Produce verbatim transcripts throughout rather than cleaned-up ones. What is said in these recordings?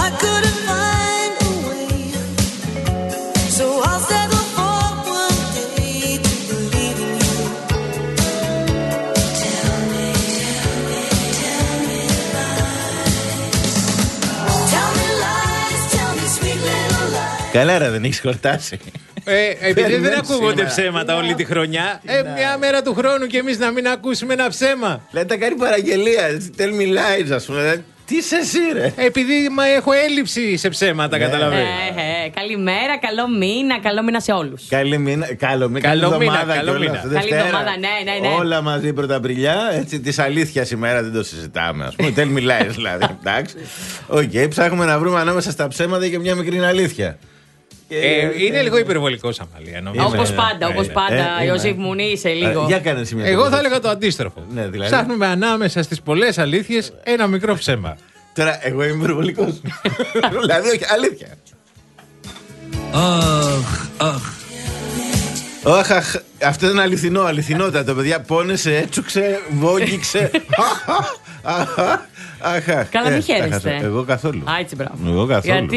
Καλά ρε, δεν έχεις χορτάσει. Ε, επειδή δεν ακούγονται ψέματα όλη τη χρονιά, ε, μια μέρα του χρόνου και εμείς να μην ακούσουμε ένα ψέμα. Λέει τα κάνει παραγγελία, tell me lies, ας πούμε. Τι είσαι εσύ ρε. Επειδή μα έχω έλλειψη σε ψέματα, Ναι. καταλαβαίνω. Ε, ε, καλημέρα, καλό μήνα, καλό μήνα σε όλους. Καλή μήνα, καλό μήνα, Καλό καλή μήνα, εβδομάδα καλό κιόλας, μήνα. Δευτέρα. Καλή εβδομάδα, ναι, ναι, ναι. Όλα μαζί πρωταπριλιά, έτσι, της αλήθειας ημέρα δεν το συζητάμε, ας πούμε. Tell me lies δηλαδή, εντάξει. Οκ, okay, ψάχνουμε να βρούμε ανάμεσα στα ψέματα και μια μικρή αλήθεια. Ε, είναι λίγο υπερβολικός, Αμαλία, νομίζω. Όπως ναι, πάντα, ναι, όπως ναι. πάντα, Ε, Ιωσήφ είμαι. Μουνή, είσαι Ε, λίγο. Για κάνε εσύ μια Εγώ θα τοποθέτηση. έλεγα το αντίστροφο. Ναι, δηλαδή. Ψάχνουμε ανάμεσα στις πολλές αλήθειες ένα μικρό ψέμα. Τώρα, εγώ είμαι υπερβολικός. Δηλαδή, όχι, αλήθεια. Αχ, αχ. Αχ, αχ, αυτό είναι αληθινό, αληθινότατο, παιδιά. Πόνεσε, έτσουξε, βόγγιξε. Αχ, αχ, αχ. Καλά, μην Ε, χαίρεστε. αχ, Εγώ καθόλου. Α, έτσι, μπράβο. Εγώ καθόλου. Γιατί,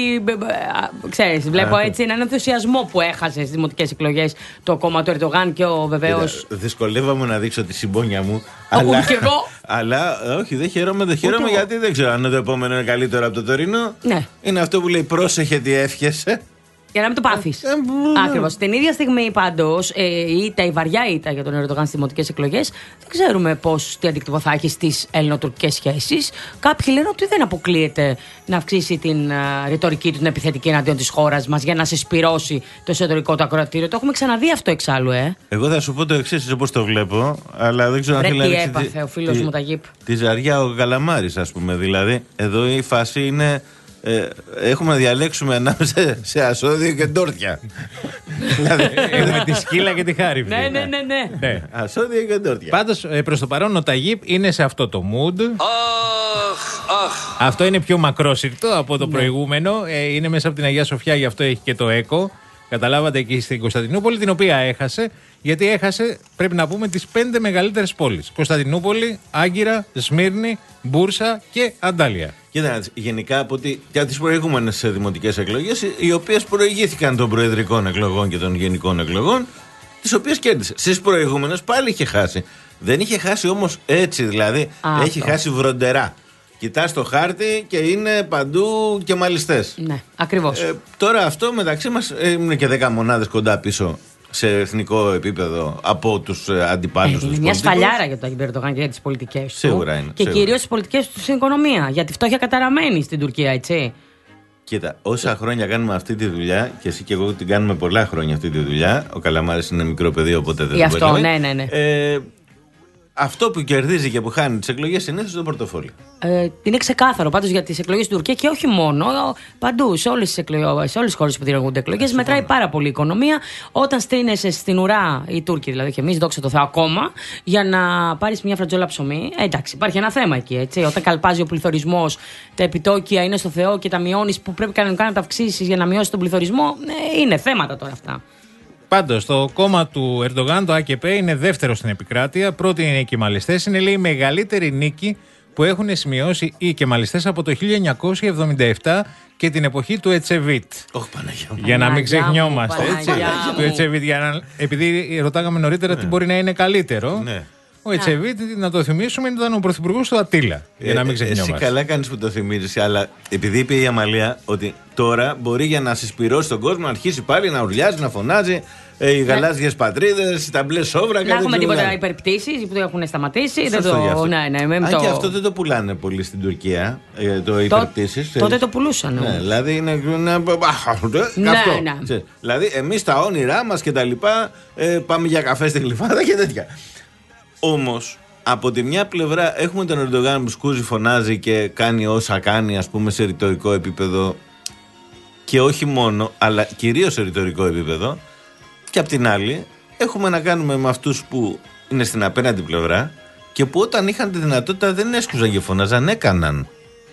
ξέρεις, βλέπω έτσι έναν ενθουσιασμό που έχασε στις δημοτικές εκλογές το κόμμα του Ερντογάν και ο βεβαίως. Κοίτα, δυσκολεύομαι να δείξω τη συμπόνια μου. Ούτε κι εγώ. Αλλά όχι, δεν χαίρομαι, δεν χαίρομαι εγώ. γιατί δεν ξέρω αν το επόμενο είναι καλύτερο από το τωρινό. Ναι. Είναι αυτό που λέει πρόσεχε τι εύχεσαι. Για να μην το πάθεις. Ε, μπ, Ακριβώς. Την ίδια στιγμή πάντως, ε, η ήττα, η βαριά ήττα για τον Ερντογάν στις δημοτικές εκλογές, δεν ξέρουμε πώς, τι αντίκτυπο θα έχει στις ελληνοτουρκικές σχέσεις. Κάποιοι λένε ότι δεν αποκλείεται να αυξήσει την α, ρητορική του, την επιθετική εναντίον της χώρας μας για να συσπυρώσει το εσωτερικό του ακροατήριο. Το έχουμε ξαναδεί αυτό εξάλλου, ε. Εγώ θα σου πω το εξής, όπως το βλέπω, αλλά δεν ξέρω αν Ρε, θέλει τι να ρίξει έπαθε ο φίλος τη- μου, Ταγίπ. Τη ζαριά ο Καλαμάρης, ας πούμε. Δηλαδή, εδώ η φάση είναι. Ε, έχουμε να διαλέξουμε ανάμεσα σε ασώδιο και ντόρτια. Δηλαδή, Έχουμε τη σκύλα και τη χάρη. Ναι, ναι, ναι, ναι. Ναι. ασώδιο και ντόρτια. Πάντως, ε, προς το παρόν, ο Ταγίπ είναι σε αυτό το mood. Αχ, αχ. Αυτό είναι πιο μακρόσυρτο από το προηγούμενο. Ε, είναι μέσα από την Αγία Σοφιά, γι' αυτό έχει και το ΕΚΟ. Καταλάβατε, εκεί στην Κωνσταντινούπολη, την οποία έχασε. Γιατί έχασε, πρέπει να πούμε, τις πέντε μεγαλύτερες πόλεις. Κωνσταντινούπολη, Άγκυρα, Σμύρνη, Μπούρσα και Αντάλια. Κοίτα, γενικά από ότι για τις προηγούμενες δημοτικές εκλογές, οι οποίες προηγήθηκαν των προεδρικών εκλογών και των γενικών εκλογών, τις οποίες κέρδισε. Στις προηγούμενες πάλι είχε χάσει. Δεν είχε χάσει όμως έτσι, δηλαδή Α, έχει αυτό. χάσει βροντερά. Κοιτάς το χάρτη και είναι παντού και μαλιστές. Ναι, ακριβώς. Ε, τώρα αυτό μεταξύ μας ε, είναι και δέκα μονάδες κοντά πίσω σε εθνικό επίπεδο από τους ε, αντιπάλους Ε, τους είναι μια πολιτικούς. σφαλιάρα για τον Ερντογάν και για τις πολιτικές του. Σίγουρα είναι, Και σίγουρα. κυρίως τις πολιτικές του στην οικονομία. Γιατί φτώχεια καταραμένη στην Τουρκία, έτσι. Κοίτα, όσα χρόνια κάνουμε αυτή τη δουλειά και εσύ και εγώ την κάνουμε πολλά χρόνια αυτή τη δουλειά. Ο Καλαμάρης είναι μικρό παιδί, οπότε δεν Γι' το αυτό, μπορεί. ναι, ναι, ναι. Ε, αυτό που κερδίζει και που χάνει τις εκλογές συνήθως είναι το πορτοφόλι. Ε, είναι ξεκάθαρο πάντως για τις εκλογές στην Τουρκία και όχι μόνο. Παντού, σε όλες τις, εκλογές, σε όλες τις χώρες που διενεργούνται εκλογές, μετράει πάρα πολύ η οικονομία. Όταν στείνεσαι στην ουρά, οι Τούρκοι δηλαδή, και εμείς, δόξα τω Θεώ, ακόμα, για να πάρεις μια φρατζόλα ψωμί. Ε, εντάξει, υπάρχει ένα θέμα εκεί. Έτσι. Όταν καλπάζει ο πληθωρισμός, τα επιτόκια είναι στο Θεό και τα μειώνεις που πρέπει κανονικά να τα αυξήσεις για να μειώσεις τον πληθωρισμό, ε, είναι θέματα τώρα αυτά. Πάντως, το κόμμα του Ερντογάν, το Α Κ Π, είναι δεύτερο στην επικράτεια. Πρώτη είναι οι Κεμαλιστές. Είναι, λέει, η μεγαλύτερη νίκη που έχουν σημειώσει οι Κεμαλιστές από το χίλια εννιακόσια εβδομήντα επτά και την εποχή του Ετσεβίτ. Όχι, Παναγιά μου. Για να μην Παναγιά μου, ξεχνιόμαστε, έτσι. Παναγιά Του μου. Ετσεβίτ, για να, επειδή ρωτάγαμε νωρίτερα τι μπορεί να είναι καλύτερο. Ναι. Ο Ετσεβίτ, να το θυμίσουμε, ήταν ο πρωθυπουργός του Ατήλα. Για να μην Ε, εσύ ξεχνιόμαστε. καλά κάνεις που το θυμίζεις, αλλά επειδή είπε η Αμαλία ότι τώρα μπορεί για να συσπυρώσει τον κόσμο να αρχίσει πάλι να ουρλιάζει, να φωνάζει ε, οι γαλάζιες πατρίδες, τα μπλε σόβρα. Δεν έχουμε τίποτα υπερπτήσεις που έχουν σταματήσει. Δεν Σωστό γι' αυτό. το, ναι, ναι, με Αν το... και αυτό δεν το πουλάνε πολύ στην Τουρκία, ε, το υπερπτήσεις. τότε το πουλούσαν. Ναι, όμως. δηλαδή είναι. είναι Ναι, αυτό. ναι. Ξέρεις, δηλαδή, εμείς τα όνειρά μας και τα λοιπά ε, πάμε για καφέ στη Γλυφάδα και τέτοια. Όμως, από τη μια πλευρά έχουμε τον Ερντογάν που σκούζει, φωνάζει και κάνει όσα κάνει, ας πούμε, σε ρητορικό επίπεδο. Και όχι μόνο, αλλά κυρίως σε ρητορικό επίπεδο. Και απ' την άλλη, έχουμε να κάνουμε με αυτούς που είναι στην απέναντι πλευρά και που όταν είχαν τη δυνατότητα δεν έσκουζαν και φωνάζαν, έκαναν.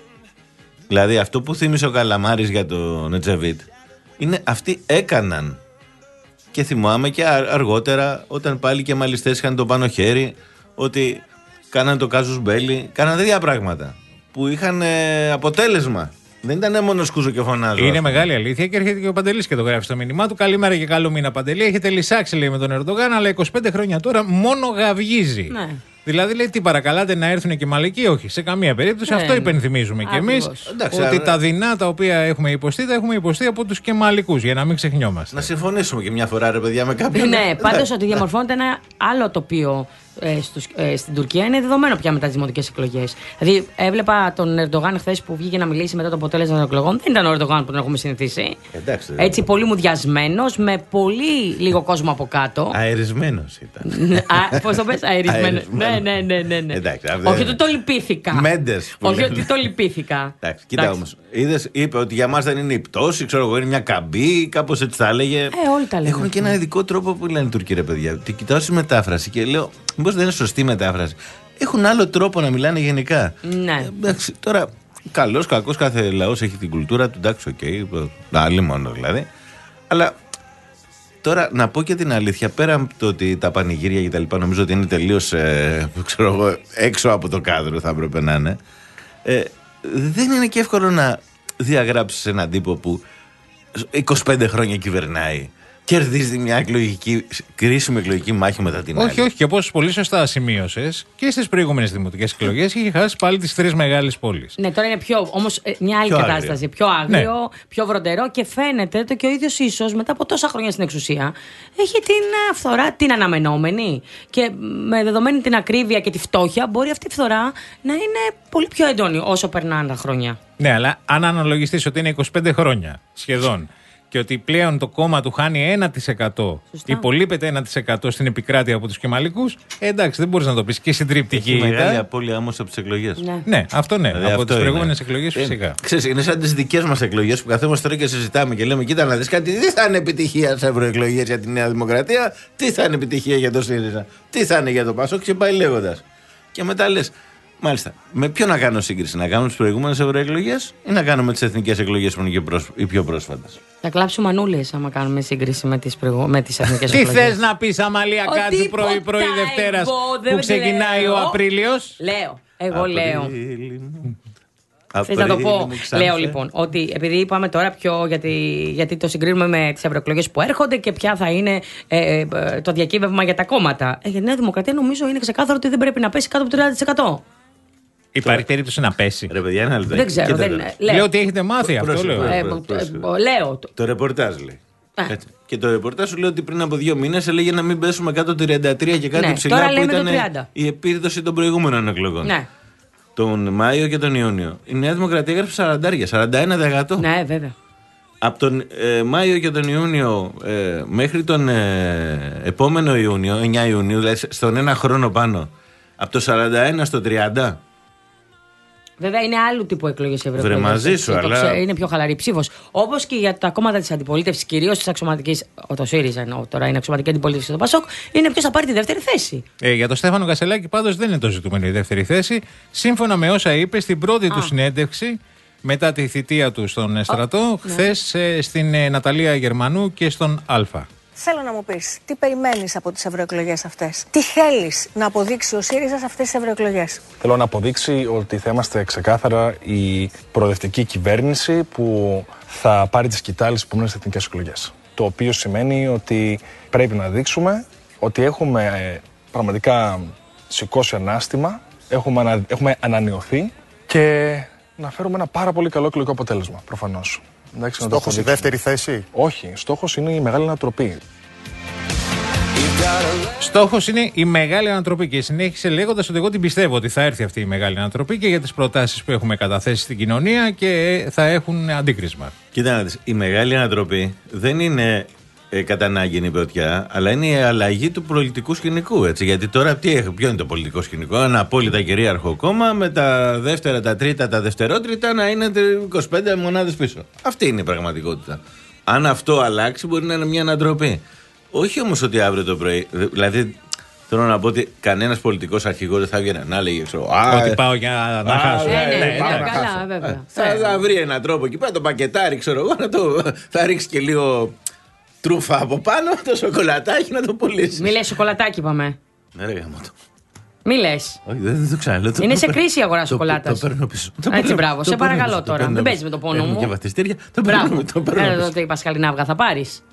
Δηλαδή, αυτό που θύμισε ο Καλαμάρης για τον Ετζεβίτ είναι αυτοί έκαναν. Και θυμάμαι και αργότερα, όταν πάλι και μαλιστές είχαν το πάνω χέρι, ότι κάναν το κάζους μπέλι, κάναν τέτοια πράγματα που είχαν ε, αποτέλεσμα. Δεν ήταν μόνο σκούζο και φωνάζω. Είναι μεγάλη αλήθεια και έρχεται και ο Παντελής και το γράφει στο μήνυμά του. Καλημέρα και καλό μήνα, Παντελή. Έχετε λυσάξει, λέει, με τον Ερντογάν, αλλά είκοσι πέντε χρόνια τώρα μόνο γαυγίζει. Ναι. Δηλαδή, λέει, τι παρακαλάτε να έρθουν και μαλικοί? Όχι, σε καμία περίπτωση. Ναι, αυτό υπενθυμίζουμε κι εμείς. Ότι άρα... τα δεινά τα οποία έχουμε υποστεί, τα έχουμε υποστεί από τους κεμαλικούς, για να μην ξεχνιόμαστε. Να συμφωνήσουμε και μια φορά, ρε παιδιά, με κάποιον. Ναι, πάντως ότι διαμορφώνεται ένα άλλο τοπίο ε, στους, ε, στην Τουρκία είναι δεδομένο πια μετά τις δημοτικές εκλογές. Δηλαδή, έβλεπα τον Ερντογάν χθες που βγήκε να μιλήσει μετά το αποτέλεσμα των εκλογών. Δεν ήταν ο Ερντογάν που τον έχουμε συνηθίσει. Εντάξει, έτσι, δε. Πολύ μουδιασμένος, με πολύ λίγο κόσμο από κάτω. Αερισμένος ήταν. Πώς το πες, αερισμένος. Ναι, ναι, ναι, ναι, ναι. Εντάξει, όχι ότι το λυπήθηκα. Μέντες. Όχι ότι το λυπήθηκα. Εντάξει, κοίτα όμως. Είδες, είπε ότι για μας δεν είναι η πτώση, ξέρω εγώ, είναι μια καμπή, κάπως έτσι τα έλεγε. Ε, όλοι τα λέγουν. Έχουν και ένα ειδικό τρόπο που λένε οι Τούρκοι, ρε παιδιά. Τι κοιτάω στη μετάφραση και λέω, μήπως δεν είναι σωστή η μετάφραση. Έχουν άλλο τρόπο να μιλάνε γενικά. Ναι. Ε, εντάξει, τώρα, καλός, κακός, κάθε λαός έχει την κουλτούρα του, εντάξει, οκ, okay, άλλη μόνο δηλαδή. Αλλά τώρα να πω και την αλήθεια, πέρα από το ότι τα πανηγύρια και τα λοιπά νομίζω ότι είναι τελείως ε, ξέρω εγώ, έξω από το κάδρο θα έπρεπε να είναι. Ε, δεν είναι και εύκολο να διαγράψεις έναν τύπο που είκοσι πέντε χρόνια κυβερνάει, κερδίζει μια εκλογική, κρίσιμη εκλογική μάχη μετά την όχι, άλλη. Όχι, όχι. Και όπως πολύ σωστά σημείωσες, και στις προηγούμενες δημοτικές εκλογές είχε χάσει πάλι τις τρεις μεγάλες πόλεις. Ναι, τώρα είναι πιο, όμως μια άλλη πιο κατάσταση. Άγριο. Πιο άγριο, ναι. Πιο βροντερό και φαίνεται το και ο ίδιος ίσως μετά από τόσα χρόνια στην εξουσία έχει την φθορά, την αναμενόμενη. Και με δεδομένη την ακρίβεια και τη φτώχεια, μπορεί αυτή η φθορά να είναι πολύ πιο έντονη όσο περνάνε τα χρόνια. Ναι, αλλά αν αναλογιστείς ότι είναι είκοσι πέντε χρόνια σχεδόν. Και ότι πλέον το κόμμα του χάνει ένα τοις εκατό, υπολείπεται ένα τοις εκατό στην επικράτεια από τους κεμαλικούς, ε, εντάξει, δεν μπορείς να το πεις και συντριπτική. Έχει μεγάλη απώλεια όμως από τις εκλογές. Ναι, ναι αυτό ναι, δηλαδή από αυτό τις προηγούμενες εκλογές φυσικά. Ε, ξέρεις, είναι σαν τις δικές μας εκλογές που καθόμαστε τώρα και συζητάμε και λέμε: κοίτα να δεις κάτι, τι θα είναι επιτυχία σε ευρωεκλογές για τη Νέα Δημοκρατία, τι θα είναι επιτυχία για το ΣΥΡΙΖΑ, τι θα είναι για το ΠΑΣΟΚ και πάει λέγοντας. Και μετά λες. Μάλιστα. Με ποιο να κάνω σύγκριση, να κάνουμε τις προηγούμενες ευρωεκλογές ή να κάνουμε τις εθνικές εκλογές που είναι και προσ... οι πιο πρόσφατες? Θα κλάψουμε μανούλες άμα κάνουμε σύγκριση με τις, προηγου... με τις εθνικές τι εκλογές. Τι θες να πεις, Αμαλία Κάτζου, πρωί-πρωί Δευτέρας που ξεκινάει ο Απρίλιος? Λέω. Εγώ λέω. Θες να το πω? Λέω λοιπόν ότι επειδή είπαμε τώρα πιο γιατί, γιατί το συγκρίνουμε με τις ευρωεκλογές που έρχονται και ποια θα είναι ε, ε, το διακύβευμα για τα κόμματα. Ε, για τη Νέα Δημοκρατία νομίζω είναι ξεκάθαρο ότι δεν πρέπει να πέσει κάτω από το τριάντα τοις εκατό. Υπάρχει περίπτωση να πέσει? Ρε παιδιά, ένα λεπτό. Δεν ξέρω. Δεν, λέω. λέω ότι έχετε μάθει αυτό. Πρόσεχε, λέω. πρόσεχε, πρόσεχε. Ε, λέω. Το ρεπορτάζ λέει. Και το ρεπορτάζ σου λέει ότι πριν από δύο μήνες έλεγε να μην πέσουμε κάτω το τριάντα τρία και κάτι ναι, ψηλά που ήταν η επίδοση των προηγούμενων εκλογών. Ναι. Τον Μάιο και τον Ιούνιο. Η Νέα Δημοκρατία έγραψε σαράντα, σαράντα ένα τοις εκατό. Ναι, βέβαια. Από τον ε, Μάιο και τον Ιούνιο ε, μέχρι τον ε, επόμενο Ιούνιο, εννιά Ιουνίου, δηλαδή στον ένα χρόνο πάνω, από το σαράντα ένα στο τριάντα. Βέβαια είναι άλλου τύπου εκλογές οι ευρωεκλογές. Βρε μαζί σου, αλλά... Είναι πιο χαλαρή ψήφος. Όπως και για τα κόμματα της αντιπολίτευσης, κυρίως της αξιωματικής. Το ΣΥΡΙΖΑ εννοώ τώρα, είναι αξιωματική αντιπολίτευση στο ΠΑΣΟΚ. Είναι ποιος θα πάρει τη δεύτερη θέση. Ε, για τον Στέφανο Κασελάκη πάντως δεν είναι το ζητούμενο η δεύτερη θέση. Σύμφωνα με όσα είπε στην πρώτη Α. του συνέντευξη μετά τη θητεία του στον στρατό, oh, χθες ναι. στην ε, Ναταλία Γερμανού και στον Α. Θέλω να μου πεις, τι περιμένεις από τις ευρωεκλογές αυτές? Τι θέλεις να αποδείξει ο ΣΥΡΙΖΑ σε αυτές τις ευρωεκλογές? Θέλω να αποδείξει ότι θα είμαστε ξεκάθαρα η προοδευτική κυβέρνηση που θα πάρει τις σκητάλες στις επόμενες εθνικές εκλογές. Το οποίο σημαίνει ότι πρέπει να δείξουμε ότι έχουμε ε, πραγματικά σηκώσει ανάστημα, έχουμε, ανα, έχουμε ανανεωθεί και να φέρουμε ένα πάρα πολύ καλό εκλογικό αποτέλεσμα, προφανώς. Εντάξει, στόχος η δεύτερη θέση? Όχι, στόχος είναι η μεγάλη ανατροπή. Στόχος είναι η μεγάλη ανατροπή και συνέχισε λέγοντας ότι εγώ την πιστεύω ότι θα έρθει αυτή η μεγάλη ανατροπή και για τις προτάσεις που έχουμε καταθέσει στην κοινωνία και θα έχουν αντίκρισμα. Κοίτα να δεις, η μεγάλη ανατροπή δεν είναι ε, κατά ανάγκη η πρωτιά, αλλά είναι η αλλαγή του πολιτικού σκηνικού. Έτσι. Γιατί τώρα τι έχει, ποιο είναι το πολιτικό σκηνικό? Ένα απόλυτα κυρίαρχο κόμμα με τα δεύτερα, τα τρίτα, τα δευτερότριτα να είναι είκοσι πέντε μονάδες πίσω. Αυτή είναι η πραγματικότητα. Αν αυτό αλλάξει, μπορεί να είναι μια ανατροπή. Όχι όμως ότι αύριο το πρωί. Δηλαδή, θέλω να πω ότι κανένας πολιτικός αρχηγός δεν θα βγει να λέγει ότι πάω για να χάσω. Ναι, ναι, καλά, βέβαια. Θα βρει έναν τρόπο εκεί πέρα, το πακετάρι, ξέρω εγώ, θα ρίξει και λίγο τρούφα από πάνω, το σοκολατάκι να το πουλήσει. Μη λες σοκολατάκι, είπαμε. Ναι, ρε γάμο το. Μη λες. Όχι, δεν το ξαναλέω. Είναι σε κρίση η αγορά σοκολάτας. Το παίρνω πίσω. Έτσι, μπράβο. Σε παρακαλώ τώρα. Δεν παίζει με το πόνο μου. Έχουμε και βαφτιστήρια. Το Μπράβο. παίρνω πίσω. Η Πασχαλινά αυγά θα πάρεις.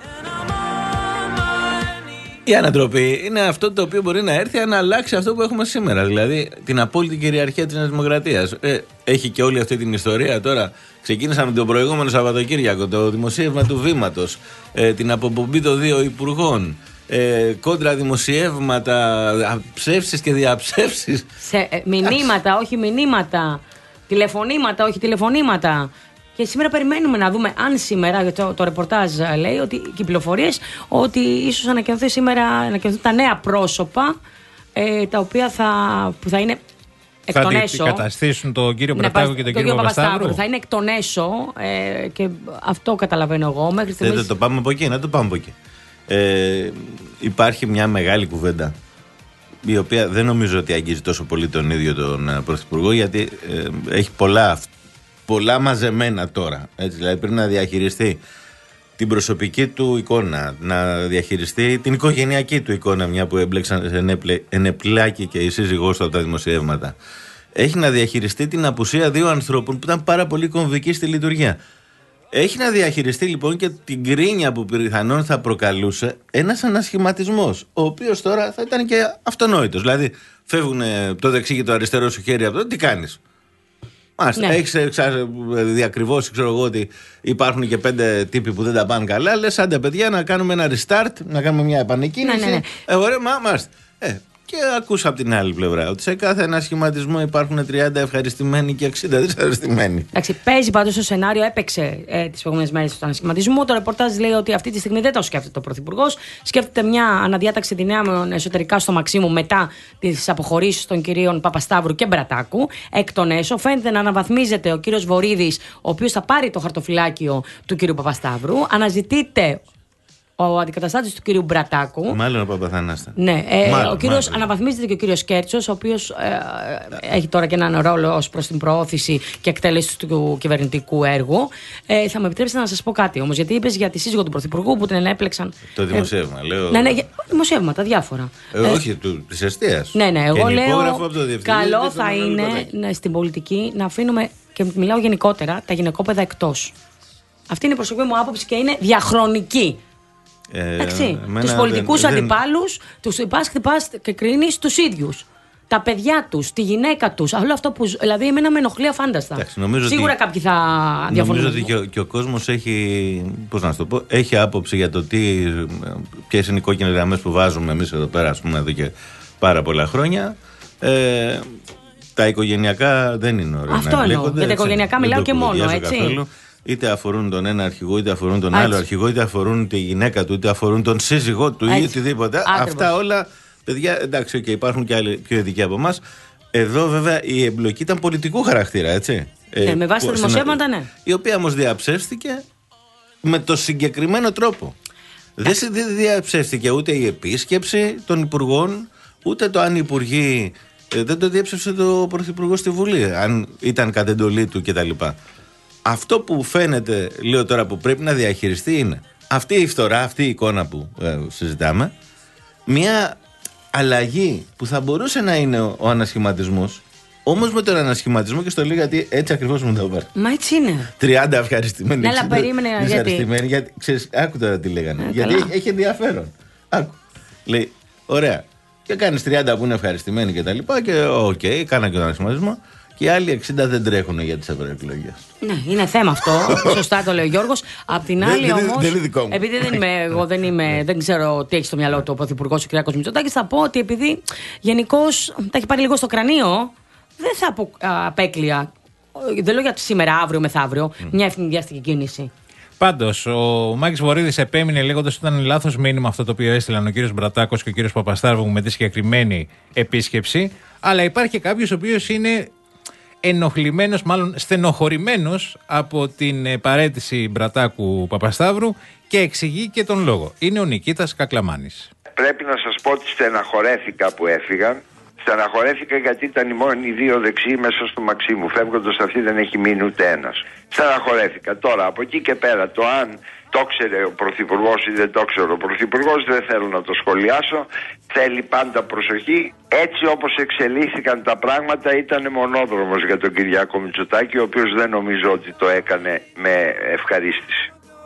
Η ανατροπή είναι αυτό το οποίο μπορεί να έρθει να αλλάξει αυτό που έχουμε σήμερα. Δηλαδή την απόλυτη κυριαρχία της Νέας Δημοκρατίας. Ε, έχει και όλη αυτή την ιστορία τώρα. Ξεκίνησαμε το προηγούμενο Σαββατοκύριακο το δημοσίευμα του Βήματος, ε, την αποπομπή των δύο υπουργών, ε, κόντρα δημοσιεύματα, ψεύσεις και διαψεύσεις. Σε, ε, μηνύματα, όχι μηνύματα. Τηλεφωνήματα, όχι τηλεφωνήματα. Και σήμερα περιμένουμε να δούμε αν σήμερα, γιατί το, το ρεπορτάζ λέει ότι και οι πληροφορίες ότι ίσως ανακοινωθεί σήμερα, ανακοινωθούν τα νέα πρόσωπα ε, τα οποία θα, που θα είναι εκ των έσω. Θα καταστήσουν τον κύριο Μπρατάκο ναι, και τον, τον κύριο Παπασταύρου. Παπασταύρου. Θα είναι εκ των έσω ε, και αυτό καταλαβαίνω εγώ. Μέχρι στιγμής... Δεν το πάμε από εκεί, να το πάμε από εκεί. Ε, υπάρχει μια μεγάλη κουβέντα η οποία δεν νομίζω ότι αγγίζει τόσο πολύ τον ίδιο τον Πρωθυπουργό, γιατί ε, έχει πολλά, πολλά μαζεμένα τώρα. Έτσι, δηλαδή πρέπει να διαχειριστεί την προσωπική του εικόνα, να διαχειριστεί την οικογενειακή του εικόνα, μια που έμπλεξαν ενεπλάκη και η σύζυγός του από τα δημοσιεύματα. Έχει να διαχειριστεί την απουσία δύο ανθρώπων που ήταν πάρα πολύ κομβικοί στη λειτουργία. Έχει να διαχειριστεί λοιπόν και την κρίνια που πιθανόν θα προκαλούσε ένας ανασχηματισμός, ο οποίος τώρα θα ήταν και αυτονόητος. Δηλαδή, φεύγουν το δεξί και το αριστερό σου χέρι από το, τι κάνεις. Μάλιστα, ναι. Έχεις διακριβώσει, ξέρω εγώ, ότι υπάρχουν και πέντε τύποι που δεν τα πάνε καλά. Λες, άντε παιδιά, να κάνουμε ένα restart, να κάνουμε μια επανεκκίνηση. Ναι, ναι, ναι. Ε, ωραία, μα, μάλιστα. Ε, και ακούσα από την άλλη πλευρά ότι σε κάθε ένα σχηματισμό υπάρχουν τριάντα ευχαριστημένοι και εξήντα δυσαρεστημένοι. Εντάξει, παίζει πάντως το σενάριο, έπαιξε ε, τις προηγούμενες μέρες στον ανασχηματισμό. Το ρεπορτάζ λέει ότι αυτή τη στιγμή δεν το σκέφτεται ο Πρωθυπουργός. Σκέφτεται μια αναδιάταξη δυνάμεων εσωτερικά στο Μαξίμου μετά τις αποχωρήσεις των κυρίων Παπασταύρου και Μπρατάκου. Εκ των έσω φαίνεται να αναβαθμίζεται ο κύριος Βορίδης, ο οποίος θα πάρει το χαρτοφυλάκιο του κύριου Παπασταύρου. Αναζητείται ο αντικαταστάτης του κύριου Μπρατάκου. Μάλλον ο Παπαθανάστα. Ναι, ε, μάλλον, ο κύριος αναβαθμίζεται και ο κύριος Κέρτσος, ο οποίος ε, ε, έχει τώρα και έναν ρόλο ως προς την προώθηση και εκτέλεση του κυβερνητικού έργου. Ε, θα με επιτρέψετε να σας πω κάτι όμως, γιατί είπες για τη σύζυγο του Πρωθυπουργού που την ενέπλεξαν. Το δημοσίευμα, ε, λέω. Ναι, ναι, δημοσιεύματα, διάφορα. Ε, ε, όχι, της εστίας. Ναι, ναι, εγώ λέω. Καλό θα είναι ναι, στην πολιτική να αφήνουμε, και μιλάω γενικότερα, τα γυναικόπαιδα εκτός. Αυτή είναι η προσωπική μου άποψη και είναι διαχρονική. Ε, Εντάξει, τους πολιτικούς δεν, αντιπάλους δεν... τους πας, χτυπάς και κρίνεις τους ίδιους. Τα παιδιά τους, τη γυναίκα τους, όλο αυτό που. Δηλαδή, εμένα με ενοχλεί αφάνταστα. Εντάξει, Σίγουρα ότι, κάποιοι θα διαφωνούν. Νομίζω ότι και ο, και ο κόσμος έχει. Πώς να σου το πω, έχει άποψη για το τι. Ποιες είναι οι κόκκινες γραμμές που βάζουμε εμείς εδώ πέρα, ας πούμε, εδώ και πάρα πολλά χρόνια. Ε, τα οικογενειακά δεν είναι ωραία. Αυτό εννοώ. Για τα οικογενειακά μιλάω και μόνο, έτσι. Καθόλου. Είτε αφορούν τον ένα αρχηγό, είτε αφορούν τον άλλο αρχηγό, είτε αφορούν τη γυναίκα του, είτε αφορούν τον σύζυγό του ή οτιδήποτε. Άκριβος. Αυτά όλα, παιδιά, εντάξει, okay, υπάρχουν και άλλοι πιο ειδικοί από εμάς. Εδώ βέβαια η εμπλοκή ήταν πολιτικού χαρακτήρα, έτσι. Ναι, ε, με βάση τα δημοσιεύματα, ναι. Η οποία όμως διαψεύστηκε με το συγκεκριμένο τρόπο. Δεν δε διαψεύστηκε ούτε η επίσκεψη των υπουργών, ούτε το αν οι υπουργοί. Ε, δεν το διαψεύσε το Πρωθυπουργό στη Βουλή, αν ήταν κατ' εντολή του κτλ. Αυτό που φαίνεται, λέω τώρα, που πρέπει να διαχειριστεί είναι αυτή η φθορά, αυτή η εικόνα που ε, συζητάμε, μια αλλαγή που θα μπορούσε να είναι ο, ο ανασχηματισμός, όμως με τον ανασχηματισμό, και στο λέω γιατί έτσι ακριβώς μου το είπα. Μα έτσι είναι. τριάντα ευχαριστημένοι. Ναι, αλλά περίμενε γιατί. γιατί ξέρεις, άκου τώρα τι λέγανε. Ε, γιατί έχει, έχει ενδιαφέρον. Άκου. Λέει, ωραία. Και κάνεις τριάντα που είναι ευχαριστημένοι και τα λοιπά, και οκ, okay, κάνα και τον ανασχηματισμό. Και οι άλλοι εξήντα δεν τρέχουν για τις ευρωεκλογές. Ναι, είναι θέμα αυτό. Σωστά το λέει ο Γιώργος. Απ' την άλλη όμως, επειδή δεν είμαι, εγώ δεν, είμαι, δεν ξέρω τι έχει στο μυαλό του ο Πρωθυπουργός ο κ. Μητσοτάκης, θα πω ότι επειδή γενικώς τα έχει πάρει λίγο στο κρανίο, δεν θα απο, α, απέκλεια. Δεν λέω για σήμερα, αύριο, μεθαύριο, mm. μια ευνηδιαστική κίνηση. Πάντως, ο Μάκης Βορίδης επέμεινε λέγοντας ότι ήταν λάθος μήνυμα αυτό το οποίο έστειλαν ο κύριος Μπρατάκος και ο κύριος Παπασταύρου με τη συγκεκριμένη επίσκεψη. Αλλά υπάρχει και κάποιος ο οποίος είναι ενοχλημένος, μάλλον στενοχωρημένος από την παραίτηση Μπρατάκου Παπασταύρου και εξηγεί και τον λόγο. Είναι ο Νικήτας Κακλαμάνης. Πρέπει να σας πω ότι στεναχωρέθηκα που έφυγαν. Στεναχωρέθηκα γιατί ήταν οι μόνοι δύο δεξιοί μέσα στο Μαξίμου. Φεύγοντας αυτή δεν έχει μείνει ούτε ένας. Στεναχωρέθηκα. Τώρα από εκεί και πέρα το αν το ξέρε ο Πρωθυπουργός ή δεν το ξέρε ο Πρωθυπουργός δεν θέλω να το σχολιάσω. Θέλει πάντα προσοχή. Έτσι όπως εξελίχθηκαν τα πράγματα ήταν μονόδρομος για τον Κυριάκο Μητσοτάκη, ο οποίος δεν νομίζω ότι το έκανε με ευχαρίστηση.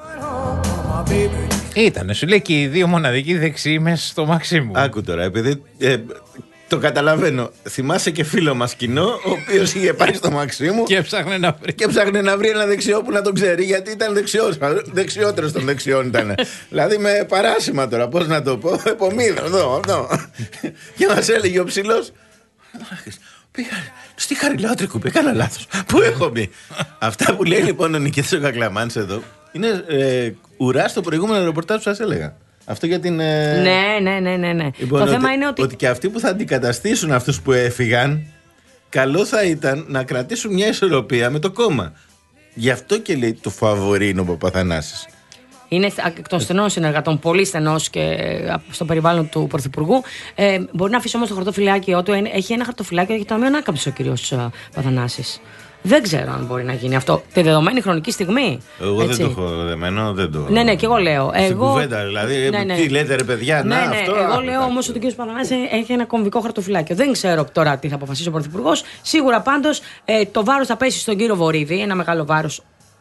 Ήτανε, σου λέει και οι δύο μοναδικοί δεξιοί μέσα στο Μαξίμου. Άκου τώρα, επειδή ε, το καταλαβαίνω. Θυμάσαι και φίλο μας κοινό, ο οποίος είχε πάει στο Μαξίμου και ψάχνε να βρει. Και ψάχνε να βρει ένα δεξιό που να τον ξέρει, γιατί ήταν δεξιός, δεξιότερος των δεξιών ήταν. Δηλαδή με παράσημα τώρα, πώς να το πω, επομίδο, εδώ, εδώ. Και μας έλεγε ο ψηλός, πήγα στη Χαριλάου έκανα λάθος. Πού έχω μπει? Αυτά που λέει λοιπόν ο Νικήτης ο Κακλαμάνης εδώ είναι ε, ουρά στο προηγούμενο ρεπορτάζ που σας έλεγα. Αυτό για την. Ε... Ναι, ναι, ναι, ναι. ναι. Λοιπόν, το ότι, θέμα είναι ότι. Ότι και αυτοί που θα αντικαταστήσουν αυτούς που έφυγαν, καλό θα ήταν να κρατήσουν μια ισορροπία με το κόμμα. Γι' αυτό και λέει το φαβορί είναι ο Παπαθανάσης. Είναι εκ των στενών συνεργατών, πολύ στενός και στο περιβάλλον του Πρωθυπουργού. Ε, μπορεί να αφήσει όμως το χαρτοφυλάκιό του. Έχει ένα χαρτοφυλάκιο για το Ταμείο Ανάκαμψης ο κύριος Παπαθανάσης. Δεν ξέρω αν μπορεί να γίνει αυτό τη δεδομένη χρονική στιγμή. Εγώ έτσι. δεν το έχω δεμένο, δεν το. Ναι, ναι, και εγώ λέω. Στην εγώ... κουβέντα, δηλαδή. Ναι, ναι. Τι λέτε, ρε παιδιά, ναι, να ναι, αυτό. Εγώ λέω όμως ότι ο κ. Παπαθανάσης έχει ένα κομβικό χαρτοφυλάκιο. Δεν ξέρω τώρα τι θα αποφασίσει ο Πρωθυπουργός. Σίγουρα πάντως ε, το βάρος θα πέσει στον κύριο Βορίδη, ένα μεγάλο βάρος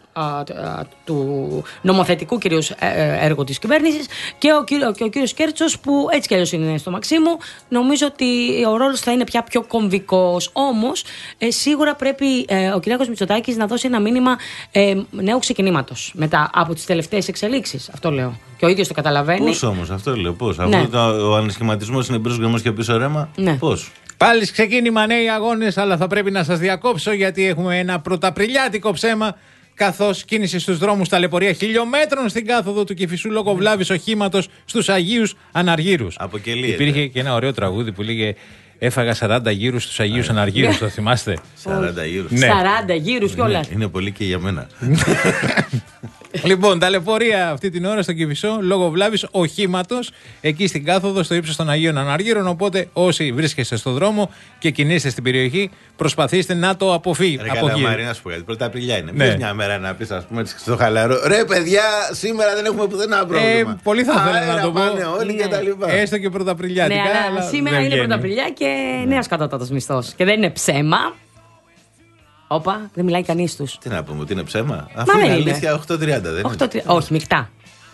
του νομοθετικού κυρίως έργου της κυβέρνησης, και ο, κύριο, και ο κύριος Κέρτσος που έτσι κι αλλιώς είναι στο Μαξίμου. Νομίζω ότι ο ρόλος θα είναι πια πιο κομβικός. Όμως ε, σίγουρα πρέπει ε, ο Κυριάκος Μητσοτάκης να δώσει ένα μήνυμα ε, νέου ξεκινήματος μετά από τις τελευταίες εξελίξεις. Αυτό λέω. Και ο ίδιος το καταλαβαίνει. Πώς όμως, αυτό λέω, πώς? Ναι. Αφού το, ο ανασχηματισμός είναι μπρος γκρεμός και πίσω ρέμα, ναι. Πώς? Πάλι ξεκίνημα νέοι αγώνες, αλλά θα πρέπει να σας διακόψω γιατί έχουμε ένα πρωταπριλιάτικο ψέμα. Καθώς κίνηση στους δρόμους ταλαιπωρία χιλιόμετρων στην κάθοδο του Κηφισού λόγω βλάβης οχήματος στους Αγίους Αναργύρους. Αποκελείεται. Υπήρχε και ένα ωραίο τραγούδι που λέγε «Έφαγα σαράντα γύρους στους Αγίους Αναργύρους». Το θυμάστε? σαράντα γύρους. Ναι. σαράντα γύρους κιόλας. Είναι πολύ και για μένα. Λοιπόν, ταλαιπωρία αυτή την ώρα στο Κηφισό λόγω βλάβης οχήματος εκεί στην κάθοδο στο ύψος των Αγίων Αναργύρων. Οπότε όσοι βρίσκεστε στον δρόμο και κινείστε στην περιοχή, προσπαθήστε να το αποφύγετε. Ρε καλά, Μαρία, να σου πω κάτι. Πρώτα Απριλιά είναι. Ναι. Μια μέρα να πει, α πούμε, στο χαλαρό. Ρε παιδιά, σήμερα δεν έχουμε πουθενά πρόβλημα. Ε, πολύ θα ήθελα να το πω. Όλοι ναι. Και τα λοιπά. Έστω και πρωταπριλιάτικα. Ναι, αλλά, αλλά σήμερα είναι πρωταπριλιά και ναι. Νέος κατώτατος μισθός. Και δεν είναι ψέμα. Όπα, δεν μιλάει κανείς τους. Τι να πούμε, ότι είναι ψέμα? Αφού είναι αλήθεια, οκτώ τριάντα δεν είναι? Όχι, μεικτά.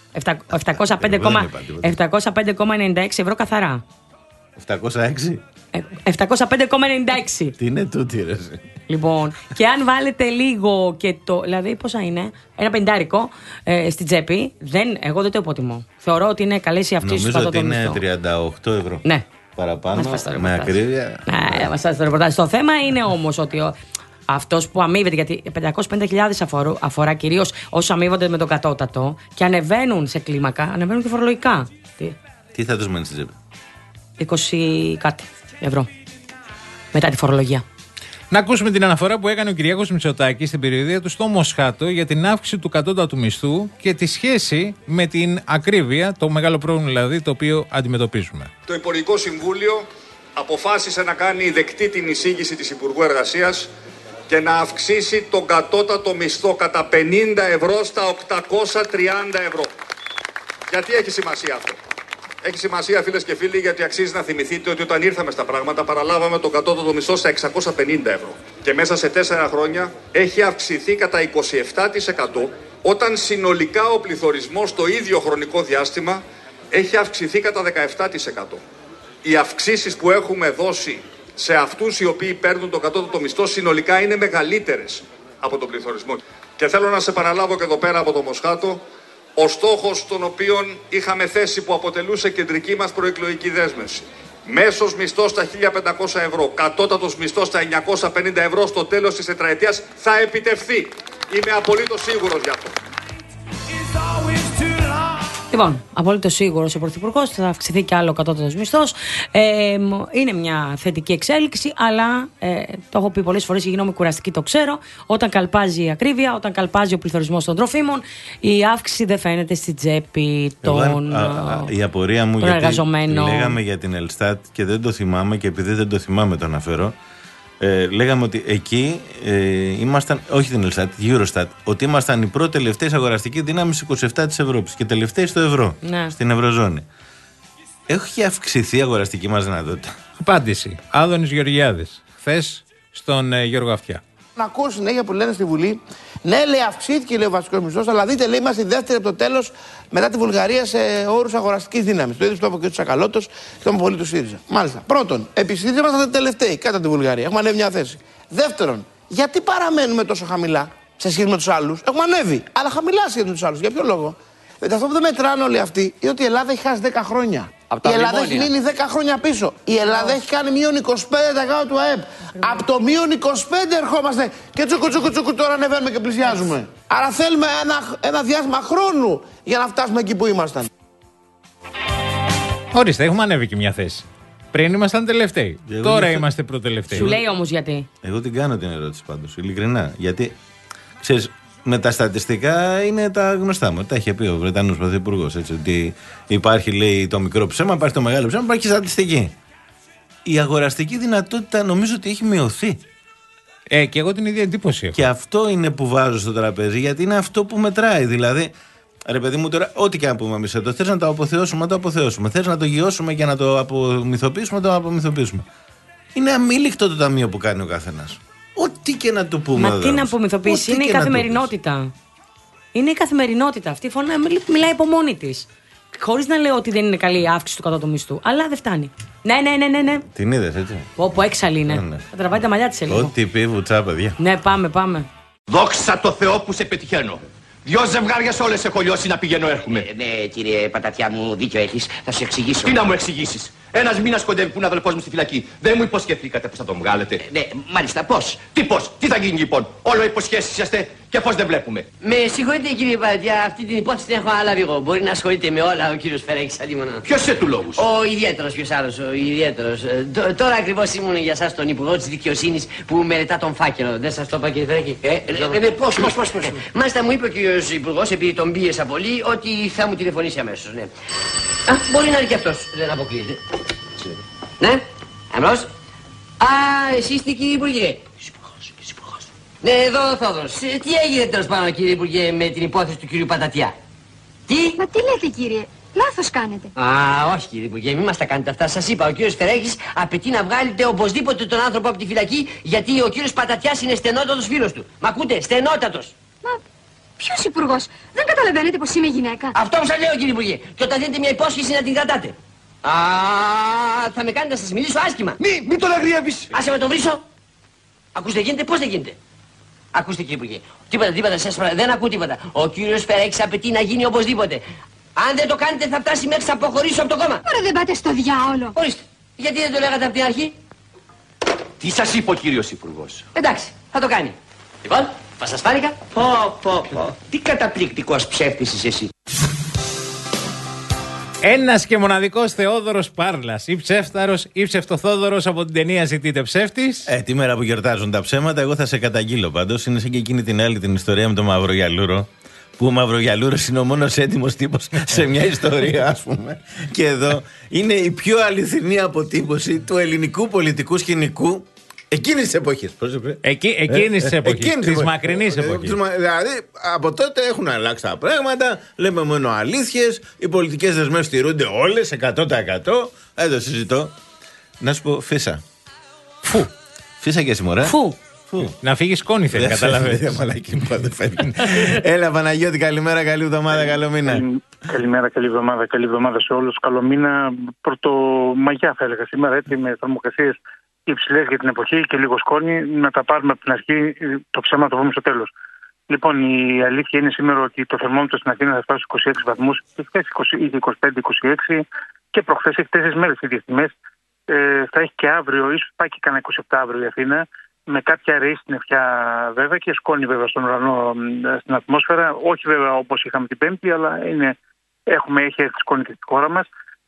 επτακόσια πέντε κόμμα ενενήντα έξι ευρώ καθαρά. επτακόσια έξι επτακόσια πέντε κόμμα ενενήντα έξι. Τι είναι τούτη, ρε? Λοιπόν, και αν βάλετε λίγο και το. Δηλαδή, πόσα είναι, ένα πεντάρικο ε, στην τσέπη, δεν, εγώ δεν το υποτιμώ. Θεωρώ ότι είναι καλές οι αυξήσεις του κατώτατου μισθού. Νομίζω ότι είναι τριάντα οκτώ ευρώ. Ναι. Παραπάνω, με ακρίβεια. Ναι, μας φάσει το ρεπορτάζ. Το θέμα είναι όμως ότι. Ο, αυτός που αμείβεται, γιατί πεντακόσιες πενήντα χιλιάδες αφορά, αφορά κυρίως όσους αμείβονται με τον κατώτατο και ανεβαίνουν σε κλίμακα, ανεβαίνουν και φορολογικά. Τι, Τι θα τους μένει στην τσέπη? είκοσι κάτι ευρώ μετά τη φορολογία. Να ακούσουμε την αναφορά που έκανε ο Κυριάκος Μητσοτάκης στην περιοδεία του στο Μοσχάτο για την αύξηση του κατώτατου μισθού και τη σχέση με την ακρίβεια, το μεγάλο πρόβλημα δηλαδή το οποίο αντιμετωπίζουμε. Το Υπουργικό Συμβούλιο αποφάσισε να κάνει δεκτή την εισήγηση της Υπουργού Εργασίας και να αυξήσει τον κατώτατο μισθό κατά πενήντα ευρώ στα οκτακόσια τριάντα ευρώ. Γιατί έχει σημασία αυτό? Έχει σημασία, φίλες και φίλοι, γιατί αξίζει να θυμηθείτε ότι όταν ήρθαμε στα πράγματα παραλάβαμε τον κατώτατο μισθό στα εξακόσια πενήντα ευρώ. Και μέσα σε τέσσερα χρόνια έχει αυξηθεί κατά είκοσι επτά τοις εκατό, όταν συνολικά ο πληθωρισμός στο ίδιο χρονικό διάστημα έχει αυξηθεί κατά δεκαεπτά τοις εκατό. Οι αυξήσεις που έχουμε δώσει σε αυτούς οι οποίοι παίρνουν το κατώτατο μισθό συνολικά είναι μεγαλύτερες από τον πληθωρισμό. Και θέλω να σε επαναλάβω και εδώ πέρα από το Μοσχάτο, ο στόχος τον οποίον είχαμε θέσει που αποτελούσε κεντρική μας προεκλογική δέσμευση. Μέσος μισθός στα χίλια πεντακόσια ευρώ, κατώτατος μισθός στα εννιακόσια πενήντα ευρώ στο τέλος της τετραετίας θα επιτευχθεί. Είμαι απολύτως σίγουρος γι' αυτό. Λοιπόν, απόλυτο σίγουρο ο Πρωθυπουργός θα αυξηθεί κι άλλο ο κατώτατος μισθός. Ε, είναι μια θετική εξέλιξη, αλλά ε, το έχω πει πολλές φορές, η γνώμη κουραστική το ξέρω. Όταν καλπάζει η ακρίβεια, όταν καλπάζει ο πληθωρισμός των τροφίμων, η αύξηση δεν φαίνεται στην τσέπη των, Εγώ, α, α, η απορία μου, των εργαζομένων. Λέγαμε για την Ελστάτ και δεν το θυμάμαι, και επειδή δεν το θυμάμαι το αναφέρω. Ε, λέγαμε ότι εκεί ε, ήμασταν, όχι την Ελστάτ, την Eurostat, ότι ήμασταν οι πρώτοι τελευταίες αγοραστική δύναμη είκοσι επτά της Ευρώπης και τελευταίοι στο ευρώ, ναι. στην Ευρωζώνη. Έχει αυξηθεί η αγοραστική μας δυνατότητα? Απάντηση. Άδωνης Γεωργιάδης, χθες στον ε, Γιώργο Αυτιά. Να ακούω συνέχεια που λένε στη Βουλή, ναι, λέει, αυξήθηκε, λέει, ο βασικός μισθός, αλλά δείτε, λέει, είμαστε οι δεύτεροι από το τέλος μετά τη Βουλγαρία σε όρους αγοραστικής δύναμης. Το ίδιο το είπε και ο Τσακαλώτος και το πολύ του ΣΥΡΙΖΑ. Μάλιστα. Πρώτον, επιστήμη ήμασταν τελευταίοι κατά τη Βουλγαρία. Έχουμε ανέβει μια θέση. Δεύτερον, γιατί παραμένουμε τόσο χαμηλά σε σχέση με τους άλλους? Έχουμε ανέβει, αλλά χαμηλά σε σχέση με τους άλλους. Για ποιο λόγο? Γιατί αυτό που δεν μετράνε όλοι αυτοί είναι ότι η Ελλάδα έχει χάσει δέκα χρόνια. Η Ελλάδα έχει μείνει δέκα χρόνια πίσω. Η Ελλάδα έχει κάνει μείον είκοσι πέντε τοις εκατό του ΑΕΠ. Από το μείον είκοσι πέντε ερχόμαστε και τσουκου τσουκου τσουκου τώρα ανεβαίνουμε και πλησιάζουμε. Άρα θέλουμε ένα, ένα διάστημα χρόνου για να φτάσουμε εκεί που ήμασταν. Ορίστε, έχουμε ανέβει και μια θέση. Πριν ήμασταν τελευταίοι. Εγώ Τώρα αυτό... είμαστε προτελευταίοι. Σου λέει όμως γιατί. Εγώ την κάνω την ερώτηση πάντως, ειλικρινά. Γιατί, ξέρεις, με τα στατιστικά είναι τα γνωστά μου. Τα είχε πει ο Βρετανός Πρωθυπουργός. Έτσι, ότι υπάρχει, λέει, το μικρό ψέμα, υπάρχει το μεγάλο ψέμα, υπάρχει στατιστική. Η αγοραστική δυνατότητα νομίζω ότι έχει μειωθεί. Ε, και εγώ την ίδια εντύπωση έχω. Και αυτό είναι που βάζω στο τραπέζι, γιατί είναι αυτό που μετράει. Δηλαδή, ρε παιδί μου, τώρα, ό,τι και αν πούμε εμείς εδώ, θες να το αποθεώσουμε, να το αποθεώσουμε. Θες να το γιώσουμε και να το απομυθοποιήσουμε, να το απομυθοποιήσουμε. Είναι αμήλικτο το ταμείο που κάνει ο καθένας. Ό,τι και να το πούμε. Μα τι να απομυθοποιήσει, είναι η καθημερινότητα. Είναι η καθημερινότητα. Αυτή η φωνή μιλάει από μόνη της. Χωρίς να λέω ότι δεν είναι καλή η αύξηση του κατώτατου μισθού. Αλλά δεν φτάνει. Ναι, ναι, ναι, ναι. ναι. Την είδες, έτσι? Πω, έξαλλη είναι. Ναι, ναι. Θα τραβάει τα μαλλιά της σε λίγο. Ό,τι πει βουτσά, παιδιά. Ναι, πάμε, πάμε. Δόξα τω Θεώ που σε πετυχαίνω. Δυο ζευγάρια όλες έχω λιώσει να πηγαίνω έρχομαι. Ε, ναι, κύριε Πατατιά μου, δίκιο έχεις. Θα σου εξηγήσω. Τι να μου εξηγήσεις? Ένας μήνας κοντεύει που είναι αδελφός μου στη φυλακή. Δεν μου υποσχεθήκατε πως θα τον βγάλετε. Ε, ναι, μάλιστα, πώς? Τι πώς? Τι θα γίνει λοιπόν? Όλο υποσχέσεις είσαστε και πώς δεν βλέπουμε? Με συγχωρείτε κύριε Πατατιά, αυτή την υπόθεση την έχω αναλάβει εγώ. Μπορεί να ασχολείται με όλα ο κύριος Φερέκης αντίμονα. Ποιος είναι του λόγους? Ο ιδιαίτερος, ποιος άλλος, ο ιδιαίτερος. Ε, τ, τώρα ακριβώς ήμουν για σας τον Υπουργό της Δικαιοσύνης που μελετά τον φάκελο. Δεν σας το είπα κύριε Φερέκη? Ε, ε, ε, ε, πώς, πώς, πώς, πώς. Ε, μάλιστα μου είπε ο κύριος Υπουργός, επειδή τον πίεσα πολύ, ότι θα μου τηλεφωνήσει αμέσως, ναι. Α, μπορεί να είναι και αυτός, δεν αποκλείεται. Ναι, αμέσως. Α, εσείς είστε κύριε Υπουργέ? Ναι, εδώ ο Θόδωρος. Τι έγινε τέλος πάντων κύριε Υπουργέ με την υπόθεση του κύριου Πατατιά? Τι? Μα τι λέτε κύριε, λάθος κάνετε. Α, όχι κύριε Υπουργέ, μην μας τα κάνετε αυτά. Σας είπα, ο κύριος Φερέγης απαιτεί να βγάλετε οπωσδήποτε τον άνθρωπο από τη φυλακή, γιατί ο κύριος Πατατιάς είναι στενότατος φίλος του. Μ' ακούτε, στενότατος. Μα ποιος υπουργός? Δεν καταλαβαίνετε πως είμαι γυναίκα? Αυτό που σας λέω κύριε Υπουργέ. Και όταν δίνετε μια υπόσχεση να την κρατάτε. Α, θα με κάνετε να σας μιλήσω άσχημα. Μη, μην τον αγριεύεις. Άσε με τον βρίσω. Ακούστε, γίνεται, πώς δεν γίνεται? Ακούστε κύριε Υπουργέ, τίποτα, τίποτα, σας παρα... δεν ακούω τίποτα. Ο κύριος Φερέξης απαιτεί να γίνει οπωσδήποτε. Αν δεν το κάνετε θα φτάσει μέχρι να αποχωρήσω από το κόμμα. Άρα δεν πάτε στο διάολο. Ορίστε, γιατί δεν το λέγατε από την αρχή? Τι σας είπε ο κύριος Υπουργός? Εντάξει, θα το κάνει. Λοιπόν, θα σας φάνηκα. Πω, πω, πω. Τι καταπληκτικός ψεύτης είσαι εσύ. Ένας και μοναδικός Θεόδωρος Πάρλας. Ή ψεύταρος ή ψευτοθόδωρος από την ταινία Ζητείτε ψεύτης. Ε, τη μέρα που γιορτάζουν τα ψέματα, εγώ θα σε καταγγείλω πάντως. Είναι σαν και εκείνη την άλλη την ιστορία με τον Μαυρογιαλούρο. Που ο Μαυρογιαλούρος είναι ο μόνος έτοιμος τύπος σε μια ιστορία, ας πούμε. Και εδώ είναι η πιο αληθινή αποτύπωση του ελληνικού πολιτικού σκηνικού εκείνης της εποχής. Εκεί, εκείνης της εποχής. Της μακρινής εποχής. Δηλαδή, από τότε έχουν αλλάξει τα πράγματα. Λέμε μόνο αλήθειες. Οι πολιτικές δεσμεύσεις στηρούνται όλες, εκατό τοις εκατό. Εδώ συζητώ. Να σου πω, φύσα. Φου. Φύσα και εσύ, μωρέ. Φου. Φου. Να φύγει σκόνη θέλει, καταλαβαίνεις. Έλα, Παναγιώτη, καλημέρα, καλή εβδομάδα, καλό μήνα. Καλημέρα, καλή εβδομάδα, καλή εβδομάδα σε όλους. Καλό μήνα, πρωτομαγιά θα έλεγα σήμερα, έτσι, με θερμοκρασίες υψηλές για την εποχή και λίγο σκόνη. Να τα πάρουμε από την αρχή, το ψέμα το βρούμε στο τέλος. Λοιπόν, η αλήθεια είναι σήμερα ότι το θερμόμετρο στην Αθήνα θα φτάσει στους είκοσι έξι βαθμούς, χθες είκοσι πέντε είκοσι έξι και προχθές έχει τέσσερις μέρες ίδιες τιμές. Ε, θα έχει και αύριο, ίσως πάει και κανένα είκοσι επτά αύριο η Αθήνα, με κάποια ρεή στην ευχιά βέβαια και σκόνη βέβαια στον ουρανό, στην ατμόσφαιρα. Όχι βέβαια όπως είχαμε την Πέμπτη, αλλά είναι έχουμε, έχει έρθει σκόνη και στη χώρα μας.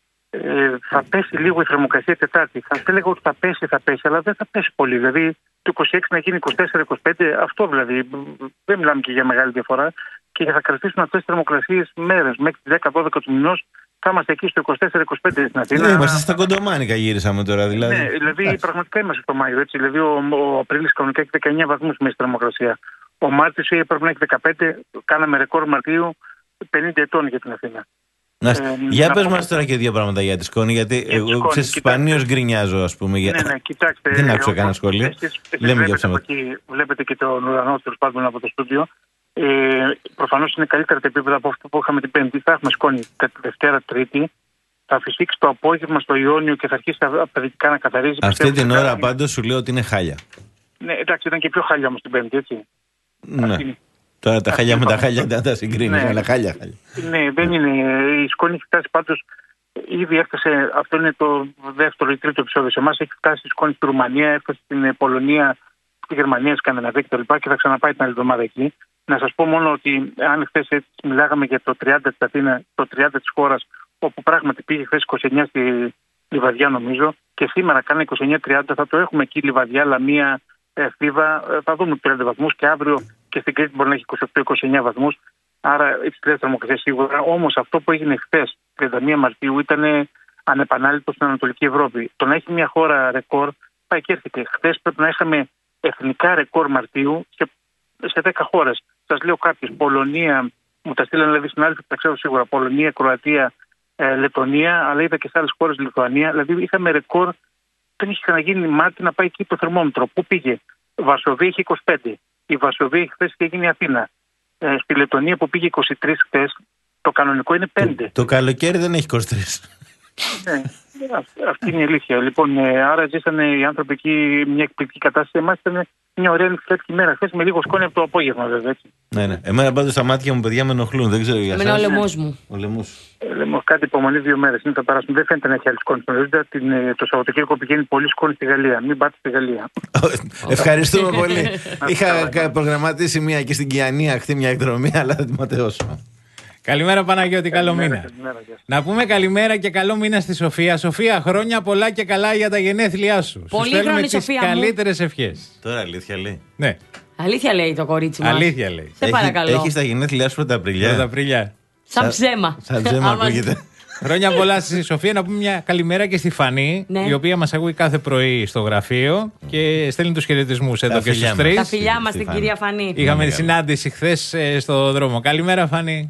Ε, θα πέσει λίγο η θερμοκρασία Τετάρτη. Θα έλεγα ότι θα πέσει, θα πέσει, αλλά δεν θα πέσει πολύ. Δηλαδή το είκοσι έξι να γίνει είκοσι τέσσερα είκοσι πέντε, αυτό δηλαδή. Δεν μιλάμε και για μεγάλη διαφορά. Και θα κρατήσουν αυτές τις θερμοκρασίες μέρες. Μέχρι τις δέκα δώδεκα του μηνός θα είμαστε εκεί στο είκοσι τέσσερα είκοσι πέντε στην Αθήνα. Ναι, είμαστε στα κοντομάνικα, γύρισαμε τώρα δηλαδή. Ναι, δηλαδή πραγματικά είμαστε στο Μάιο. Έτσι. Δηλαδή ο, ο Απρίλης κανονικά έχει δεκαεννιά βαθμούς μέσα στη θερμοκρασία. Ο Μάρτιος έπρεπε να έχει δεκαπέντε. Κάναμε ρεκόρ Μαρτίου πενήντα ετών για την Αθήνα. Να, ε, για πες πω... μας τώρα και δύο πράγματα για τη σκόνη, γιατί εγώ σπανίως γκρινιάζω, ας πούμε. Για... Ναι, ναι, κοιτάξτε. Δεν άκουσα κανένα σχόλιο. Εσείς, εσείς βλέπετε, εκεί, βλέπετε και τον ουρανό, τέλος πάντων, από το στούντιο. Ε, προφανώς είναι καλύτερα τα επίπεδα από αυτό που είχαμε την Πέμπτη. Θα έχουμε σκόνη Δευτέρα, Τρίτη. Θα φυσήξει το απόγευμα στο Ιόνιο και θα αρχίσει απαιτητικά να καθαρίζει. Αυτή την ώρα είναι... πάντως σου λέω ότι είναι χάλια. Ναι, εντάξει, ήταν και πιο χάλια όμως την Πέμπτη, έτσι. Ναι. Αυτή... Τώρα τα χάλια με τα χάλια δεν τα συγκρίνεις, ναι. Αλλά χάλια, χάλια. Ναι, δεν είναι. Η σκόνη έχει φτάσει πάντως. Ήδη έφτασε, αυτό είναι το δεύτερο ή τρίτο επεισόδιο σε εμάς. Έχει φτάσει η σκόνη στη Ρουμανία, έφτασε στην Πολωνία, στη Γερμανία, Σκανδιναβία κτλ. Και, και θα ξαναπάει την άλλη εβδομάδα εκεί. Να σας πω μόνο ότι αν χθες έτσι μιλάγαμε για το τριάντα της Αθήνα, το τριάντα της χώρας, όπου πράγματι πήγε χθες είκοσι εννιά στη Λιβαδιά νομίζω, και σήμερα κάνει είκοσι εννιά τριάντα, θα το έχουμε εκεί Λιβαδιά, Λαμία, Θήβα, θα δούμε τριάντα βαθμούς και αύριο και στην Κρήτη μπορεί να έχει είκοσι οκτώ είκοσι εννιά βαθμούς. Άρα υψηλές θερμοκρασίες σίγουρα. Όμως αυτό που έγινε χθες, τριάντα μία Μαρτίου, ήταν ανεπανάληπτο στην Ανατολική Ευρώπη. Το να έχει μια χώρα ρεκόρ πάει και έρχεται. Χθες πρέπει να είχαμε εθνικά ρεκόρ Μαρτίου σε, σε δέκα χώρες. Σας λέω κάποιες. Πολωνία, μου τα στείλανε δηλαδή στην άλλη, τα ξέρω σίγουρα. Πολωνία, Κροατία, ε, Λετωνία, αλλά είδα και σε άλλες χώρες, Λιθουανία. Δηλαδή είχαμε ρεκόρ. Δεν είχε ξαναγίνει Μάρτι να πάει εκεί το θερμόμετρο. Πού πήγε? Βαρσοβία είχε είκοσι πέντε. Η Βαρσοβία χθες και έγινε η Αθήνα. Ε, στη Λετωνία που πήγε είκοσι τρία χθες, το κανονικό είναι πέντε. Το, το καλοκαίρι δεν έχει είκοσι τρία. Ναι, αυτή είναι η αλήθεια. Λοιπόν, ε, άρα ζήσανε οι άνθρωποι εκεί μια εκπληκτική κατάσταση. Εμάς ήταν μια ωραία νυχτιάτικη μέρα χθες με λίγο σκόνη από το απόγευμα, βέβαια. Έτσι. Ναι, ναι. Εμένα πάντως τα μάτια μου, παιδιά, με ενοχλούν. Δεν ξέρω για εσάς. Εμένα ο λαιμός μου. Ο λαιμός. Ε, λαιμός, κάτι υπομονή δύο μέρες. Είναι θα περάσουν. Δεν φαίνεται να έχει άλλη σκόνη στην Ελλάδα. Το Σαββατοκύριακο πηγαίνει πολύ σκόνη στη Γαλλία. Μην πάτε στη Γαλλία. Ευχαριστούμε πολύ. Είχα προγραμματίσει μια εκεί στην Κιανία χτή μια εκδρομή, αλλά δεν τη ματαιώσω. Καλημέρα Παναγιώτη, καλό μήνα. Να πούμε καλημέρα και καλό μήνα στη Σοφία. Σοφία, χρόνια πολλά και καλά για τα γενέθλιά σου. Πολύ χρόνια, Σοφία. Τις καλύτερες ευχές. Τώρα αλήθεια λέει. Ναι. Αλήθεια λέει το κορίτσι μας. Αλήθεια λέει. Σε παρακαλώ. Έχεις τα γενέθλιά σου Πρωταπριλιά. Πρωταπριλιά. Σαν ψέμα. Σαν ψέμα ακούγεται. Χρόνια πολλά στη Σοφία. Να πούμε μια καλημέρα και στη Φανή, ναι. Η οποία μας ακούει κάθε πρωί στο γραφείο και στέλνει τους χαιρετισμούς εδώ και στους τρεις. Τα φιλιά μας στην κυρία Φανή. Είχαμε συνάντηση χθες στο δρόμο. Καλημέρα, Φανή.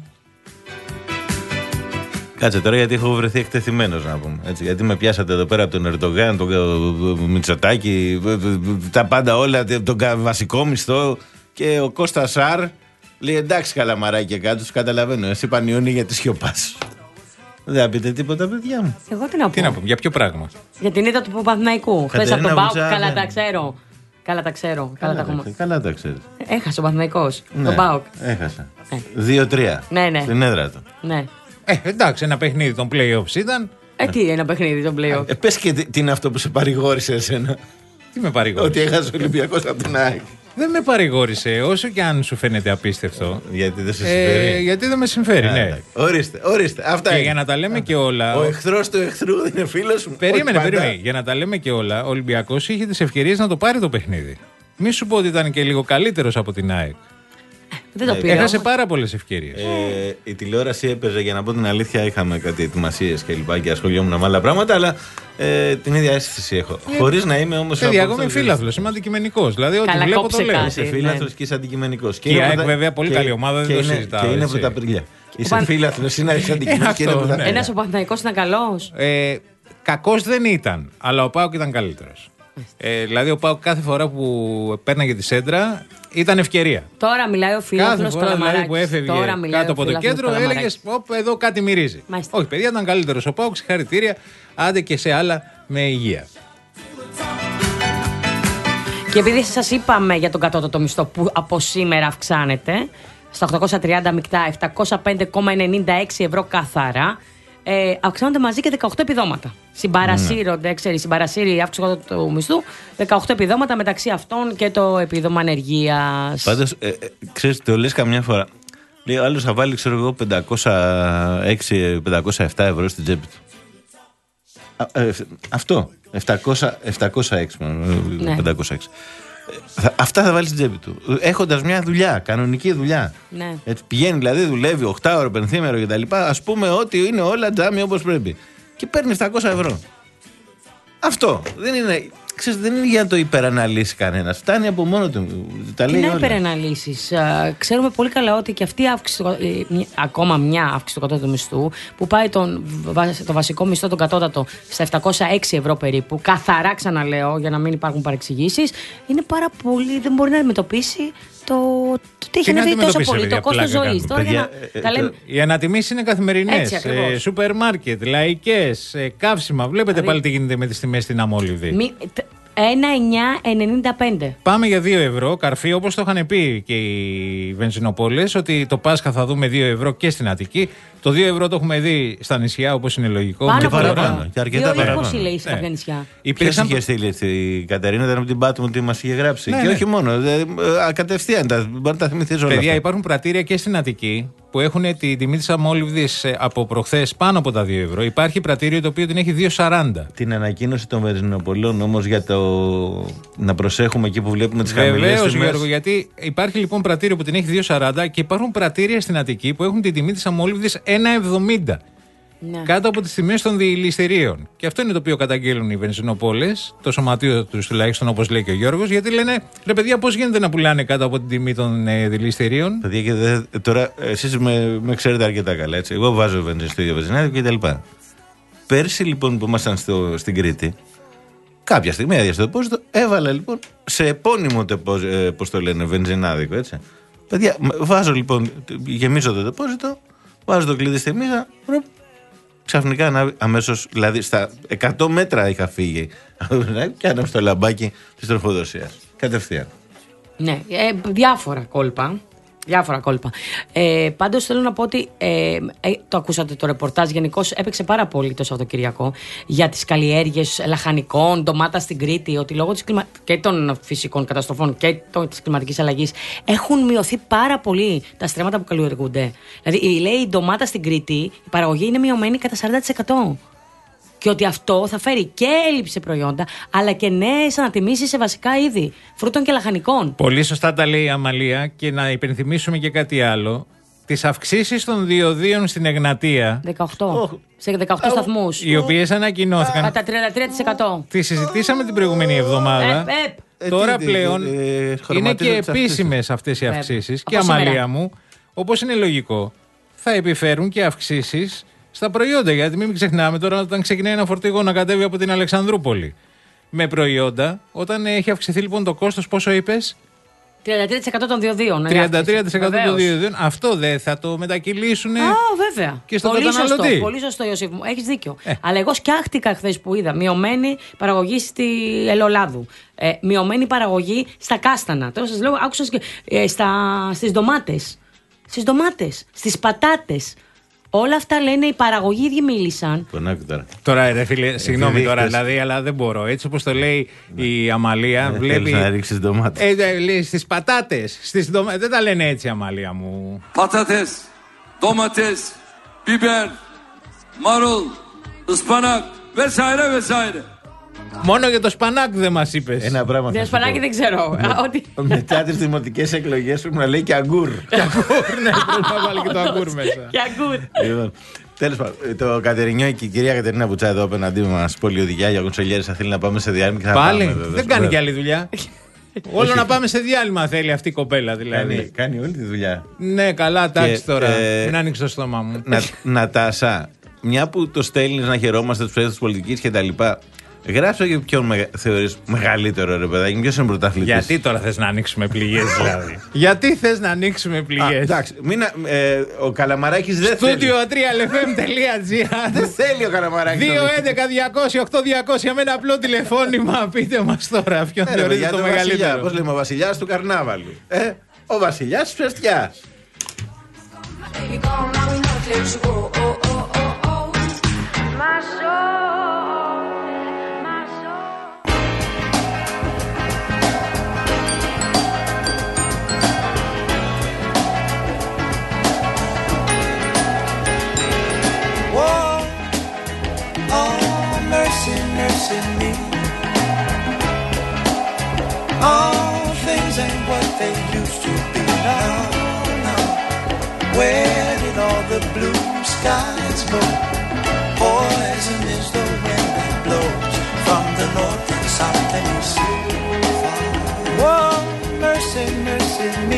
Κάτσε τώρα γιατί έχω βρεθεί εκτεθειμένος να πούμε. Έτσι, γιατί με πιάσατε εδώ πέρα από τον Ερντογάν, τον Μητσοτάκη, τα πάντα όλα, τον βασικό μισθό. Και ο Κώστας Σάρ λέει εντάξει καλαμαράκι κάτω, τους καταλαβαίνω. Εσύ Πανιώνη γιατί σιωπάς. Δεν θα πείτε τίποτα, παιδιά μου. Εγώ τι να πω. Τι να πω, για ποιο πράγμα? Για την ήττα του Παναθηναϊκού. Χθες από τον Πάοκ, καλά τα ξέρω. Καλά τα ξέρω. Καλά, καλά, τα, καλά τα ξέρεις. Έχασε ο Παναθηναϊκός. Ναι, τον Πάοκ. Έχασε. δύο τρία. Ναι, ναι. Στην έδρα του. Ναι. Ε, εντάξει, ένα παιχνίδι των play-offs ήταν. Ε, τι ένα παιχνίδι των play-offs. Ε, πες και τι είναι αυτό που σε παρηγόρησε εσένα. Τι με παρηγόρησε? Ότι έχασε ο Ολυμπιακός από την ΑΕΚ. Δεν με παρηγόρησε, όσο και αν σου φαίνεται απίστευτο. Γιατί δεν σε συμφέρει. Ε, γιατί δεν με συμφέρει, ναι. Ορίστε, ορίστε. Αυτά και είναι. Για να τα λέμε και όλα. Ο εχθρός του εχθρού δεν είναι φίλος μου. Περίμενε, περίμενε. Για να τα λέμε και όλα, ο Ολυμπιακός είχε τις ευκαιρίες να το πάρει το παιχνίδι. Μη σου πω ότι ήταν και λίγο καλύτερος από την ΑΕΚ. Δεν το πήρε. Έχασε πάρα πολλές ευκαιρίες. Ε, η τηλεόραση έπαιζε, για να πω την αλήθεια, είχαμε κάτι ετοιμασίες και λοιπά και ασχολιόμουν με άλλα πράγματα, αλλά ε, την ίδια αίσθηση έχω. Ε, Χωρίς να είμαι όμως. Παιδιά, εγώ είμαι φίλαθλος, είμαι αντικειμενικός. Δηλαδή, ό,τι καλά, βλέπω το λέω. Είσαι φίλαθλος ναι. Και είσαι αντικειμενικός. Και η ΑΕΚ βέβαια πολύ καλή ομάδα, δεν το συζητάω. Και είναι Πρωταπριλιά. Είσαι φίλαθλος, είναι αντικειμενικός και είναι Πρωταπριλιά. Ένας ο Παναθηναϊκός ήταν καλός. Κακός δεν ήταν, αλλά ο ΠΑΟΚ ήταν καλύτερος. Ε, δηλαδή ο ΠΑΟΚ κάθε φορά που πέρναγε τη σέντρα ήταν ευκαιρία. Τώρα μιλάει ο φίλαθλος Καλαμαράκης. Δηλαδή που έφευγε κάτω από το κέντρο έλεγες εδώ κάτι μυρίζει. Μάλιστα. Όχι παιδιά, ήταν καλύτερος ο ΠΑΟΚ, συγχαρητήρια. Άντε και σε άλλα με υγεία. Και επειδή σας είπαμε για τον κατώτατο μισθό που από σήμερα αυξάνεται στα οκτακόσια τριάντα μεικτά, επτακόσια πέντε κόμμα ενενήντα έξι ευρώ καθαρά, ε, αυξάνονται μαζί και δεκαοκτώ επιδόματα. Συμπαρασύρονται, mm. ξέρεις, συμπαρασύρει η αύξηση του μισθού, δεκαοκτώ επιδόματα, μεταξύ αυτών και το επίδομα ανεργίας. Πάντως, ε, ε, ξέρεις, το λες καμιά φορά. Λέει ο άλλος θα βάλει, ξέρω εγώ, πεντακόσια έξι πεντακόσια επτά ευρώ στην τσέπη του. Α, ε, αυτό. επτακόσια έξι Ναι. πεντακόσια έξι. Ε, αυτά θα βάλει στην τσέπη του. Έχοντας μια δουλειά, κανονική δουλειά. Ναι. Έτσι, πηγαίνει δηλαδή, δουλεύει οκτώ ώρο, πενθήμερο κτλ. Ας πούμε ότι είναι όλα τζάμι όπως πρέπει. Και παίρνει επτακόσια ευρώ. Αυτό δεν είναι. Ξέρεις, δεν είναι για να το υπεραναλύσει κανένας. Φτάνει από μόνο του. Τα λέει Τι να όλα. υπεραναλύσεις. Ξέρουμε πολύ καλά ότι και αυτή η αύξηση, ακόμα μια αύξηση του κατώτατου μισθού, που πάει τον, το βασικό μισθό, τον κατώτατο, στα επτακόσια έξι ευρώ περίπου, καθαρά ξαναλέω, για να μην υπάρχουν παρεξηγήσεις, είναι πάρα πολύ. Δεν μπορεί να αντιμετωπίσει το, το τι έχει ανέβει τόσο πολύ, το κόστος ζωής. Τώρα, για να, τα λέμε... Οι ανατιμήσεις είναι καθημερινές. Ε, σούπερ μάρκετ, λαϊκές, ε, καύσιμα. Βλέπετε πάλι τι γίνεται με τις τιμές στην αμόλυβδη. Μη, ένα εννιά ενενήντα πέντε. Πάμε για δύο ευρώ. Καρφί, όπως το είχαν πει και οι βενζινοπόλες, ότι το Πάσχα θα δούμε δύο ευρώ και στην Αττική. Το δύο ευρώ το έχουμε δει στα νησιά, όπως είναι λογικό. Πάνω και παραπάνω. Και αρκετά παραπάνω. Πώς λέει στα κάποια νησιά. Ποιος είχε στείλει η Κατερίνα, ήταν από την Πάτμο ότι μας είχε γράψει. Ναι, και ναι. όχι μόνο. Δε, α, κατευθείαν. Τα, μπορεί να τα θυμηθείς όλα. Παιδιά, αυτά. υπάρχουν πρατήρια και στην Αττική που έχουν τη τιμή της αμόλυβδης από προχθές πάνω από τα δύο ευρώ. Υπάρχει πρατήριο το οποίο την έχει δύο σαράντα. Την ανακοίνωση των βενζινοπολών όμως για το να προσέχουμε εκεί που βλέπουμε τις χαμηλές τιμές. Βεβαίως, Γιώργο, γιατί υπάρχει λοιπόν πρατήριο που την έχει δύο σαράντα και υπάρχουν πρατήρια στην Αττική που έχουν τη τιμή της αμόλυβδης ένα εβδομήντα. Ναι. Κάτω από τις τιμές των διηληστηρίων. Και αυτό είναι το οποίο καταγγέλνουν οι βενζινοπόλες, το σωματείο τους τουλάχιστον, όπως λέει και ο Γιώργος, γιατί λένε ρε παιδιά, πώς γίνεται να πουλάνε κάτω από την τιμή των ε, διηληστηρίων. Παιδιά, και δε, τώρα εσείς με, με ξέρετε αρκετά καλά, έτσι. Εγώ βάζω βενζίνη στο ίδιο βενζινάδικο κτλ. Πέρσι λοιπόν που ήμασταν στο, στην Κρήτη, κάποια στιγμή έδιασε το δεπόζιτο, έβαλα λοιπόν σε επώνυμο τεπόζ, ε, πώς το λένε, βενζινάδικο, έτσι. Παιδιά, βάζω λοιπόν, γεμίζω το δεπόζιτο, βάζω το κλειδί στη μίζα, ξαφνικά αμέσως, δηλαδή στα εκατό μέτρα είχα φύγει και άναψε το λαμπάκι της τροφοδοσίας. Κατευθείαν. Ναι, ε, διάφορα κόλπα. Διάφορα κόλπα. Ε, πάντως θέλω να πω ότι ε, ε, το ακούσατε το ρεπορτάζ. Γενικώς έπαιξε πάρα πολύ το Σαββατοκυριακό για τις καλλιέργειες λαχανικών, ντομάτα στην Κρήτη. Ότι λόγω της κλιμα... και των φυσικών καταστροφών και της κλιματικής αλλαγής έχουν μειωθεί πάρα πολύ τα στρέμματα που καλλιεργούνται. Δηλαδή, λέει η ντομάτα στην Κρήτη, η παραγωγή είναι μειωμένη κατά σαράντα τοις εκατό. Και ότι αυτό θα φέρει και έλλειψη σε προϊόντα, αλλά και νέες ανατιμήσεις σε βασικά είδη φρούτων και λαχανικών. Πολύ σωστά τα λέει η Αμαλία, και να υπενθυμίσουμε και κάτι άλλο. Τις αυξήσεις των διοδίων στην Εγνατία. δεκαοκτώ. Oh. Σε δεκαοκτώ oh. σταθμούς. Οι οποίες ανακοινώθηκαν. Κατά τριάντα τρία τοις εκατό. Τις συζητήσαμε την προηγούμενη εβδομάδα. Ε, ε. Τώρα ε, πλέον ε, ε, είναι και επίσημες αυτές οι αυξήσεις. Και Αμαλία μου, όπως είναι λογικό, θα επιφέρουν και αυξήσεις στα προϊόντα. Γιατί μην ξεχνάμε τώρα, όταν ξεκινάει ένα φορτηγό να κατέβει από την Αλεξανδρούπολη με προϊόντα, όταν έχει αυξηθεί λοιπόν το κόστος, πόσο είπες? τριάντα τρία τοις εκατό των διοδίων. τριάντα τρία τοις εκατό των διοδίων. Αυτό δεν θα το μετακυλήσουν. Α, βέβαια. Και στον πολύ καταναλωτή. Σωστό, πολύ σωστό, Ιωσήφ μου. Έχεις δίκιο. Ε. Αλλά εγώ σκιάχτηκα χθες που είδα μειωμένη παραγωγή στη ελαιολάδου. Ε, μειωμένη παραγωγή στα κάστανα. Τώρα σας λέω, άκουσα ε, στις ντομάτες. Στις ντομάτες, στις πατάτες. Όλα αυτά λένε οι παραγωγοί, ίδιοι μίλησαν. Τώρα. Τώρα, ρε φίλε, συγγνώμη τώρα, δηλαδή, αλλά δεν μπορώ. Έτσι όπως το λέει ναι. η Αμαλία, ναι, βλέπει. Να ρίξεις ντομάτες. Ε, λέει στις πατάτες. Στις ντομα... Δεν τα λένε έτσι, Αμαλία μου. Πατάτες, ντομάτες, biber, marul, ıspanak vesaire vesaire. Μόνο για το σπανάκ δεν μας είπες. Ένα πράγμα. Για το σπανάκι δεν ξέρω. Μετά τις δημοτικές εκλογές πρέπει να λέει και αγκούρ. Και αγκούρ, ναι, πρέπει να βάλει και το αγκούρ μέσα. Και αγκούρ. Τέλος πάντων, το Κατερινιό και η κυρία Κατερίνα Βουτσά εδώ απέναντί μας, πολιοδηγιά για κονσολιέρες, θα θέλει να πάμε σε διάλειμμα και θα πάλι, πάμε. Δεν κάνει και άλλη δουλειά. Όλο να πάμε σε διάλειμμα θέλει αυτή η κοπέλα δηλαδή. Κάνει, κάνει όλη τη δουλειά. Ναι, καλά, εντάξει τώρα. Ε, Μην άνοιξε το στόμα μου. Να, Νατάσα, μια που το στέλνεις να χαιρόμαστε τους παίκτες της πολιτικής και τα λοιπά, γράψε και ποιον μεγα... θεωρείς μεγαλύτερο ρε παιδάκι, ποιος είναι πρωταθλητής. Γιατί τώρα θες να ανοίξουμε πληγές δηλαδή. Γιατί θες να ανοίξουμε πληγές. Εντάξει, μην, ε, ο Καλαμαράκης δεν θέλει. Στούντιο τρία ελ εφ εμ τελεία τζι άρ. Δεν θέλει ο Καλαμαράκης. δύο έντεκα διακόσια οκτώ διακόσια με ένα απλό τηλεφώνημα. Πείτε μας τώρα ποιον ε, θεωρείτε το μεγαλύτερο. Πώς λέμε, ο βασιλιάς του καρνάβαλου. Ε, ο βασιλιάς της ψευτιάς. Where did all the blue skies go? Poison is the wind that blows from the north and south and east. Oh, mercy, mercy me.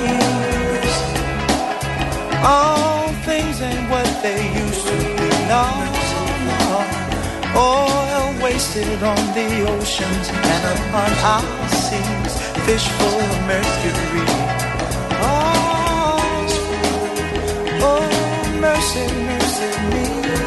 All things ain't what they used to be. No, no. Oil wasted on the oceans and upon our seas. Fish full of mercury. Oh, oh, mercy, mercy me.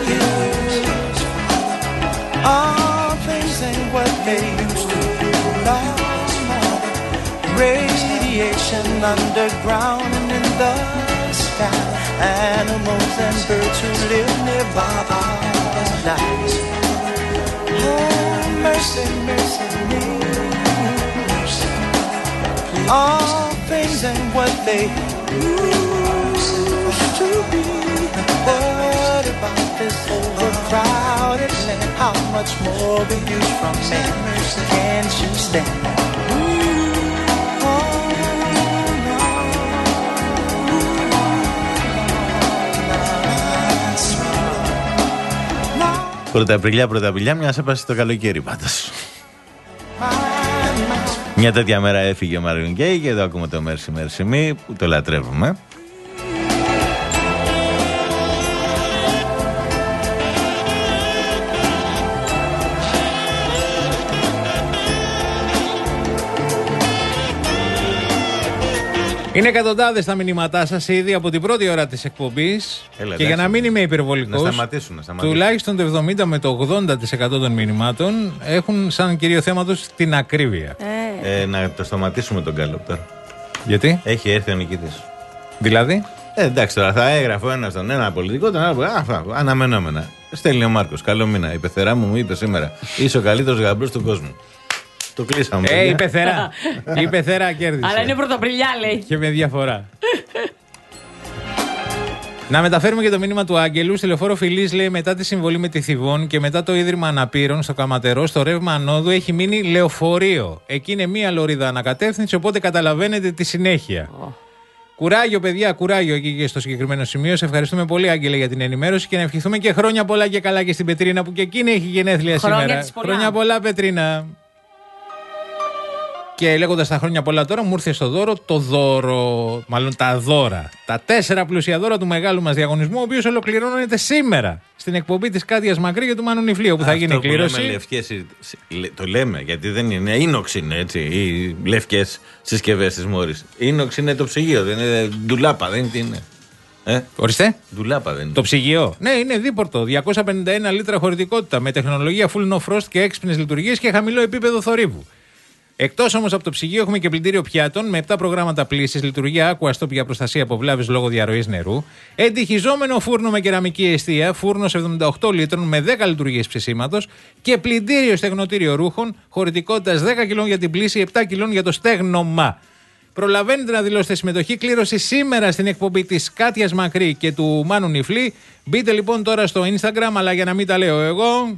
All things ain't what they used to be. No, no. Radiation underground and in the sky. Animals and birds who live nearby are dying. Oh, mercy, mercy me. All things ain't what they used to be. What about this overcrowded land? How much more abuse from man can't you stand? Πρωταπριλιά, πρωταπριλιά, μια έπασε το καλοκαίρι πάντως. Μια τέτοια μέρα έφυγε ο Marvin Gaye και εδώ ακούμε το Mercy Mercy Me που το λατρεύουμε. Είναι εκατοντάδες τα μηνύματά σας ήδη από την πρώτη ώρα της εκπομπής. Έλα, και για να μην είμαι υπερβολικός, να σταματήσουν, να σταματήσουν. Τουλάχιστον το εβδομήντα με το ογδόντα τοις εκατό των μηνυμάτων έχουν σαν κύριο θέμα τους την ακρίβεια. Ε. Ε, να το σταματήσουμε τον Γκάλοπ τώρα. Γιατί? Έχει έρθει ο νικητής. Δηλαδή? Ε, εντάξει, τώρα θα έγραφε ο ένας τον ένα πολιτικό, τον άλλο. Α, αναμενόμενα. Στέλνει ο Μάρκος. Καλό μήνα. Η πεθερά μου μου είπε σήμερα: είσαι ο καλύτερος γαμπρός του κόσμου. Το κλείσαμε. Ε, η πεθερά. Η πεθερά κέρδισε. Αλλά είναι πρωταπριλιά, λέει. Και με διαφορά. Να μεταφέρουμε και το μήνυμα του Άγγελου. Στη λεωφόρο Φιλής, λέει, μετά τη συμβολή με τη Θηβών και μετά το ίδρυμα αναπήρων στο Καματερό, στο ρεύμα ανόδου έχει μείνει λεωφορείο. Εκεί είναι μία λωρίδα ανακατεύθυνση, οπότε καταλαβαίνετε τη συνέχεια. Oh. Κουράγιο, παιδιά, κουράγιο εκεί και στο συγκεκριμένο σημείο. Σε ευχαριστούμε πολύ, Άγγελε, για την ενημέρωση και να ευχηθούμε και χρόνια πολλά και καλά και στην Πετρίνα που και εκείνη έχει γενέθλια χρόνια σήμερα. Χρόνια πολλά, Πετρίνα. Και λέγοντας τα χρόνια πολλά τώρα, μου ήρθε στο δώρο το δώρο, μάλλον τα δώρα. Τα τέσσερα πλούσια δώρα του μεγάλου μας διαγωνισμού, ο οποίος ολοκληρώνεται σήμερα στην εκπομπή της Κάτιας Μακρύ και του Μάνου Νιφλίου, που θα γίνει η κλήρωση. Λέμε λευκές, το λέμε γιατί δεν είναι. Ίνοξ είναι έτσι, οι λευκές συσκευές της Μόρης. Ίνοξ είναι το ψυγείο, δεν είναι ντουλάπα, δεν είναι. Ε? Ορίστε. Ντουλάπα δεν είναι. Το ψυγείο. Ναι, είναι δίπορτο. διακόσια πενήντα ένα λίτρα χωρητικότητα με τεχνολογία full no frost και έξυπνες λειτουργίες και χαμηλό επίπεδο θορύβου. Εκτός όμως από το ψυγείο, έχουμε και πλυντήριο πιάτων με επτά προγράμματα πλύσης, λειτουργία Aqua Stop για προστασία από βλάβες λόγω διαρροής νερού, εντυχιζόμενο φούρνο με κεραμική εστία, φούρνος εβδομήντα οκτώ λίτρων με δέκα λειτουργίες ψησίματος και πλυντήριο στεγνοτήριο ρούχων χωρητικότητας δέκα κιλών για την πλύση, επτά κιλών για το στέγνομα. Προλαβαίνετε να δηλώσετε συμμετοχή, κλήρωση σήμερα στην εκπομπή της Κάτιας Μακρύ και του Μάνου Νιφλή. Μπείτε λοιπόν τώρα στο Instagram, αλλά για να μην τα λέω εγώ.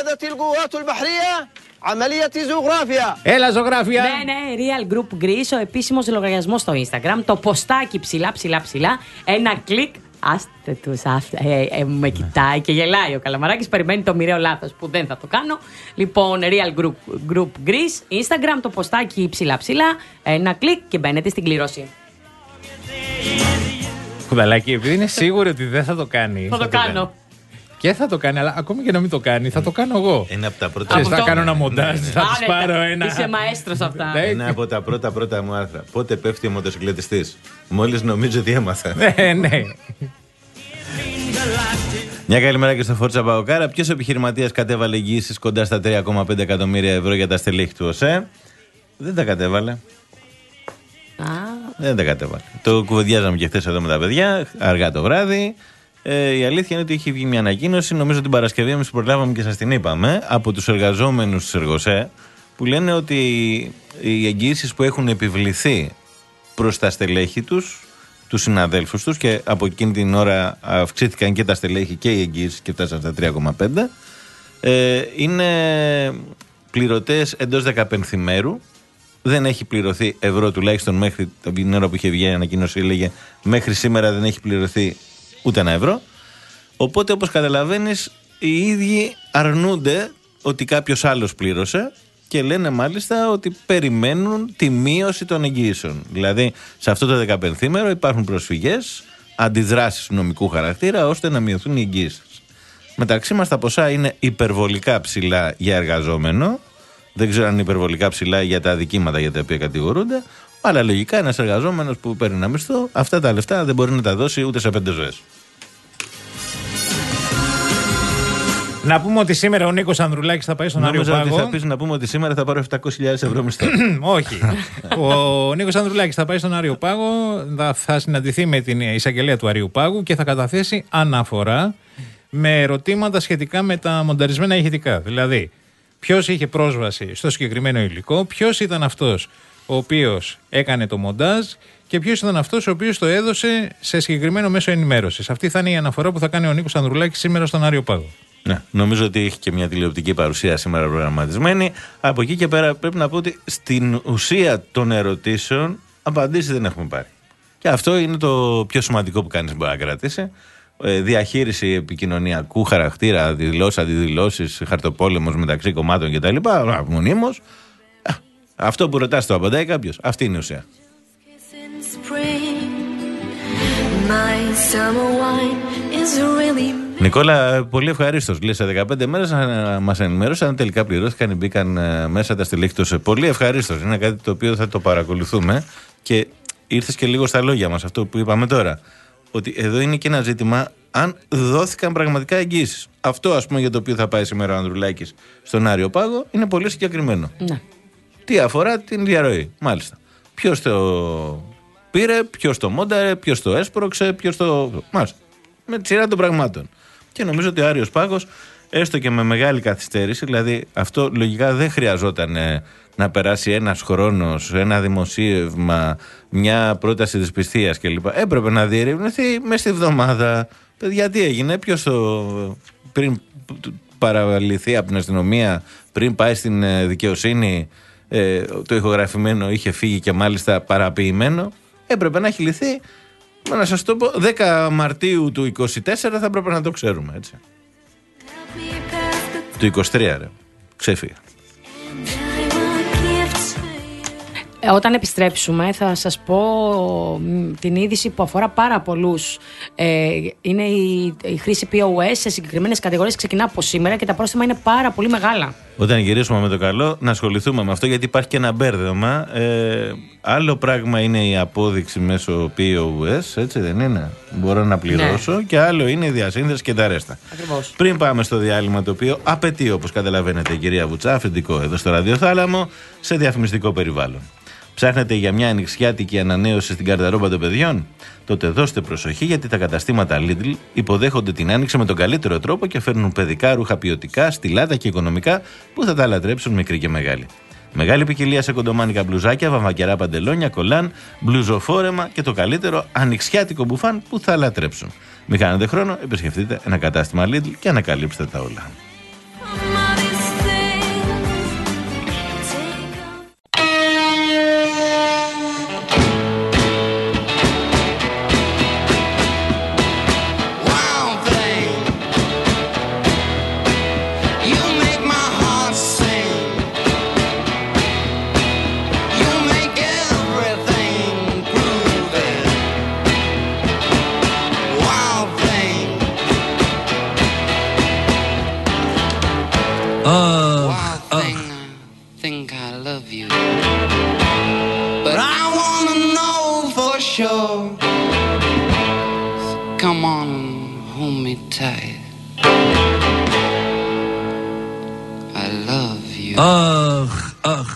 Έλα, ζωγράφια! Ναι, ναι, Real Group Greece, ο επίσημος λογαριασμός στο Instagram. Το ποστάκι ψηλά, ψηλά, ψηλά. Ένα κλικ. Άστε τους, άστε, ε, ε, με κοιτάει και γελάει ο Καλαμαράκης. Περιμένει το μοιραίο λάθος που δεν θα το κάνω. Λοιπόν, Real Group, Group Greece, Instagram, το ποστάκι ψηλά, ψηλά. Ένα κλικ και μπαίνετε στην κλήρωση. Κουδαλάκι, επειδή είναι σίγουρη ότι δεν θα το κάνει. Θα το κάνω. Και θα το κάνει, αλλά ακόμη και να μην το κάνει, θα το κάνω εγώ. Είναι από τα πρώτα. Θα κάνω ένα μοντάζ, θα του πάρω ένα. Είσαι μαέστρος αυτά. Είναι από τα πρώτα πρώτα μου άρθρα. Πότε πέφτει ο μοτοσυκλετιστής? Μόλις νομίζω ότι έμαθα. Ναι, ναι. Μια καλημέρα και στο Φόρτσα Παοκάρα. Ποιος επιχειρηματίας κατέβαλε εγγυήσεις κοντά στα τρία κόμμα πέντε εκατομμύρια ευρώ για τα στελέχη του ΟΣΕ? Δεν τα κατέβαλε. Α. Δεν τα κατέβαλε. Το κουβεντιάζαμε και χθες εδώ με τα παιδιά, αργά το βράδυ. Ε, η αλήθεια είναι ότι έχει βγει μια ανακοίνωση, νομίζω την Παρασκευή εμείς προλάβαμε και σας την είπαμε, από τους εργαζόμενους της Εργοσέ, που λένε ότι οι εγγυήσεις που έχουν επιβληθεί προς τα στελέχη τους, τους συναδέλφους τους, και από εκείνη την ώρα αυξήθηκαν και τα στελέχη και οι εγγυήσεις και φτάσαν στα τρία κόμμα πέντε, ε, είναι πληρωτές εντός δεκαπένθη μέρου, δεν έχει πληρωθεί ευρώ, τουλάχιστον μέχρι την ώρα που είχε βγει η ανακοίνωση, έλεγε μέχρι σήμερα δεν έχει πληρωθεί ούτε ένα ευρώ. Οπότε, όπως καταλαβαίνεις, οι ίδιοι αρνούνται ότι κάποιος άλλος πλήρωσε και λένε μάλιστα ότι περιμένουν τη μείωση των εγγυήσεων. Δηλαδή, σε αυτό το δεκαπενθήμερο υπάρχουν προσφυγές, αντιδράσεις νομικού χαρακτήρα, ώστε να μειωθούν οι εγγυήσεις. Μεταξύ μας τα ποσά είναι υπερβολικά ψηλά για εργαζόμενο. Δεν ξέρω αν είναι υπερβολικά ψηλά για τα αδικήματα για τα οποία κατηγορούνται. Αλλά λογικά ένας εργαζόμενος που παίρνει ένα μισθό, αυτά τα λεφτά δεν μπορεί να τα δώσει ούτε σε πέντε ζωές. Να πούμε ότι σήμερα ο Νίκος Ανδρουλάκης θα πάει στον Άριο Πάγο. Νόμιζα ότι θα πεις να πούμε ότι σήμερα θα πάρω επτακόσιες χιλιάδες ευρώ μισθό. Όχι. Ο Νίκος Ανδρουλάκης θα πάει στον Άριο Πάγο, θα, θα συναντηθεί με την εισαγγελέα του Αρίου Πάγου και θα καταθέσει αναφορά με ερωτήματα σχετικά με τα μονταρισμένα ηχητικά. Δηλαδή, ποιος είχε πρόσβαση στο συγκεκριμένο υλικό, ποιος ήταν αυτός ο οποίος έκανε το μοντάζ και ποιος ήταν αυτός ο οποίος το έδωσε σε συγκεκριμένο μέσο ενημέρωσης. Αυτή θα είναι η αναφορά που θα κάνει ο Νίκος Ανδρουλάκης σήμερα στον Άριο Πάγο. Ναι, νομίζω ότι έχει και μια τηλεοπτική παρουσία σήμερα προγραμματισμένη. Από εκεί και πέρα πρέπει να πω ότι στην ουσία των ερωτήσεων απαντήσεις δεν έχουμε πάρει. Και αυτό είναι το πιο σημαντικό που κανείς μπορεί να κρατήσει. Ε, διαχείριση επικοινωνιακού χαρακτήρα, δηλώσεις, αντιδηλώσεις, χαρτοπόλεμος μεταξύ κομμάτων κτλ. Μονίμως. Αυτό που ρωτάς το απαντάει κάποιος. Αυτή είναι η ουσία. Νικόλα, πολύ ευχαρίστως. Λέει σε δεκαπέντε μέρες να μας ενημερώσαν αν τελικά πληρώθηκαν ή μπήκαν μέσα τα στελέχη τους. Πολύ ευχαρίστως. Είναι κάτι το οποίο θα το παρακολουθούμε και ήρθες και λίγο στα λόγια μας αυτό που είπαμε τώρα. Ότι εδώ είναι και ένα ζήτημα αν δόθηκαν πραγματικά εγγύησεις. Αυτό, ας πούμε, για το οποίο θα πάει σήμερα ο Ανδρουλάκης στον Άριο Πάγο είναι πολύ συγκεκριμένο. Ναι. Τι αφορά την διαρροή, μάλιστα. Ποιος το πήρε, ποιος το μόνταρε, ποιος το έσπρωξε, ποιος το. Μάλιστα. Με τη σειρά των πραγμάτων. Και νομίζω ότι ο Άριος Πάγος, έστω και με μεγάλη καθυστέρηση, δηλαδή αυτό λογικά δεν χρειαζόταν ε, να περάσει ένας χρόνος, ένα δημοσίευμα, μια πρόταση δυσπιστίας κλπ. Έπρεπε να διερευνηθεί μέσα στη βδομάδα. Παιδιά, τι έγινε, ποιος το. Πριν παραλυθεί από την αστυνομία, πριν πάει στην ε, δικαιοσύνη, ε, το ηχογραφημένο είχε φύγει και μάλιστα παραποιημένο. Έπρεπε να έχει λυθεί. Να σας το πω, δέκα Μαρτίου του είκοσι τέσσερα θα έπρεπε να το ξέρουμε, έτσι. Του είκοσι τρία, ρε. Ξέφυγε. Όταν επιστρέψουμε θα σας πω την είδηση που αφορά πάρα πολλούς. Ε, είναι η, η χρήση πι ο ες σε συγκεκριμένες κατηγορίες. Ξεκινά από σήμερα και τα πρόστιμα είναι πάρα πολύ μεγάλα. Όταν γυρίσουμε με το καλό να ασχοληθούμε με αυτό, γιατί υπάρχει και ένα μπέρδεμα. Ε, άλλο πράγμα είναι η απόδειξη μέσω πι ο ες, έτσι δεν είναι? Μπορώ να πληρώσω, ναι. Και άλλο είναι η διασύνδεση και τα ρέστα. Ακριβώς. Πριν πάμε στο διάλειμμα, το οποίο απαιτεί, όπως καταλαβαίνετε, η κυρία Βουτσά, αφεντικό εδώ στο ραδιοθάλαμο, σε διαφημιστικό περιβάλλον. Ψάχνετε για μια ανοιξιάτικη ανανέωση στην καρταρόμπα των παιδιών? Τότε δώστε προσοχή, γιατί τα καταστήματα Lidl υποδέχονται την άνοιξη με τον καλύτερο τρόπο και φέρνουν παιδικά ρούχα ποιοτικά, στιλάτα και οικονομικά που θα τα λατρέψουν μικροί και μεγάλοι. Μεγάλη ποικιλία σε κοντομάνικα μπλουζάκια, βαμβακερά παντελόνια, κολάν, μπλουζοφόρεμα και το καλύτερο ανοιξιάτικο μπουφάν που θα λατρέψουν. Μην χάνετε χρόνο, επισκεφτείτε ένα κατάστημα Lidl και ανακαλύψτε τα όλα. Come on, hold me tight. I love you. Ugh, ugh.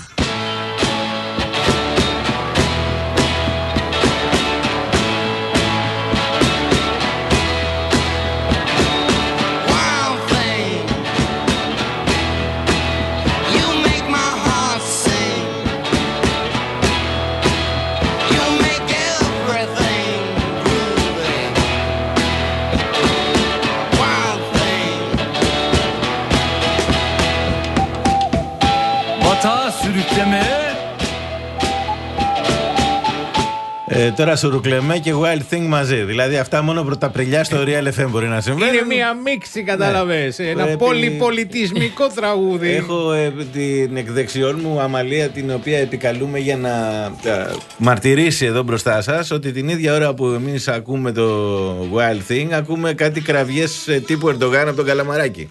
Ε, τώρα Σουρουκλεμέ και Wild Thing μαζί. Δηλαδή αυτά μόνο πρωταπριλιά στο Real εφ εμ μπορεί να συμβαίνει. Είναι μία μίξη, κατάλαβες. Ναι. Ένα Πρέπει... πολυπολιτισμικό τραγούδι. Έχω ε, την εκδεξιόν μου Αμαλία, την οποία επικαλούμε για να ε, μαρτυρήσει εδώ μπροστά σας ότι την ίδια ώρα που εμείς ακούμε το Wild Thing, ακούμε κάτι κραυγές ε, τύπου Ερντογάν από τον Καλαμαράκι.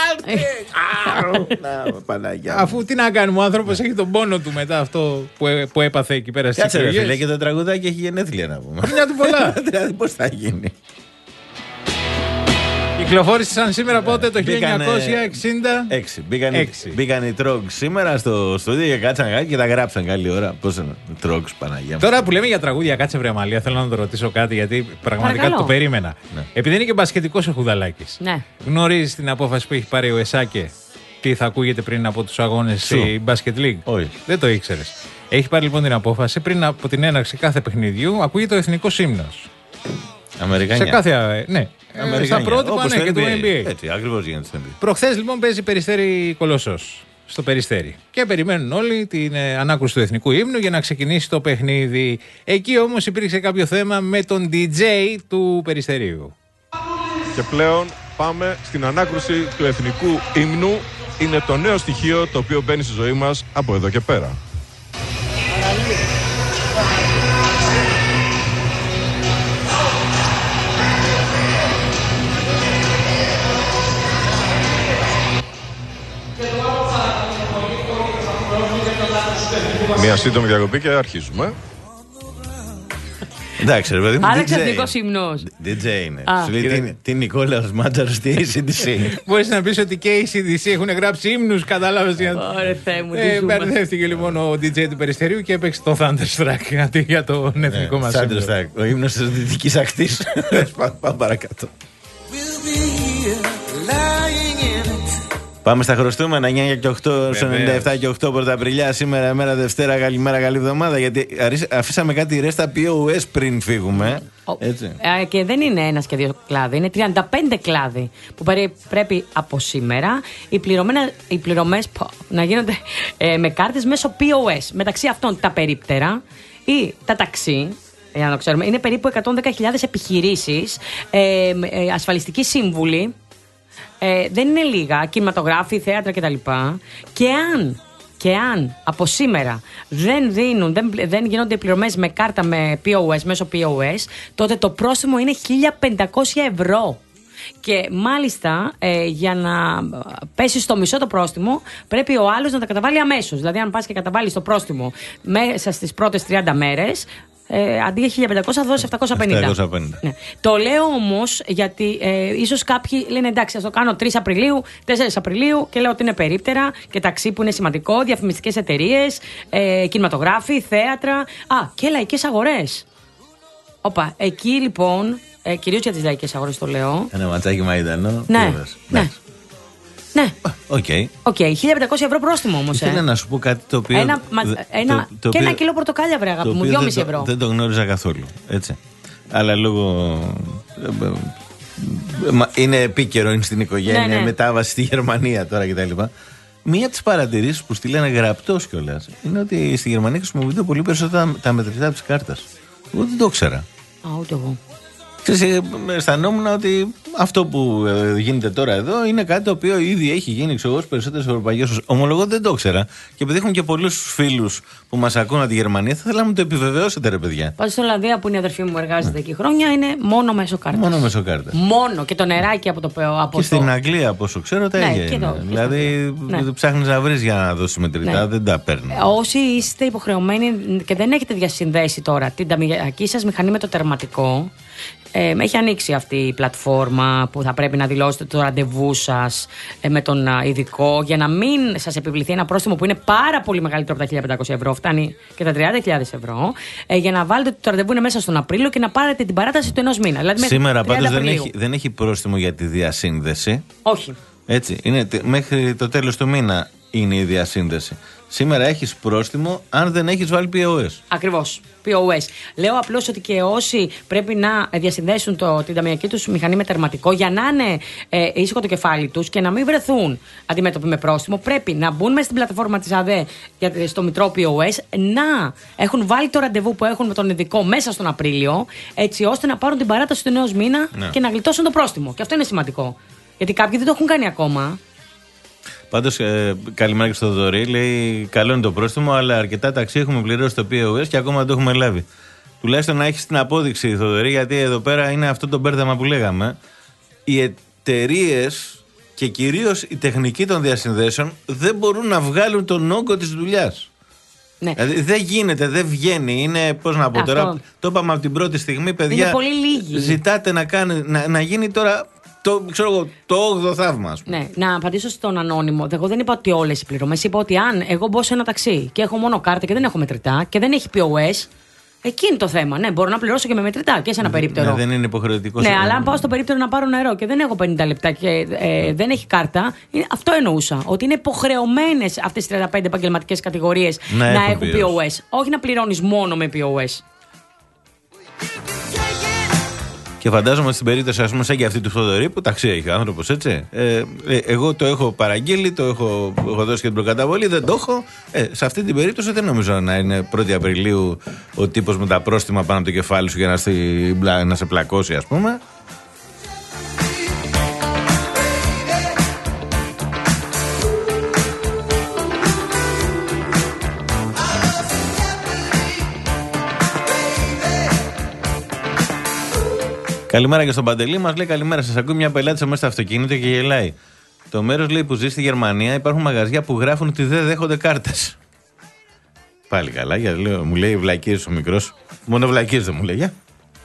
Αφού τι να κάνουμε, ο άνθρωπος έχει τον πόνο του μετά αυτό που, που έπαθε εκεί πέρα στις εκλογές. εκλογές. Κάτσε ρε φίλε, και το τραγουδάκι έχει γενέθλια να πούμε. Χρόνια του πολλά. Δηλαδή πώς θα γίνει. Κυκλοφόρησαν σήμερα πότε, το χίλια εννιακόσια εξήντα έξι. Μπήκαν, μπήκαν οι Τρόγκς σήμερα στο στούντιο και κάτσαν κάτι και τα γράψαν καλή ώρα. Πώς είναι, Τρόγκς, Παναγία. Τώρα που λέμε για τραγούδια, κάτσε βρε Αμαλία, θέλω να το ρωτήσω κάτι γιατί πραγματικά Παρακαλώ. το περίμενα. Ναι. Επειδή είναι και μπασκετικός ο Χουδαλάκης, ναι. γνωρίζεις την απόφαση που έχει πάρει ο Εσάκε, τι θα ακούγεται πριν από τους αγώνες η Basket League? Όχι. Δεν το ήξερες. Έχει πάρει λοιπόν την απόφαση πριν από την έναρξη κάθε παιχνιδιού ακούγεται ο εθνικός ύμνος. Αμερικανιά. Σε κάθε. Ναι. Αμερικανιά. Στα πρότυπα ναι, και του N B A. Έτσι, ακριβώς γίνεται στο N B A. Προχθές λοιπόν παίζει Περιστέρι Κολοσσός. Στο Περιστέρι. Και περιμένουν όλοι την ε, ανάκρουση του εθνικού ύμνου για να ξεκινήσει το παιχνίδι. Εκεί όμως υπήρξε κάποιο θέμα με τον ντι τζέι του Περιστερίου. Και πλέον πάμε στην ανάκρουση του εθνικού ύμνου. Είναι το νέο στοιχείο το οποίο μπαίνει στη ζωή μας από εδώ και πέρα. Μια σύντομη διακοπή και αρχίζουμε. Εντάξει, ρε παιδί μου. Άλλαξε εθνικός ύμνος. ντι τζέι είναι. Σου λέει τι Νικόλαος Μάτζαρος, τι έι σι ντι σι. Μπορείς να πεις ότι και οι έι σι ντι σι έχουν γράψει ύμνους, κατάλαβες. Ωραία, Θεέ μου, τι ζούμε. Μπερδεύτηκε λοιπόν ο ντι τζέι του Περιστερίου και έπαιξε το Thunderstruck αντί για τον εθνικό μας ύμνο. Thunderstruck, ο ύμνος της δυτικής ακτής. Πάμε παρακάτω. Πάμε στα χρωστούμενα εννιά και οκτώ στο ενενήντα επτά και οκτώ Πρωταπριλιά. Σήμερα, μέρα Δευτέρα, καλημέρα, καλή εβδομάδα. Γιατί αφήσαμε κάτι ρέστα πι ο ες πριν φύγουμε. Έτσι. Ε, και δεν είναι ένας και δύο κλάδοι, είναι τριάντα πέντε κλάδοι που πρέπει από σήμερα οι, οι πληρωμές να γίνονται ε, με κάρτες μέσω πι ο ες. Μεταξύ αυτών τα περίπτερα ή τα ταξί. Για να το ξέρουμε, είναι περίπου εκατόν δέκα χιλιάδες επιχειρήσεις, ε, ε, ασφαλιστικοί σύμβουλοι. Ε, δεν είναι λίγα, κινηματογράφοι, θέατρα κτλ. Και αν, και αν από σήμερα δεν, δίνουν, δεν, δεν γίνονται πληρωμές με κάρτα με πι ο ες, μέσω πι ο ες, τότε το πρόστιμο είναι χίλια πεντακόσια ευρώ. Και μάλιστα ε, για να πέσει στο μισό το πρόστιμο πρέπει ο άλλος να τα καταβάλει αμέσως. Δηλαδή αν πας και καταβάλεις το πρόστιμο μέσα στις πρώτες τριάντα μέρες, Ε, αντί για χίλια πεντακόσια θα δώσει επτακόσια πενήντα. Ναι. Το λέω όμως γιατί ε, ίσως κάποιοι λένε εντάξει, ας το κάνω τρεις Απριλίου, τέσσερις Απριλίου και λέω ότι είναι περίπτερα και ταξί που είναι σημαντικό, διαφημιστικές εταιρείες, ε, κινηματογράφοι, θέατρα. Α, και λαϊκές αγορές. Όπα, εκεί λοιπόν, ε, κυρίως για τις λαϊκές αγορές το λέω. Ένα ματσάκι μαϊντανό. Ναι, ναι. Ναι. Οκ. Okay. Okay. χίλια πεντακόσια ευρώ πρόστιμο όμως. Ήθελα ε. να σου πω κάτι το οποίο. Ένα, ένα, το, το και οποίο, ένα κιλό πορτοκάλια, βρε αγάπη μου, δυόμισι ευρώ. Δεν το γνώριζα καθόλου. Έτσι. Αλλά λόγω. Είναι επίκαιρο, είναι στην οικογένεια, ναι, ναι. Μετάβαση στη Γερμανία τώρα κτλ. Μία από τις παρατηρήσεις που στείλανε γραπτός κιόλας είναι ότι στη Γερμανία χρησιμοποιούνται πολύ περισσότερα τα μετρητά της κάρτας. Εγώ δεν το ξέρα. Α, ούτε εγώ. Αισθανόμουν ότι αυτό που γίνεται τώρα εδώ είναι κάτι το οποίο ήδη έχει γίνει ξέρω, στις περισσότερες ευρωπαϊκές χώρες. Ομολογώ δεν το ήξερα. Και επειδή έχουμε και πολλούς φίλους που μας ακούν από τη Γερμανία, θα ήθελα να μου το επιβεβαιώσετε, ρε παιδιά. Πάντως στην Ολλανδία που είναι η αδερφή μου εργάζεται ναι. εκεί χρόνια είναι μόνο μέσω κάρτας. Μόνο μέσω κάρτας. Μόνο και το νεράκι από το από Και το... στην Αγγλία, από όσο ξέρω, τα ίδια. Ναι, είναι. Δηλαδή ναι. ψάχνεις να βρεις για να δώσεις μετρητά, ναι. δεν τα παίρνει. Όσοι είστε υποχρεωμένοι και δεν έχετε διασυνδέσει τώρα την ταμιακή σας μηχανή με το τερματικό. Ε, έχει ανοίξει αυτή η πλατφόρμα που θα πρέπει να δηλώσετε το ραντεβού σας ε, με τον α, ειδικό για να μην σας επιβληθεί ένα πρόστιμο που είναι πάρα πολύ μεγαλύτερο από τα χίλια πεντακόσια ευρώ, φτάνει και τα τριάντα χιλιάδες ευρώ, ε, για να βάλετε το ραντεβού είναι μέσα στον Απρίλιο και να πάρετε την παράταση του ενός μήνα. Δηλαδή, σήμερα πάντως δεν έχει, δεν έχει πρόστιμο για τη διασύνδεση. Όχι. Έτσι, είναι μέχρι το τέλος του μήνα. είναι η διασύνδεση. Σήμερα έχεις πρόστιμο αν δεν έχεις βάλει πι ο ες. Ακριβώς. πι ο ες. Λέω απλώς ότι και όσοι πρέπει να διασυνδέσουν το, την ταμιακή τους μηχανή με τερματικό για να είναι ε, ήσυχο το κεφάλι τους και να μην βρεθούν αντιμέτωποι με πρόστιμο, πρέπει να μπουν μέσα στην πλατφόρμα της ΑΔΕ για, στο Μητρό πι ο ες, να έχουν βάλει το ραντεβού που έχουν με τον ειδικό μέσα στον Απρίλιο, έτσι ώστε να πάρουν την παράταση του νέου μήνα ναι. και να γλιτώσουν το πρόστιμο. Και αυτό είναι σημαντικό. Γιατί κάποιοι δεν το έχουν κάνει ακόμα. Πάντως, ε, καλημέρα και στο Θοδωρή. Λέει: καλό είναι το πρόστιμο, αλλά αρκετά ταξί έχουμε πληρώσει το πι ο ες και ακόμα δεν το έχουμε λάβει. Τουλάχιστον να έχεις την απόδειξη, Θοδωρή, γιατί εδώ πέρα είναι αυτό το μπέρδεμα που λέγαμε. Οι εταιρείες και κυρίως η τεχνική των διασυνδέσεων δεν μπορούν να βγάλουν τον όγκο της δουλειάς. Ναι. Δηλαδή δεν γίνεται, δεν βγαίνει. Είναι, πώς να πω αυτό. Τώρα, το είπαμε από την πρώτη στιγμή, παιδιά. Είναι πολύ λίγοι. Ζητάτε να, κάνει, να, να γίνει τώρα. Το, ξέρω εγώ, το όγδοο θαύμα, ας πούμε. Ναι, να απαντήσω στον ανώνυμο. Εγώ δεν είπα ότι όλες οι πληρωμές. Είπα ότι αν εγώ μπω σε ένα ταξί και έχω μόνο κάρτα και δεν έχω μετρητά και δεν έχει πι ο ες, εκεί είναι το θέμα. Ναι, μπορώ να πληρώσω και με μετρητά και σε ένα περίπτερο. Ναι, δεν είναι υποχρεωτικό. Ναι, αλλά αν πάω στο περίπτερο να πάρω νερό και δεν έχω πενήντα λεπτά και ε, δεν έχει κάρτα, είναι, αυτό εννοούσα. Ότι είναι υποχρεωμένες αυτές οι τριάντα πέντε επαγγελματικές κατηγορίες να, να έχουν πι ο ες. Όχι να πληρώνεις μόνο με πι ο ες. Και φαντάζομαι στην περίπτωση, ας πούμε, σαν και αυτή του Θοδωρή, που ταξί έχει ο άνθρωπος, έτσι. Ε, ε, εγώ το έχω παραγγείλει, το έχω, έχω δώσει και την προκαταβολή, δεν το έχω. Ε, σε αυτή την περίπτωση δεν νομίζω να είναι πρώτη Απριλίου ο τύπος με τα πρόστιμα πάνω από το κεφάλι σου για να, στη, να σε πλακώσει, ας πούμε. Καλημέρα και στον Παντελή. Μας λέει: καλημέρα, σας ακούει μια πελάτησα μέσα στο αυτοκίνητο και γελάει. Το μέρος, λέει, που ζει στη Γερμανία υπάρχουν μαγαζιά που γράφουν ότι δεν δέχονται κάρτες. Πάλι καλά, γιατί λέω, μου λέει βλακίες ο μικρός. Μόνο βλακίες δεν μου λέει, για.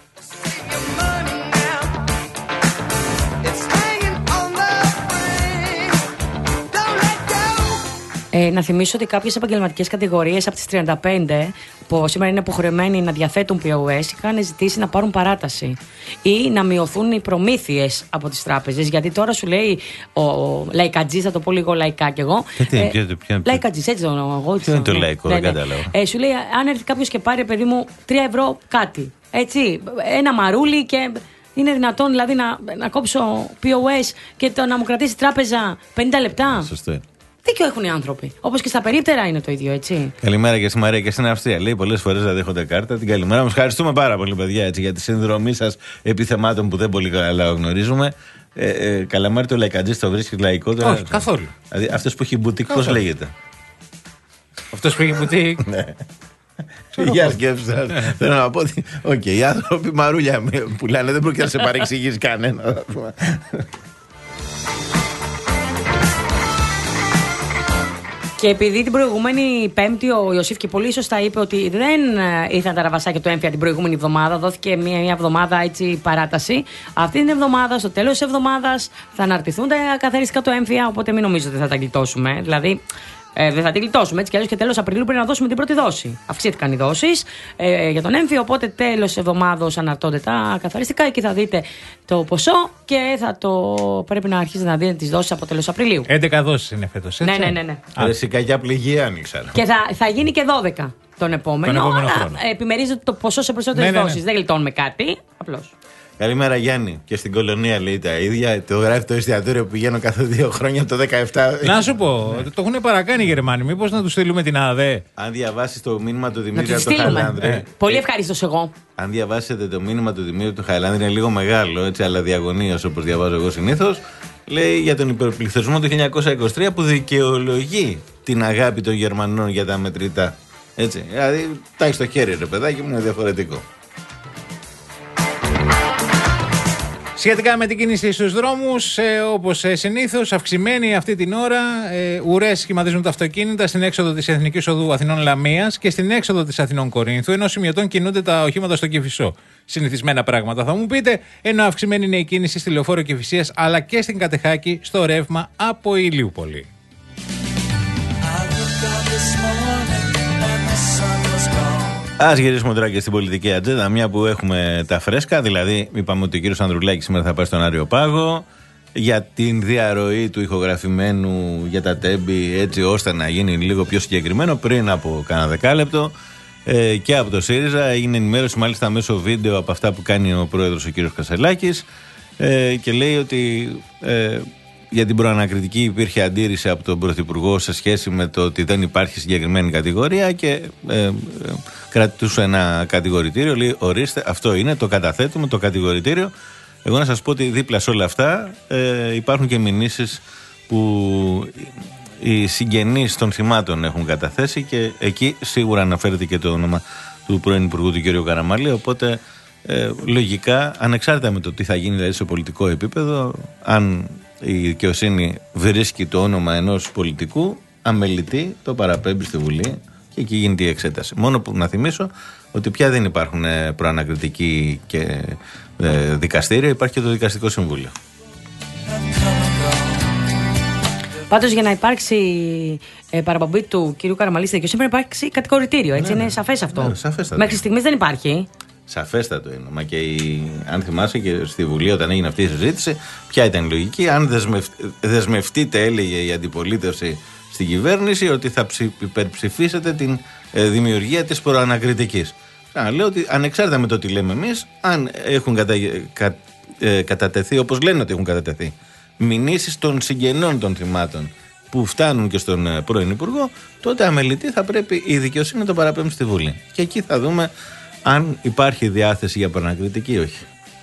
Ε, να θυμίσω ότι κάποιες επαγγελματικές κατηγορίες από τις τριάντα πέντε που σήμερα είναι υποχρεωμένοι να διαθέτουν πι ο ες είχαν ζητήσει να πάρουν παράταση ή να μειωθούν οι προμήθειες από τις τράπεζες. Γιατί τώρα σου λέει ο, ο λαϊκατζής, θα το πω λίγο λαϊκά κι εγώ. Ε, ε, λαϊκατζής, έτσι το εγώ. Ποιο είναι το λαϊκό, ναι, δεν ναι. κατάλαβα. Ε, σου λέει, αν έρθει κάποιος και πάρει, παιδί μου, τρία ευρώ κάτι. Έτσι, ένα μαρούλι και. Είναι δυνατόν δηλαδή να, να κόψω πι ο ες και το, να μου κρατήσει τράπεζα πενήντα λεπτά. Σωστό. Δίκιο έχουν οι άνθρωποι. Όπως και στα περίπτερα είναι το ίδιο, έτσι. Καλημέρα και στη Μαρία και στην Αυστρία. Λέει πολλές φορές δεν δέχονται κάρτα. Την καλημέρα μας. Ευχαριστούμε πάρα πολύ, παιδιά, έτσι, για τη συνδρομή σας επί θεμάτων που δεν πολύ καλά γνωρίζουμε. Ε, ε, Καλαμάρι, το λαϊκατζής το βρίσκει λαϊκό τώρα. Όχι, καθόλου. Δηλαδή αυτός που έχει μπουτίκ, πώς λέγεται? Αυτός που έχει μπουτίκ. Ναι. Για σκέψου σας. Θέλω να πω ότι οκ, οι άνθρωποι μαρούλια πουλάνε, δεν πρόκειται να σε παρεξηγήσει κανένα. Και επειδή την προηγούμενη Πέμπτη ο Ιωσήφ και πολύ σωστά είπε ότι δεν ήρθαν τα ραβασάκια του έμφυα την προηγούμενη εβδομάδα, δόθηκε μια, μια εβδομάδα έτσι παράταση. Αυτή την εβδομάδα, στο τέλος της εβδομάδας, θα αναρτηθούν τα καθαριστικά του έμφυα, οπότε μην νομίζετε ότι θα τα γλιτώσουμε. Δηλαδή, ε, δεν θα την γλιτώσουμε έτσι κι αλλιώς και τέλος Απριλίου πρέπει να δώσουμε την πρώτη δόση. Αυξήθηκαν οι δόσεις ε, για τον έμφυο, οπότε τέλος της εβδομάδος αναρτώνται τα καθαριστικά. Εκεί θα δείτε το ποσό και θα το πρέπει να αρχίσετε να δείτε τις δόσεις από τέλος Απριλίου. έντεκα δόσεις είναι φέτος, έτσι. Ναι, ναι, ναι. ναι. Αρεσικά για πληγή άνοιξαν. Και θα, θα γίνει και δώδεκα τον επόμενο. Τον επόμενο χρόνο. Επιμερίζεται το ποσό σε περισσότερες ναι, ναι, ναι. δόσεις. Δεν γλιτώνουμε κάτι. Απλώς. Καλημέρα, Γιάννη. Και στην κολονία λέει τα ίδια. Το γράφει το εστιατόριο που πηγαίνω κάθε δύο χρόνια από το δεκαεπτά. Να σου πω, το έχουν παρακάνει οι Γερμανοί. Μήπως να του στείλουμε την ΑΔΕ. Αν διαβάσει το μήνυμα του Δημήτρη από το Χαϊλάνδρη. Ε, πολύ ευχαρίστως εγώ. Αν διαβάσετε το μήνυμα του Δημήτρη του Χαϊλάνδρη, είναι λίγο μεγάλο, έτσι, αλλά διαγωνίως όπως διαβάζω εγώ συνήθως. Λέει για τον υπερπληθυσμό του χίλια εννιακόσια είκοσι τρία που δικαιολογεί την αγάπη των Γερμανών για τα μετρητά. Έτσι. Δηλαδή τα έχει στο χέρι, ρε παιδάκι μου, είναι διαφορετικό. Σχετικά με την κίνηση στους δρόμους, ε, όπως ε, συνήθως, αυξημένη αυτή την ώρα, ε, ουρές σχηματίζουν τα αυτοκίνητα στην έξοδο της Εθνικής Οδού Αθηνών Λαμίας και στην έξοδο της Αθηνών Κορίνθου, ενώ σημειωτών κινούνται τα οχήματα στο Κηφισό. Συνηθισμένα πράγματα θα μου πείτε, ενώ αυξημένη είναι η κίνηση στη Λεωφόρο Κηφισίας αλλά και στην Κατεχάκη στο ρεύμα από Ηλιούπολη. Ας γυρίσουμε τώρα και στην πολιτική ατζέντα, μια που έχουμε τα φρέσκα. Δηλαδή, είπαμε ότι ο κύριος Ανδρουλάκης σήμερα θα πάει στον Άριο Πάγο. για την διαρροή του ηχογραφημένου για τα τέμπη, έτσι ώστε να γίνει λίγο πιο συγκεκριμένο πριν από κάνα δεκάλεπτο. Ε, και από το ΣΥΡΙΖΑ έγινε ενημέρωση μάλιστα μέσω βίντεο από αυτά που κάνει ο πρόεδρος ο κύριος Κασσελάκης, ε, και λέει ότι ε, για την προανακριτική υπήρχε αντίρρηση από τον Πρωθυπουργό σε σχέση με το ότι δεν υπάρχει συγκεκριμένη κατηγορία και ε, ε, κρατούσε ένα κατηγορητήριο. Λέει, ορίστε, αυτό είναι, το καταθέτουμε, το κατηγορητήριο. Εγώ να σας πω ότι δίπλα σε όλα αυτά ε, υπάρχουν και μηνύσεις που οι συγγενείς των θυμάτων έχουν καταθέσει και εκεί σίγουρα αναφέρεται και το όνομα του πρώην Υπουργού του κ. Καραμαλή, οπότε ε, λογικά ανεξάρτητα με το τι θα γίνει δηλαδή, σε πολιτικό επίπεδο, αν η δικαιοσύνη βρίσκει το όνομα ενός πολιτικού αμελητή, το παραπέμπει στη Βουλή και εκεί γίνεται η εξέταση. Μόνο που να θυμίσω ότι πια δεν υπάρχουν προανακριτικοί και ε, δικαστήρια, υπάρχει και το Δικαστικό Συμβούλιο. Πάντως για να υπάρξει ε, παραπομπή του κ. Καραμαλή στη δικαιοσύνη πρέπει να υπάρξει κατηγορητήριο. Έτσι, ναι, είναι ναι. σαφές αυτό. Ναι, σαφέστατο. Μέχρι στιγμής δεν υπάρχει. Σαφέστατο είναι. Μα και η, αν θυμάσαι και στη Βουλή όταν έγινε αυτή η συζήτηση, ποια ήταν η λογική? Αν δεσμευ, δεσμευτείτε, έλεγε η αντιπολίτευση στην κυβέρνηση, ότι θα ψη, υπερψηφίσετε την ε, δημιουργία της προανακριτικής. Να λέω ότι ανεξάρτητα με το τι λέμε εμείς, αν έχουν κατα, κα, ε, κατατεθεί, όπως λένε ότι έχουν κατατεθεί, μηνύσεις των συγγενών των θυμάτων που φτάνουν και στον πρώην Υπουργό, τότε αμελητή θα πρέπει η δικαιοσύνη να το παραπέμψει στη Βουλή. Και εκεί θα δούμε αν υπάρχει διάθεση για προανακριτική ή όχι.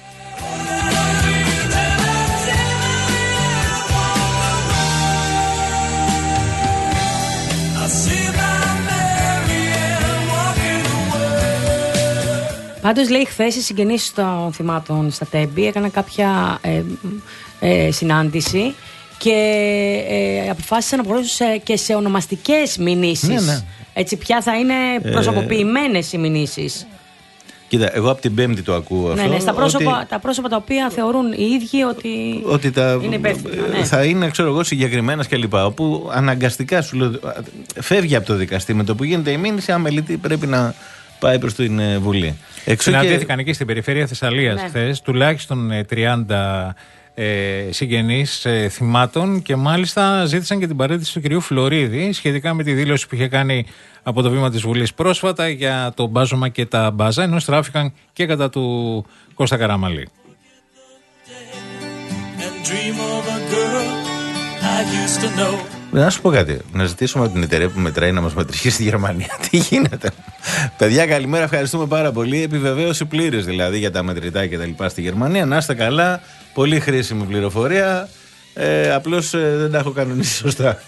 Πάντως λέει χθες οι συγγενείς των θυμάτων στα τέμπη έκαναν κάποια ε, ε, συνάντηση και ε, αποφάσισαν να προχωρήσουν σε, και σε ονομαστικές μηνύσεις. Ναι, ναι. Έτσι πια θα είναι προσωποποιημένες ε... οι μηνύσεις. Κοίτα, εγώ από την Πέμπτη το ακούω αυτό. Ναι, ναι, στα πρόσωπα, ότι... τα πρόσωπα τα οποία θεωρούν οι ίδιοι ότι, ότι τα... είναι υπεύθυνα. Ναι. Θα είναι, ξέρω εγώ, συγκεκριμένα κλπ. Όπου αναγκαστικά σου λέω, φεύγει από το δικαστή με το που γίνεται η μήνυση, αμελητή πρέπει να πάει προς την Βουλή. Συναντήθηκαν και... εκεί στην περιφέρεια Θεσσαλίας, ναι, χθες, τουλάχιστον τριάντα ε, συγγενείς ε, θυμάτων και μάλιστα ζήτησαν και την παρέτηση του κυρίου Φλωρίδη σχετικά με τη δήλωση που είχε κάνει από το βήμα της Βουλής πρόσφατα για το μπάζωμα και τα μπάζα, ενώ στράφηκαν και κατά του Κώστα Καραμαλή. Να σου πω κάτι. Να ζητήσουμε από την εταιρεία που μετράει να μας μετρήσει στη Γερμανία. Τι γίνεται? Παιδιά, καλημέρα. Ευχαριστούμε πάρα πολύ. Επιβεβαίωση πλήρης δηλαδή για τα μετρητά και τα λοιπά στη Γερμανία. Να είστε καλά. Πολύ χρήσιμη πληροφορία. Ε, απλώς ε, δεν τα έχω κανονίσει σωστά.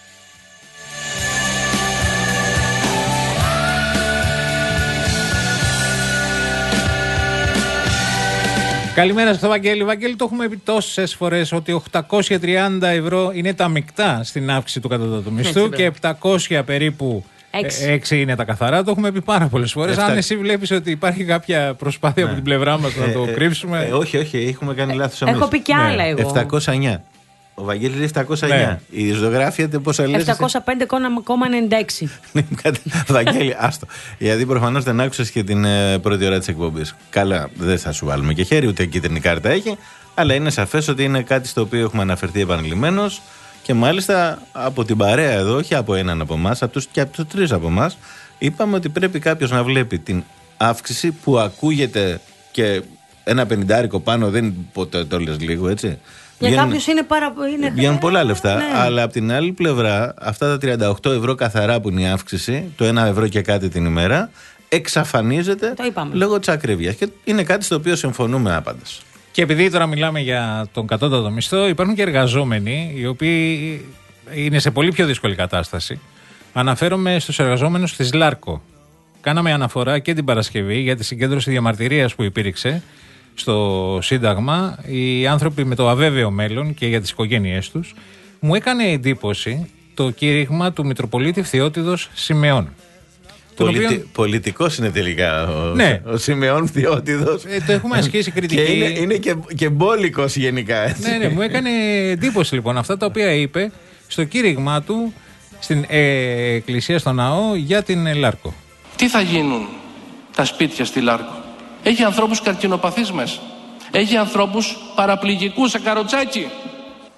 Καλημέρα στο Βαγγέλη. Βαγγέλη, το έχουμε πει τόσες φορές ότι οκτακόσια τριάντα ευρώ είναι τα μεικτά στην αύξηση του κατώτατου μισθού και επτακόσια περίπου έξι είναι τα καθαρά. Το έχουμε πει πάρα πολλές φορές. Αν εσύ βλέπεις ότι υπάρχει κάποια προσπάθεια ναι. από την πλευρά μας να το κρύψουμε. Ε, όχι, όχι, έχουμε κάνει λάθος. Έχω πει κι άλλα εγώ. επτακόσια εννιά. Ο Βαγγέλης λέει επτακόσια εννιά. Ναι. Η ζωγράφια πόσα λες? επτακόσια πέντε κόμμα ενενήντα έξι. Βαγγέλη, άστο. Γιατί προφανώς δεν άκουσες και την ε, πρώτη ώρα της εκπομπής. Καλά, δεν θα σου βάλουμε και χέρι, ούτε κίτρινη κάρτα έχει. Αλλά είναι σαφές ότι είναι κάτι στο οποίο έχουμε αναφερθεί επανειλημμένως και μάλιστα από την παρέα εδώ, όχι από έναν από εμάς, από τους, και από τους τρεις από εμάς, είπαμε ότι πρέπει κάποιος να βλέπει την αύξηση που ακούγεται και ένα πενηντάρικο πάνω, δεν ποτέ το λες λίγο, έτσι. Για κάποιους είναι πάρα είναι... Βγαίνουν πολλά λεφτά, ναι. Αλλά από την άλλη πλευρά, αυτά τα τριάντα οκτώ ευρώ καθαρά που είναι η αύξηση, το ένα ευρώ και κάτι την ημέρα, εξαφανίζεται λόγω της ακρίβειας. Και είναι κάτι στο οποίο συμφωνούμε άπαντες. Και επειδή τώρα μιλάμε για τον κατώτατο μισθό, υπάρχουν και εργαζόμενοι οι οποίοι είναι σε πολύ πιο δύσκολη κατάσταση. Αναφέρομαι στους εργαζόμενους της Λάρκο. Κάναμε αναφορά και την Παρασκευή για τη συγκέντρωση διαμαρτυρίας που υπήρξε στο Σύνταγμα, οι άνθρωποι με το αβέβαιο μέλλον και για τις οικογένειές τους. Μου έκανε εντύπωση το κήρυγμα του Μητροπολίτη Φθιώτιδος Σιμεών. Πολιτι... Οποίο... Πολιτικός είναι τελικά ο, ναι. ο Σιμεών Φθιώτιδος. Ε, το έχουμε ασκήσει κριτική. Και είναι, είναι και, και μπόλικος γενικά. Έτσι. Ναι, ναι, μου έκανε εντύπωση λοιπόν αυτά τα οποία είπε στο κήρυγμά του στην ε, εκκλησία στο ναό για την Λάρκο. Τι θα γίνουν τα σπίτια στη Λάρκο? Έχει ανθρώπους καρκινοπαθείς μέσα. Έχει ανθρώπους παραπληγικούς σε καροτσάκι.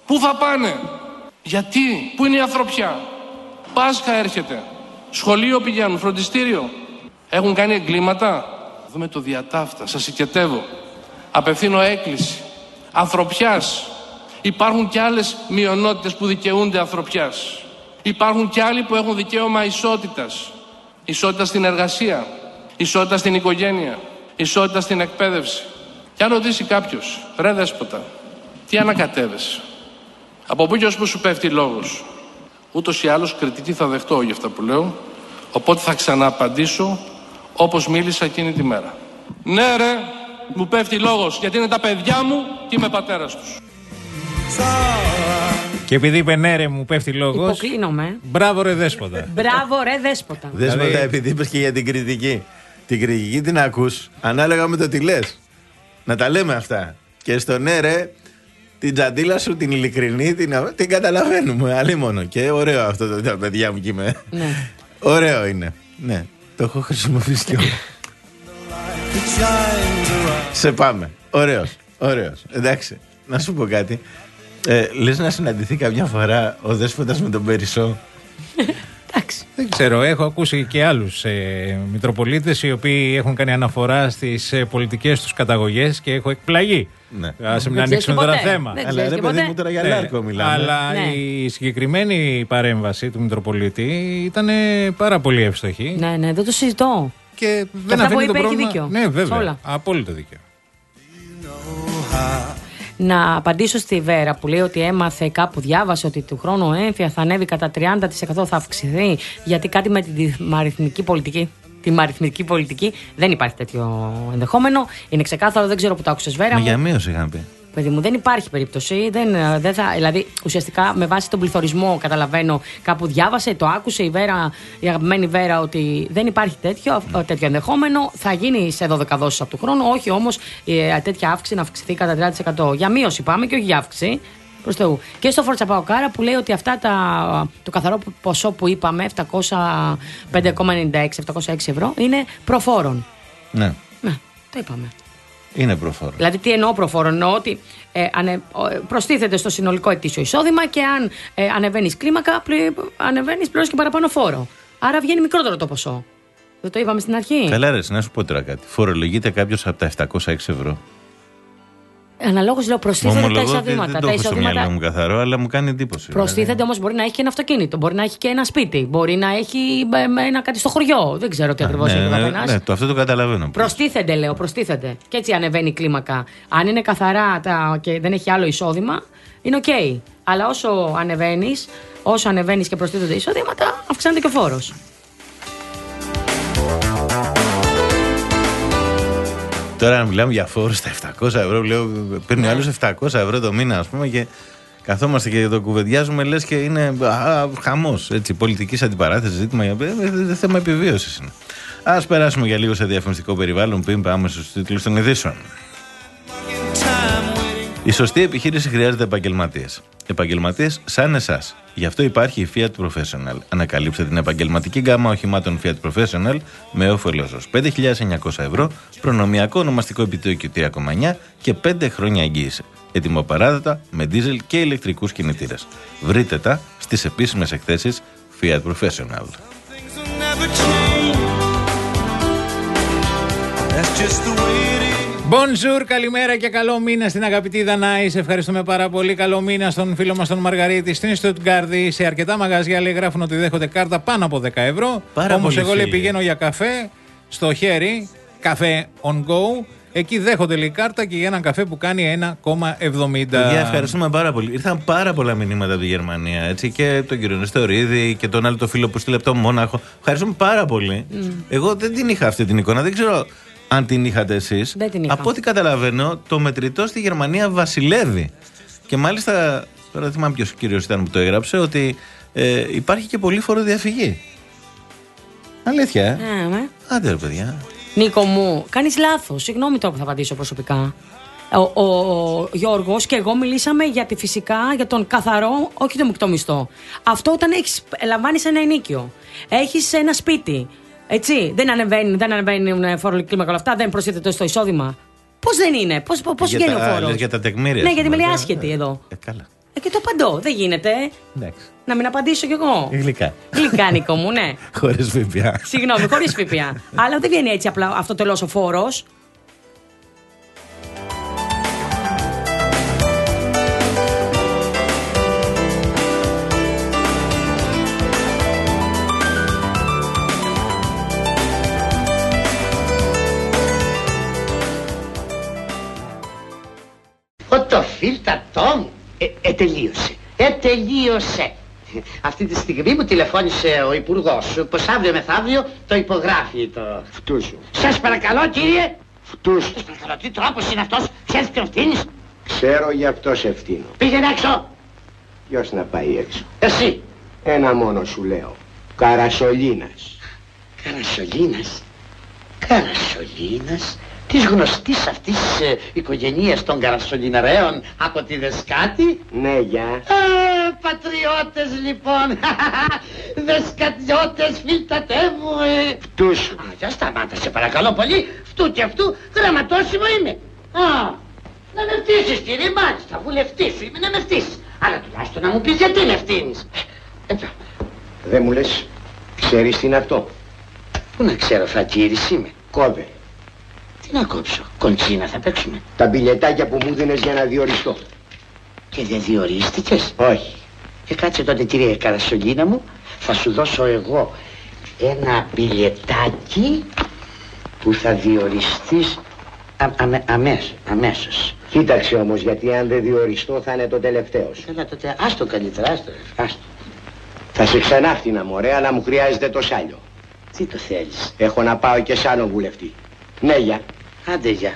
Πού θα πάνε? Γιατί? Πού είναι η ανθρωπιά? Πάσχα έρχεται. Σχολείο πηγαίνουν, φροντιστήριο. Έχουν κάνει εγκλήματα? Δούμε το διατάφτα, σας οικετεύω. Απευθύνω έκκληση. Ανθρωπιάς. Υπάρχουν και άλλες μειονότητες που δικαιούνται ανθρωπιάς. Υπάρχουν και άλλοι που έχουν δικαίωμα ισότητας. Ισότητα στην εργασία. Ισότητα στην οικογένεια. Ισότητα στην εκπαίδευση. Και αν ρωτήσει κάποιος, ρε δέσποτα, τι ανακατεύεσαι? Από πού και ως που σου πέφτει λόγος? Ούτως ή άλλως κριτική θα δεχτώ για αυτά που λέω. Οπότε θα ξανααπαντήσω όπως μίλησα εκείνη τη μέρα. Ναι ρε, μου πέφτει λόγος, γιατί είναι τα παιδιά μου και είμαι πατέρας τους. Και επειδή είπε ναι ρε μου πέφτει λόγος, υποκλίνομαι. Μπράβο ρε δέσποτα. Μπράβο ρε δέσποτα. Δέσποτα, δηλαδή... επειδή είπες και για την κριτική. Την κριτική την ακούς ανάλογα με το τι λες. Να τα λέμε αυτά. Και στο ναι ρε, την τζαντίλα σου, την ειλικρινή, την, την καταλαβαίνουμε. Αλλή μόνο. Και ωραίο αυτό το τα παιδιά μου κι είμαι. Ναι. Ωραίο είναι. Ναι, το έχω χρησιμοποιήσει κι εγώ. Σε πάμε. Ωραίος, ωραίος. Εντάξει, να σου πω κάτι. Ε, λες να συναντηθεί καμιά φορά ο δέσποτας με τον Περισσό? Εντάξει. Δεν ξέρω, έχω ακούσει και άλλους ε, Μητροπολίτες οι οποίοι έχουν κάνει αναφορά στις ε, πολιτικές τους καταγωγές και έχω εκπλαγεί. Ναι. Ας μην ανοίξουμε τώρα θέμα. Αλλά ρε παιδί μου, τώρα για Λάρκο μιλάμε. Αλλά ναι. η συγκεκριμένη παρέμβαση του Μητροπολίτη ήταν πάρα πολύ εύστοχη. Ναι, ναι, δεν το συζητώ. Και και δεν αυτά που αφήνει το είπε έχει πρόβλημα. δίκιο. Ναι, βέβαια. Όλα. Απόλυτο δίκιο. Να απαντήσω στη Βέρα που λέει ότι έμαθε, κάπου διάβασε ότι του χρόνου ο έμφυα θα ανέβει κατά τριάντα τοις εκατό, θα αυξηθεί, γιατί κάτι με την τιμαριθμική πολιτική. Τη αριθμητική πολιτική δεν υπάρχει τέτοιο ενδεχόμενο. Είναι ξεκάθαρο, δεν ξέρω που το άκουσες, Βέρα. Μα μου. για μείωση είχαν πει. Παιδί μου, δεν υπάρχει περίπτωση. Δεν, δεν θα, δηλαδή, ουσιαστικά με βάση τον πληθωρισμό, καταλαβαίνω, κάπου διάβασε, το άκουσε η Βέρα, η αγαπημένη Βέρα, ότι δεν υπάρχει τέτοιο, τέτοιο ενδεχόμενο. Θα γίνει σε δώδεκα δόσεις από του χρόνου. Όχι όμως τέτοια αύξηση να αυξηθεί κατά τριάντα τοις εκατό. Για μείωση πάμε και όχι για αύξηση. Προς Θεού. Και στο Φόρτσα Παοκάρα που λέει ότι αυτά τα, το καθαρό ποσό που είπαμε, επτακόσια πέντε κόμμα ενενήντα έξι, επτακόσια έξι ευρώ, είναι προφόρων. Ναι. Ναι, το είπαμε. Είναι προφόρο. Δηλαδή, τι εννοώ προφόρο? Εννοώ ότι ε, ανε, προστίθεται στο συνολικό ετήσιο εισόδημα και αν ε, ανεβαίνει κλίμακα, ανεβαίνει πλέον και παραπάνω φόρο. Άρα βγαίνει μικρότερο το ποσό. Δεν το είπαμε στην αρχή? Καλά, ρε, να σου πω τώρα κάτι. Φορολογείται κάποιο από τα επτακόσια έξι ευρώ. Αναλόγως λέω προστίθεται τα εισοδήματα. Δεν το έχω στο μυαλό μου καθαρό, αλλά μου κάνει εντύπωση. Προστίθεται όμως, μπορεί να έχει και ένα αυτοκίνητο, μπορεί να έχει και ένα σπίτι, μπορεί να έχει ένα κάτι στο χωριό. Δεν ξέρω τι ακριβώς ναι, έχει ο ναι, καθένας. ναι, το αυτό το καταλαβαίνω. Προστίθεται, λέω, προστίθεται. Και έτσι ανεβαίνει η κλίμακα. Αν είναι καθαρά τα, και δεν έχει άλλο εισόδημα, είναι οκ. Okay. Αλλά όσο ανεβαίνεις, όσο ανεβαίνεις και προστίθεται εισόδηματα, αυξάνεται και ο φόρος. Τώρα να μιλάμε για φόρους στα επτακόσια ευρώ, λέω, παίρνει άλλους επτακόσια ευρώ το μήνα, ας πούμε, και καθόμαστε και το κουβεντιάζουμε, λες και είναι α, χαμός, έτσι, πολιτικής αντιπαράθεσης, ζήτημα, δεν θέμα επιβίωσης είναι. Ας περάσουμε για λίγο σε διαφημιστικό περιβάλλον πριν πάμε στους τίτλους των ειδήσεων. Η σωστή επιχείρηση χρειάζεται επαγγελματίες. Επαγγελματίες σαν εσάς. Γι' αυτό υπάρχει η Fiat Professional. Ανακαλύψτε την επαγγελματική γκάμα οχημάτων Fiat Professional με όφελος ως πέντε χιλιάδες εννιακόσια ευρώ, προνομιακό ονομαστικό επιτόκιο τρία κόμμα εννιά και πέντε χρόνια εγγύηση. Ετοιμοπαράδοτα με δίζελ και ηλεκτρικούς κινητήρες. Βρείτε τα στις επίσημες εκθέσεις Fiat Professional. Bonjour, καλημέρα και καλό μήνα στην αγαπητή Δανάη. Σε ευχαριστούμε πάρα πολύ. Καλό μήνα στον φίλο μας τον Μαργαρίτη στην Στουτγκάρδη. Σε αρκετά μαγαζιά λέει γράφουν ότι δέχονται κάρτα πάνω από δέκα ευρώ. Όμως εγώ λέει πηγαίνω για καφέ στο χέρι, καφέ on go. Εκεί δέχονται λέει κάρτα και για έναν καφέ που κάνει ένα κόμμα εβδομήντα. Παιδιά, ευχαριστούμε πάρα πολύ. Ήρθαν πάρα πολλά μηνύματα από τη Γερμανία. Έτσι, και τον κύριο Νεστορίδη και τον άλλο το φίλο που στείλε από το Μόναχο. Ευχαριστούμε πάρα πολύ. Mm. Εγώ δεν την είχα αυτή την εικόνα. Δεν ξέρω αν την είχατε εσείς. Από ό,τι καταλαβαίνω, το μετρητό στη Γερμανία βασιλεύει. Και μάλιστα, τώρα δεν θυμάμαι ποιος κύριος ήταν που το έγραψε, ότι ε, υπάρχει και πολύ φοροδιαφυγή. Αλήθεια, ε. Yeah, ναι. Άντε ρε παιδιά. Νίκο μου, κάνεις λάθος. Συγγνώμη τώρα που θα απαντήσω προσωπικά. Ο, ο, ο Γιώργος και εγώ μιλήσαμε για τη φυσικά, για τον καθαρό, όχι το μεικτό μισθό. Αυτό όταν έχεις, λαμβάνεις ένα ενίκιο, έχεις ένα σπίτι. Έτσι, δεν ανεβαίνει, δεν ανεβαίνει φορολογική κλίμακα όλα αυτά, δεν προσθέτεται στο εισόδημα. Πώς δεν είναι, πώς, πώς βγαίνει ο φόρος? Για τα τεκμήρια. Ναι, γιατί με λέει άσχετη εδώ. Ε, καλά. Ε, και το απαντώ. Δεν γίνεται. Εντάξει. Να μην απαντήσω κι εγώ. Γλυκά. Γλυκάνικο μου, ναι. Χωρίς ΦΠΑ. Συγγνώμη, χωρίς ΦΠΑ. Αλλά δεν βγαίνει έτσι απλά αυτοτελώς ο φόρος. Το φίλτα Τόμ ε, ε, τελείωσε. Ε, τελείωσε. Αυτή τη στιγμή μου τηλεφώνησε ο υπουργός πως αύριο μεθαύριο το υπογράφει το φτούσου. Σας παρακαλώ κύριε. Φτούσου. Σας παρακαλώ, τι τρόπος είναι αυτός, ξέρεις τι ευθύνεις. Ξέρω γι' αυτό σε ευθύνω. Πήγαινε έξω. Ποιος να πάει έξω? Εσύ. Ένα μόνο σου λέω. Καρασολίνας. Καρασολίνας. Καρασολίνας. Της γνωστής αυτής ε, οικογένειας των Καρασολιναρέων από τη Δεσκάτη. Ναι, γεια. Ε, πατριώτες λοιπόν. Δεσκατιώτες, φίλτατέ μου. Ε. Φτούς. Α, για σταμάτα σε παρακαλώ πολύ. Φτού και αυτού γραμματόσημο είμαι. Α, να με φτύσεις κύριε, μάλιστα, βουλευτής σου είμαι, να με φτύσεις. Αλλά τουλάχιστον να μου πεις γιατί με ευθύνεις. Ε, δεν μου λες, ξέρεις τι είναι αυτό? Πού να ξέρω, φακύρης είμαι. Κόβε. Τι να κόψω, κοντσίνα θα παίξουμε. Τα μπιλετάκια που μου δίνες για να διοριστώ. Και δεν διορίστηκες? Όχι. Και κάτσε τότε κύριε Καρασολίνα μου, θα σου δώσω εγώ ένα μπιλετάκι που θα διοριστείς α, αμε, αμέσως, αμέσως. Κοίταξε όμως, γιατί αν δεν διοριστώ θα είναι το τελευταίο σου. Καλά τότε, άστο καλύτερα, άστο, άστο. Θα σε ξανάφτινα μωρέ, αλλά μου χρειάζεται το σάλιο. Τι το θέλεις? Έχω να πάω και σ' άλλο βουλευτή. Ναι, γεια. Άντε, γεια.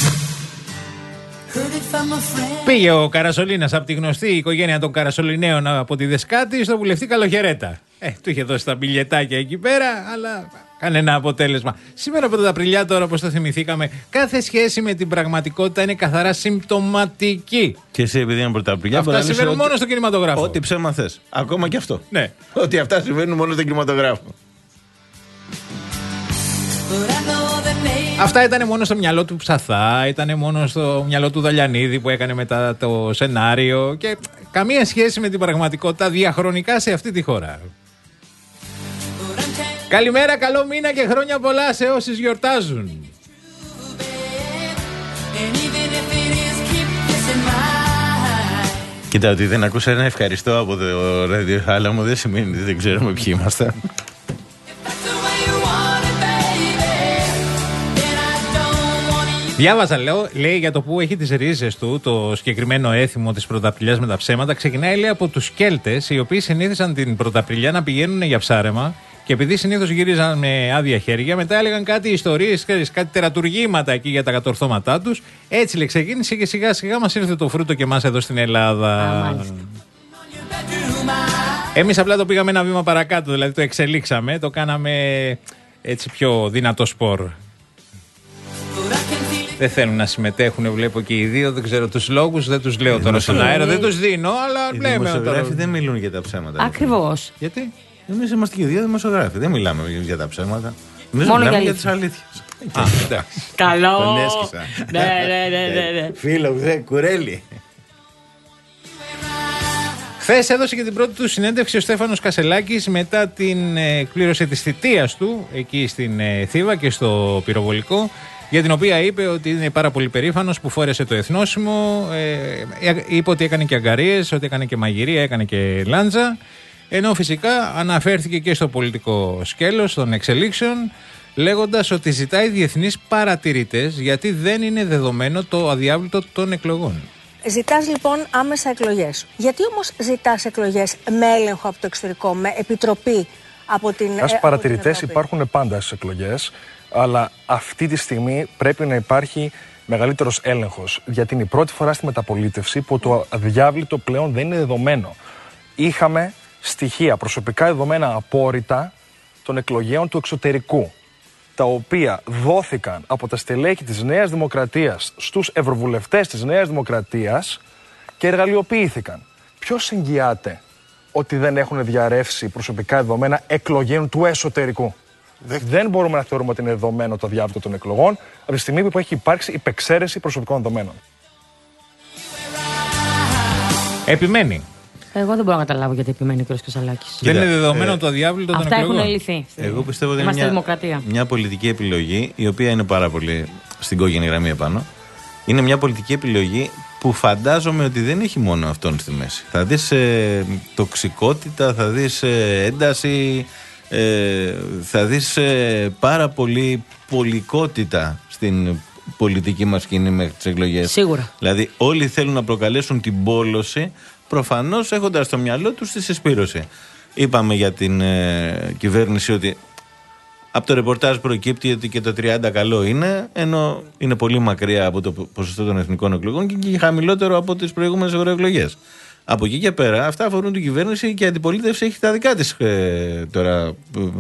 Πήγε ο Καρασολίνας από τη γνωστή οικογένεια των Καρασολιναίων από τη Δεσκάτη στο βουλευτή Καλοχαιρέτα. Ε, του είχε δώσει τα μπιλιετάκια εκεί πέρα, αλλά κανένα αποτέλεσμα. Σήμερα Πρωταπριλιά, τώρα όπως το θυμηθήκαμε, κάθε σχέση με την πραγματικότητα είναι καθαρά συμπτωματική. Και εσύ, επειδή είναι Πρωταπριλιά, αυτά συμβαίνουν μόνο στο κινηματογράφο. Ό,τι ψέμα θες. Ακόμα και αυτό. Ναι. Ότι αυτά συμβαίνουν μόνο στο κινηματογράφο. Αυτά ήταν μόνο στο μυαλό του Ψαθά, ήταν μόνο στο μυαλό του Δαλιανίδη που έκανε μετά το σενάριο και καμία σχέση με την πραγματικότητα διαχρονικά σε αυτή τη χώρα. Καλημέρα, καλό μήνα και χρόνια πολλά σε όσοι γιορτάζουν. Κοίτα, ότι δεν ακούσα ένα ευχαριστώ από το Radio Άλαμο δεν σημαίνει ότι δεν ξέρουμε ποιοι είμαστε. Διάβαζα, λέω, λέει για το που έχει τις ρίζες του το συγκεκριμένο έθιμο της Πρωταπριλιάς με τα ψέματα. Ξεκινάει, λέει, από τους Κέλτες, οι οποίοι συνήθισαν την Πρωταπριλιά να πηγαίνουν για ψάρεμα και επειδή συνήθως γύριζαν με άδεια χέρια, μετά έλεγαν κάτι ιστορίες, κάτι τερατουργήματα εκεί για τα κατορθώματά τους. Έτσι, λέει, ξεκίνησε και σιγά σιγά μας ήρθε το φρούτο και εμάς εδώ στην Ελλάδα. Εμείς απλά το πήγαμε ένα βήμα παρακάτω, δηλαδή το εξελίξαμε, το κάναμε έτσι πιο δυνατό σπορ. Δεν θέλουν να συμμετέχουν, βλέπω και οι δύο. Δεν ξέρω τους λόγους, δεν τους λέω τώρα στον αέρα. Δεν τους δίνω, αλλά οι λέμε. Οι δημοσιογράφοι δεν μιλούν για τα ψέματα. Ακριβώς. Γιατί? Εμείς είμαστε και οι δύο δημοσιογράφοι. Δεν μιλάμε για τα ψέματα. Εμείς μόνο μιλάμε για για τις αλήθειες. Καλό. Τον έσκησα. Ναι, ναι, ναι, ναι. Φίλο, δε, κουρέλι. Χθες έδωσε και την πρώτη του συνέντευξη ο Στέφανος Κασελάκης μετά την εκπλήρωση της θητείας του εκεί στην Θήβα και στο πυροβολικό, για την οποία είπε ότι είναι πάρα πολύ περήφανος που φόρεσε το εθνόσημο, ε, είπε ότι έκανε και αγκαρίες, ότι έκανε και μαγειρία, έκανε και λάντζα, ενώ φυσικά αναφέρθηκε και στο πολιτικό σκέλος των εξελίξεων, λέγοντας ότι ζητάει διεθνείς παρατηρητές γιατί δεν είναι δεδομένο το αδιάβλητο των εκλογών. Ζητάς λοιπόν άμεσα εκλογές. Γιατί όμως ζητάς εκλογές με έλεγχο από το εξωτερικό, με επιτροπή από την Ας παρατηρητές υπάρχουν πάντα στις εκλογές, αλλά αυτή τη στιγμή πρέπει να υπάρχει μεγαλύτερος έλεγχος. Γιατί είναι η πρώτη φορά στη μεταπολίτευση που το αδιάβλητο πλέον δεν είναι δεδομένο. Είχαμε στοιχεία, προσωπικά δεδομένα απόρριτα των εκλογέων του εξωτερικού, τα οποία δόθηκαν από τα στελέχη της Νέας Δημοκρατίας στους ευρωβουλευτές της Νέας Δημοκρατίας και εργαλειοποιήθηκαν. Ποιος εγγυάται ότι δεν έχουν διαρρεύσει προσωπικά δεδομένα εκλογέων του εσωτερικού? Δεν. δεν μπορούμε να θεωρούμε ότι είναι δεδομένο το αδιάβλητο των εκλογών από τη στιγμή που έχει υπάρξει υπεξαίρεση προσωπικών δεδομένων. Επιμένει. Εγώ δεν μπορώ να καταλάβω γιατί επιμένει ο κ. Κασαλάκης. Δεν είναι δεδομένο ε, το αδιάβλητο των αυτά εκλογών. Αυτά έχουν λυθεί. Εγώ πιστεύω ότι είμαστε είναι μια, δημοκρατία. Μια πολιτική επιλογή η οποία είναι πάρα πολύ στην κόκκινη γραμμή επάνω. Είναι μια πολιτική επιλογή που φαντάζομαι ότι δεν έχει μόνο αυτόν στη μέση. Θα δεις ε, τοξικότητα, θα δεις ε, ένταση, ε, θα δεις ε, πάρα πολύ πολικότητα στην πολιτική μας σκηνή μέχρι τις εκλογές. Σίγουρα. Δηλαδή όλοι θέλουν να προκαλέσουν την πόλωση, προφανώς έχοντας στο μυαλό τους τη συσπήρωση. Είπαμε για την ε, κυβέρνηση ότι από το ρεπορτάζ προκύπτει ότι και το τριάντα καλό είναι, ενώ είναι πολύ μακριά από το ποσοστό των εθνικών εκλογών και χαμηλότερο από τις προηγούμενες ευρωεκλογές. Από εκεί και πέρα, αυτά αφορούν την κυβέρνηση και η αντιπολίτευση έχει τα δικά της ε, τώρα,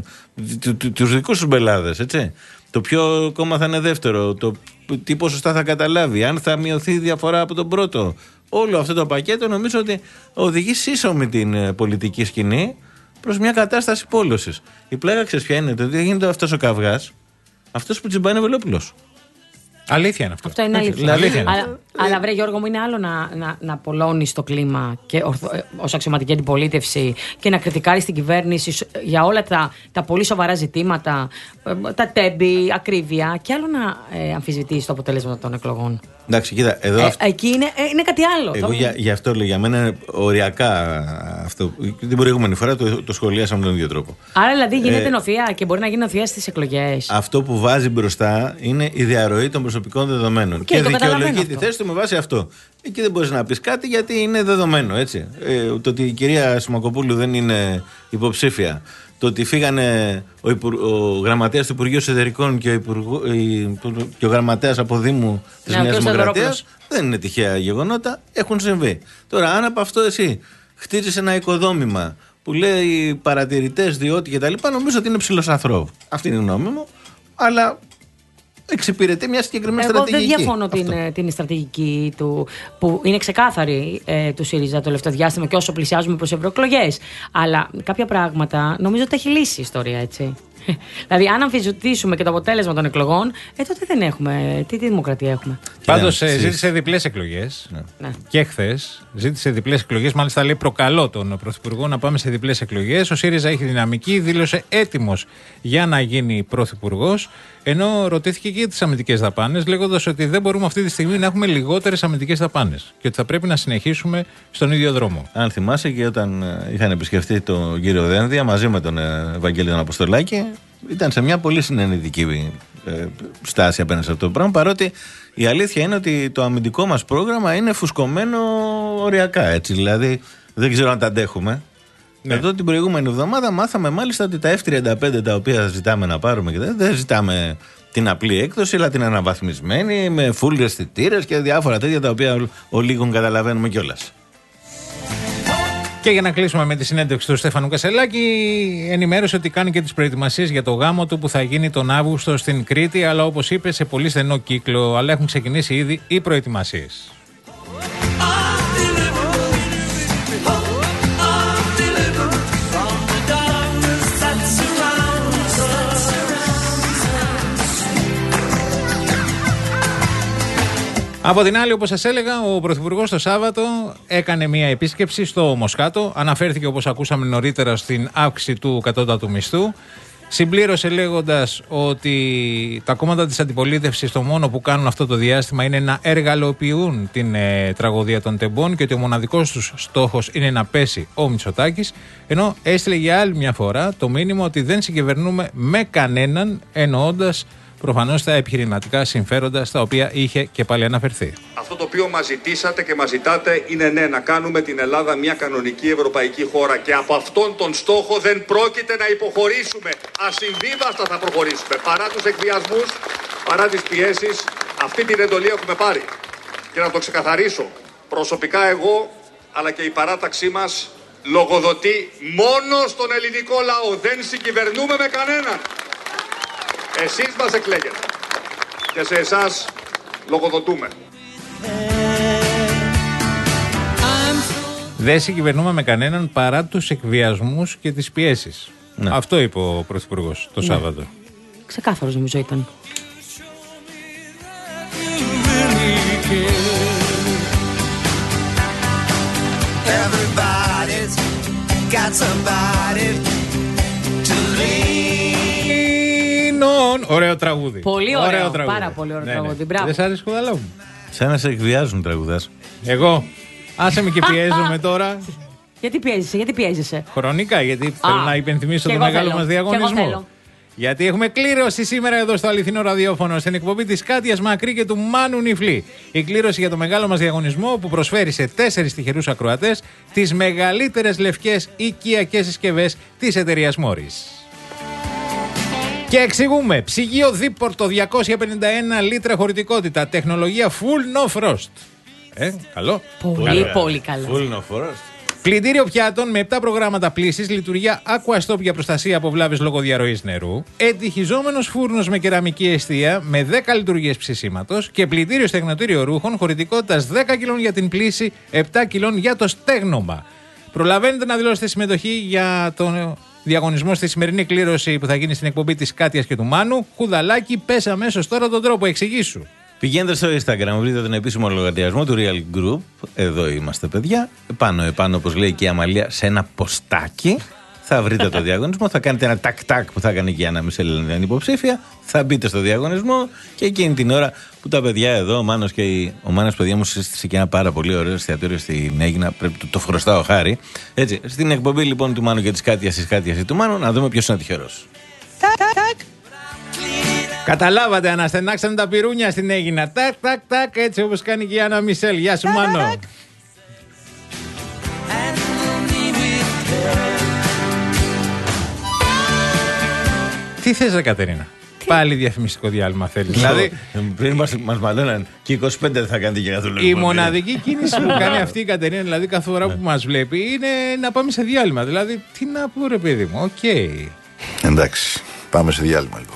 τους δικούς τους μπελάδες, έτσι. Το ποιο κόμμα θα είναι δεύτερο, το τι ποσοστά θα καταλάβει, αν θα μειωθεί η διαφορά από τον πρώτο. Όλο αυτό το πακέτο νομίζω ότι οδηγεί σύσσωμη την πολιτική σκηνή προς μια κατάσταση πόλωσης. Η πλάγα, ξέρεις ποια είναι, το ότι γίνεται αυτός ο καυγάς, αυτός που τσιμπάει είναι Βελόπουλος. Αλήθεια είναι αυτό. Αυτό είναι αλήθεια. αλήθεια. αλήθεια είναι. Αλλά, αλλά βρε Γιώργο μου, είναι άλλο να, να, να πολλώνεις το κλίμα και ως αξιωματική αντιπολίτευση και να κριτικάρεις την κυβέρνηση για όλα τα, τα πολύ σοβαρά ζητήματα, τα τέμπη, ακρίβεια, και άλλο να ε, αμφισβητείς το αποτέλεσμα των εκλογών. Εντάξει, κοίτα, εδώ ε, αυτό... Εκεί είναι, ε, είναι κάτι άλλο. Εγώ για, για αυτό λέω, για μένα είναι οριακά αυτό. Την προηγούμενη φορά το, το σχολιάσαμε με τον ίδιο τρόπο. Άρα δηλαδή γίνεται ε, νοθεία και μπορεί να γίνει νοθεία στις εκλογές. Αυτό που βάζει μπροστά είναι η διαρροή των προσωπικών δεδομένων. Okay, και δικαιολογεί τη θέση του με βάση αυτό. Εκεί δεν μπορείς να πεις κάτι γιατί είναι δεδομένο, έτσι. Ε, το ότι η κυρία Σιμακοπούλου δεν είναι υποψήφια, το ότι φύγανε ο, υπου, ο γραμματέας του Υπουργείου Εσωτερικών και ο, υπουργό, η, και ο γραμματέας από Δήμου της ναι, Νέας Δημοκρατίας δεν είναι τυχαία γεγονότα, έχουν συμβεί. Τώρα, αν από αυτό εσύ χτίζεις ένα οικοδόμημα που λέει παρατηρητές, διότι κτλ., νομίζω ότι είναι ψηλός ανθρώπου. Αυτή είναι η γνώμη μου. Αλλά εξυπηρετεί μια συγκεκριμένη Εγώ στρατηγική. Εγώ δεν διαφωνώ την, την στρατηγική του, που είναι ξεκάθαρη ε, του ΣΥΡΙΖΑ το τελευταίο διάστημα και όσο πλησιάζουμε προς ευρωεκλογές. Αλλά κάποια πράγματα νομίζω ότι έχει λύσει η ιστορία, έτσι. Δηλαδή, αν αμφισβητήσουμε και το αποτέλεσμα των εκλογών, ε, τότε δεν έχουμε. Τι, τι δημοκρατία έχουμε. Πάντως, ε, ζήτησε διπλές εκλογές. Ναι. Και χθες ζήτησε διπλές εκλογές. Μάλιστα, λέει προκαλώ τον Πρωθυπουργό να πάμε σε διπλές εκλογές. Ο ΣΥΡΙΖΑ έχει δυναμική, δήλωσε έτοιμος για να γίνει Πρωθυπουργός. Ενώ ρωτήθηκε και για τις αμυντικές δαπάνες, λέγοντας ότι δεν μπορούμε αυτή τη στιγμή να έχουμε λιγότερες αμυντικές δαπάνες και ότι θα πρέπει να συνεχίσουμε στον ίδιο δρόμο. Αν θυμάσαι, και όταν είχαν επισκεφτεί τον κύριο Δένδια μαζί με τον Ευαγγέλη τον Αποστολάκη, ήταν σε μια πολύ συνενετική ε, στάση απέναντι σε αυτό το πράγμα. Παρότι η αλήθεια είναι ότι το αμυντικό μας πρόγραμμα είναι φουσκωμένο οριακά, έτσι. Δηλαδή, δεν ξέρω αν τα αντέχουμε. Ναι. Εδώ την προηγούμενη εβδομάδα μάθαμε μάλιστα ότι τα εφ τριάντα πέντε τα οποία ζητάμε να πάρουμε και δεν ζητάμε την απλή έκδοση, αλλά την αναβαθμισμένη με full αισθητήρες και διάφορα τέτοια τα οποία ο λίγων καταλαβαίνουμε κιόλας. Και για να κλείσουμε με τη συνέντευξη του Στέφανου Κασελάκη, ενημέρωσε ότι κάνει και τις προετοιμασίες για το γάμο του που θα γίνει τον Αύγουστο στην Κρήτη, αλλά όπως είπε σε πολύ στενό κύκλο, αλλά έχουν ξεκινήσει ήδη οι προετοιμασίες. Από την άλλη, όπως σας έλεγα, ο Πρωθυπουργός το Σάββατο έκανε μια επίσκεψη στο Μοσκάτο. Αναφέρθηκε, όπως ακούσαμε νωρίτερα, στην αύξηση του κατώτατου μισθού. Συμπλήρωσε λέγοντας ότι τα κόμματα της αντιπολίτευσης το μόνο που κάνουν αυτό το διάστημα είναι να εργαλοποιούν την ε, τραγωδία των τεμπών και ότι ο μοναδικός τους στόχος είναι να πέσει ο Μητσοτάκης, ενώ έστειλε για άλλη μια φορά το μήνυμα ότι δεν συγκυβερνούμε με κανέναν, εννοώντας προφανώς τα επιχειρηματικά συμφέροντα στα οποία είχε και πάλι αναφερθεί. Αυτό το οποίο μας ζητήσατε και μας ζητάτε είναι ναι, να κάνουμε την Ελλάδα μια κανονική ευρωπαϊκή χώρα και από αυτόν τον στόχο δεν πρόκειται να υποχωρήσουμε. Ασυμβίβαστα θα προχωρήσουμε. Παρά τους εκβιασμούς, παρά τις πιέσεις, αυτή την εντολή έχουμε πάρει. Και να το ξεκαθαρίσω, προσωπικά εγώ αλλά και η παράταξή μας λογοδοτεί μόνο στον ελληνικό λαό. Δεν συγκυβερνούμε με κανέναν. Εσείς μας εκλέγετε και σε εσάς λογοδοτούμε. Δεν συγκυβερνούμε με κανέναν παρά τους εκβιασμούς και τις πιέσεις. Ναι. Αυτό είπε ο Πρωθυπουργός το ναι. Σάββατο. Ξεκάθαρος νομίζω ήταν. got somebody to lean on. Ωραίο τραγούδι. Πολύ ωραίο, ωραίο τραγούδι. πάρα πολύ ωραίο ναι, τραγούδι. Ναι. Μπράβο. Δεν σ' άρεσε, Κουδαλό μου? Σαν να σε εκβιάζουν τραγουδάς. Εγώ. Άσε με και πιέζομαι τώρα. Γιατί πιέζεσαι, γιατί πιέζεσαι. Χρονικά, γιατί θέλω να υπενθυμίσω το μεγάλο μας διαγωνισμό. Γιατί έχουμε κλήρωση σήμερα εδώ στο αληθινό ραδιόφωνο στην εκπομπή της Κάτιας Μακρύ και του Μάνου Νιφλή. Η κλήρωση για το μεγάλο μας διαγωνισμό που προσφέρει σε τέσσερις τυχερούς ακροατές τις μεγαλύτερες λευκές οικιακές συσκευές της εταιρείας Morris. Και εξηγούμε, ψυγείο δίπορτο διακόσια πενήντα ένα λίτρα χωρητικότητα, τεχνολογία full no frost. Ε, καλό. Πολύ, πολύ, πολύ καλό. Full no frost. Πλυντήριο πιάτων με επτά προγράμματα πλύσης, λειτουργία Aquastop για προστασία από βλάβες λόγω διαρροής νερού, εντυχιζόμενος φούρνος με κεραμική εστία με δέκα λειτουργίες ψησίματος και πλυντήριο στεγνοτήριο ρούχων χωρητικότητας δέκα κιλών για την πλύση, επτά κιλών για το στέγνομα. Προλαβαίνετε να δηλώσετε συμμετοχή για τον διαγωνισμό στη σημερινή κλήρωση που θα γίνει στην εκπομπή της Κάτιας και του Μάνου. Χουδαλάκι, πες αμέσως τώρα τον τρόπο, εξηγήσου. Πηγαίνετε στο Instagram, βρείτε τον επίσημο λογαριασμό του Real Group. Εδώ είμαστε, παιδιά. Επάνω, επάνω, όπως λέει και η Αμαλία, σε ένα ποστάκι. Θα βρείτε το διαγωνισμό. Θα κάνετε ένα τακ-τακ που θα κάνει και η Άννα Μισελ, να είναι υποψήφια. Θα μπείτε στο διαγωνισμό και εκείνη την ώρα που τα παιδιά εδώ, ο Μάνος και η... ο Μάνος, παιδιά μου, σύστησε και ένα πάρα πολύ ωραίο εστιατόριο στην Αίγινα. Πρέπει το, το χρωστάω χάρη. Έτσι, στην εκπομπή λοιπόν του Μάνου και τη Κάτιας, τη Κάτιας ή του Μάνου, να δούμε ποιος είναι ο τυχερός. Καταλάβατε, αναστενάξαν τα πυρούνια στην Αίγινα. Τάκ, τάκ, τάκ, έτσι όπως κάνει και η Άννα Μισελ. Γεια σου, Μάνο. Τι θες, ρε Κατερίνα? Τι? Πάλι διαφημιστικό διάλειμμα θέλεις? Δηλαδή, πριν μας, μας μαλώναν και είκοσι πέντε δεν θα κάνετε και καθόλου. Η μοναδική κίνηση που κάνει αυτή η Κατερίνα, δηλαδή κάθε φορά που μας βλέπει, είναι να πάμε σε διάλειμμα. Δηλαδή, τι να πω, ρε παιδί μου, οκ. Okay. Εντάξει, πάμε σε διάλειμμα λοιπόν.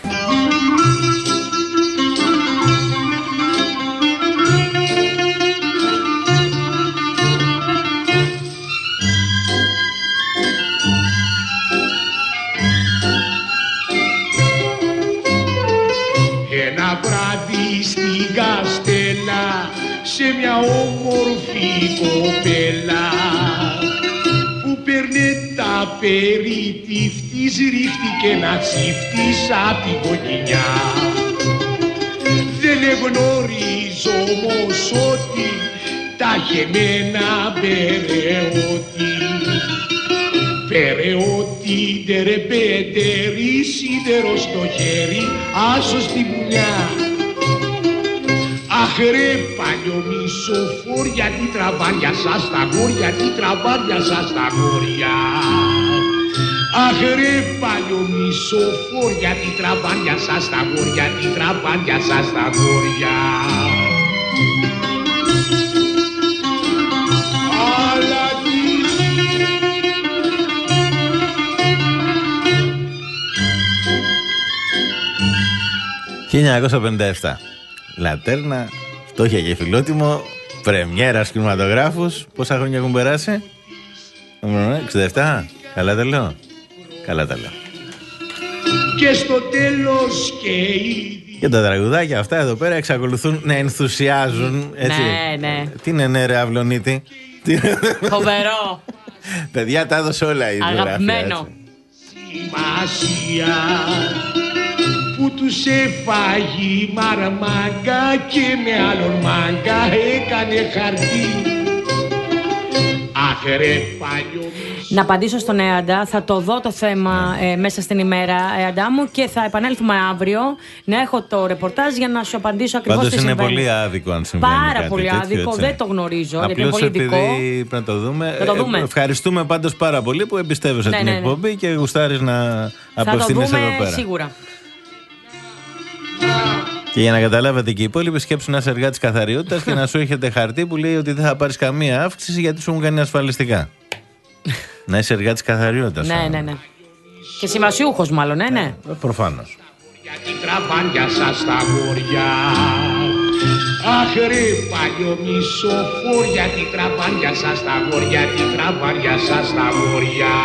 Ένα βράδυ στην Καστέλα, σε μια όμορφη κοπέλα που παίρνε τα περιτύφτης, ρίχτηκε ένα τσίφτης απ' την κοκκινιά. Δεν εγνωρίζω όμως ότι τα χεμένα περαιότη, περαιότη ντερεμπέντερη, σίδερο στο χέρι, άσο στη βουνιά. Αχ ρε παλιομισοφόρ, γιατί τραβάρια σας τα γόρια, τι τραβάρια σας τα γόρια. Αχ ρε παλιομισοφόρ, γιατί τραβάρια σας τα γόρια, τι τραβάρια σας τα γόρια. χίλια εννιακόσια πενήντα επτά. Λατέρνα, φτώχεια και φιλότιμο, πρεμιέρα κινηματογράφους. Πόσα χρόνια έχουν περάσει? εξήντα επτά. Καλά τα λέω. Καλά τα λέω. Και στο τέλος και η... Και τα τραγουδάκια αυτά εδώ πέρα εξακολουθούν να ενθουσιάζουν. Έτσι. Ναι, ναι. Τι είναι, ναι, ρε Αυλονίτη? Φοβερό. Παιδιά, τα έδωσε όλα η ζωγραφία. Αγαπημένο. Σημασία που τους έφαγε μαρμάγκα και με άλλον μάγκα έκανε χαρτί. Αχ ρε παλιό. Να απαντήσω στον Έαντα, θα το δω το θέμα ε, μέσα στην ημέρα, Έαντα μου, και θα επανέλθουμε αύριο να έχω το ρεπορτάζ για να σου απαντήσω ακριβώς τι συμβαίνει. Πάντως είναι πολύ άδικο αν συμβαίνει. Πάρα κάτι πολύ τέτοιο, άδικο, έτσι. δεν το γνωρίζω. Απλώς γιατί είναι πολύ ειδικό. επειδή πρέπει να το δούμε. Να το δούμε. Ε, ευχαριστούμε πάντως πάρα πολύ που εμπιστεύεσαι ναι, την ναι, ναι. εκπομπή και γουστάρεις να αποστείλεις εδώ πέρα. Σίγουρα. Και για να καταλάβετε και οι υπόλοιποι, σκέψου να είσαι εργάτης καθαριότητας και να σου έχετε χαρτί που λέει ότι δεν θα πάρεις καμία αύξηση γιατί σου έχουν κάνει ασφαλιστικά. Να είσαι εργάτης καθαριότητας. Ναι, ναι, ναι. Και σημασιούχος μάλλον, ναι, ναι. Ε, προφανώς. Γιατί τραβάνια σας τα γόρια. Αχ ρε παλιομισοφόρ, γιατί τραβάνια σας τα γόρια, τι τραβάνια σας τα γόρια.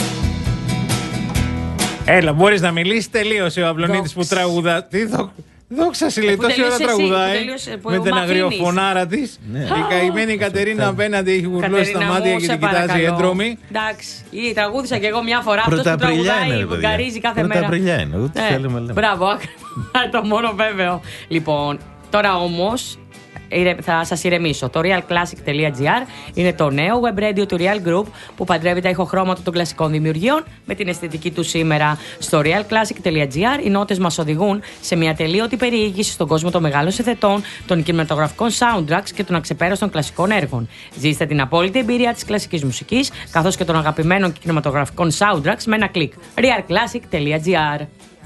Έλα, μπορείς να μιλήσεις, τελείωσε ο Αυλονίτης που τραγουδά. Τι, το... Δόξα σε λέει, τόση ώρα τραγουδάει με την αγριοφωνάρα τη. Η καημένη Κατερίνα απέναντι έχει γουρλώσει τα μάτια και την κοιτάζει έντρομη. Εντάξει, ή τραγούδισα κι εγώ μια φορά. Αυτό που τραγουδάει βουγκαρίζει κάθε μέρα. Πρωταπριλιά είναι. Μπράβο, το μόνο βέβαιο. Λοιπόν, τώρα όμως θα σας ηρεμήσω. Το realclassic.gr είναι το νέο web radio του Real Group που παντρεύει τα ηχοχρώματα των κλασικών δημιουργιών με την αισθητική του σήμερα. Στο realclassic.gr οι νότες μας οδηγούν σε μια τελείωτη περιήγηση στον κόσμο των μεγάλων συνθετών, των κινηματογραφικών soundtracks και των αξεπέραστων κλασικών έργων. Ζήστε την απόλυτη εμπειρία της κλασικής μουσικής καθώς και των αγαπημένων κινηματογραφικών soundtracks με ένα κλικ. realclassic.gr.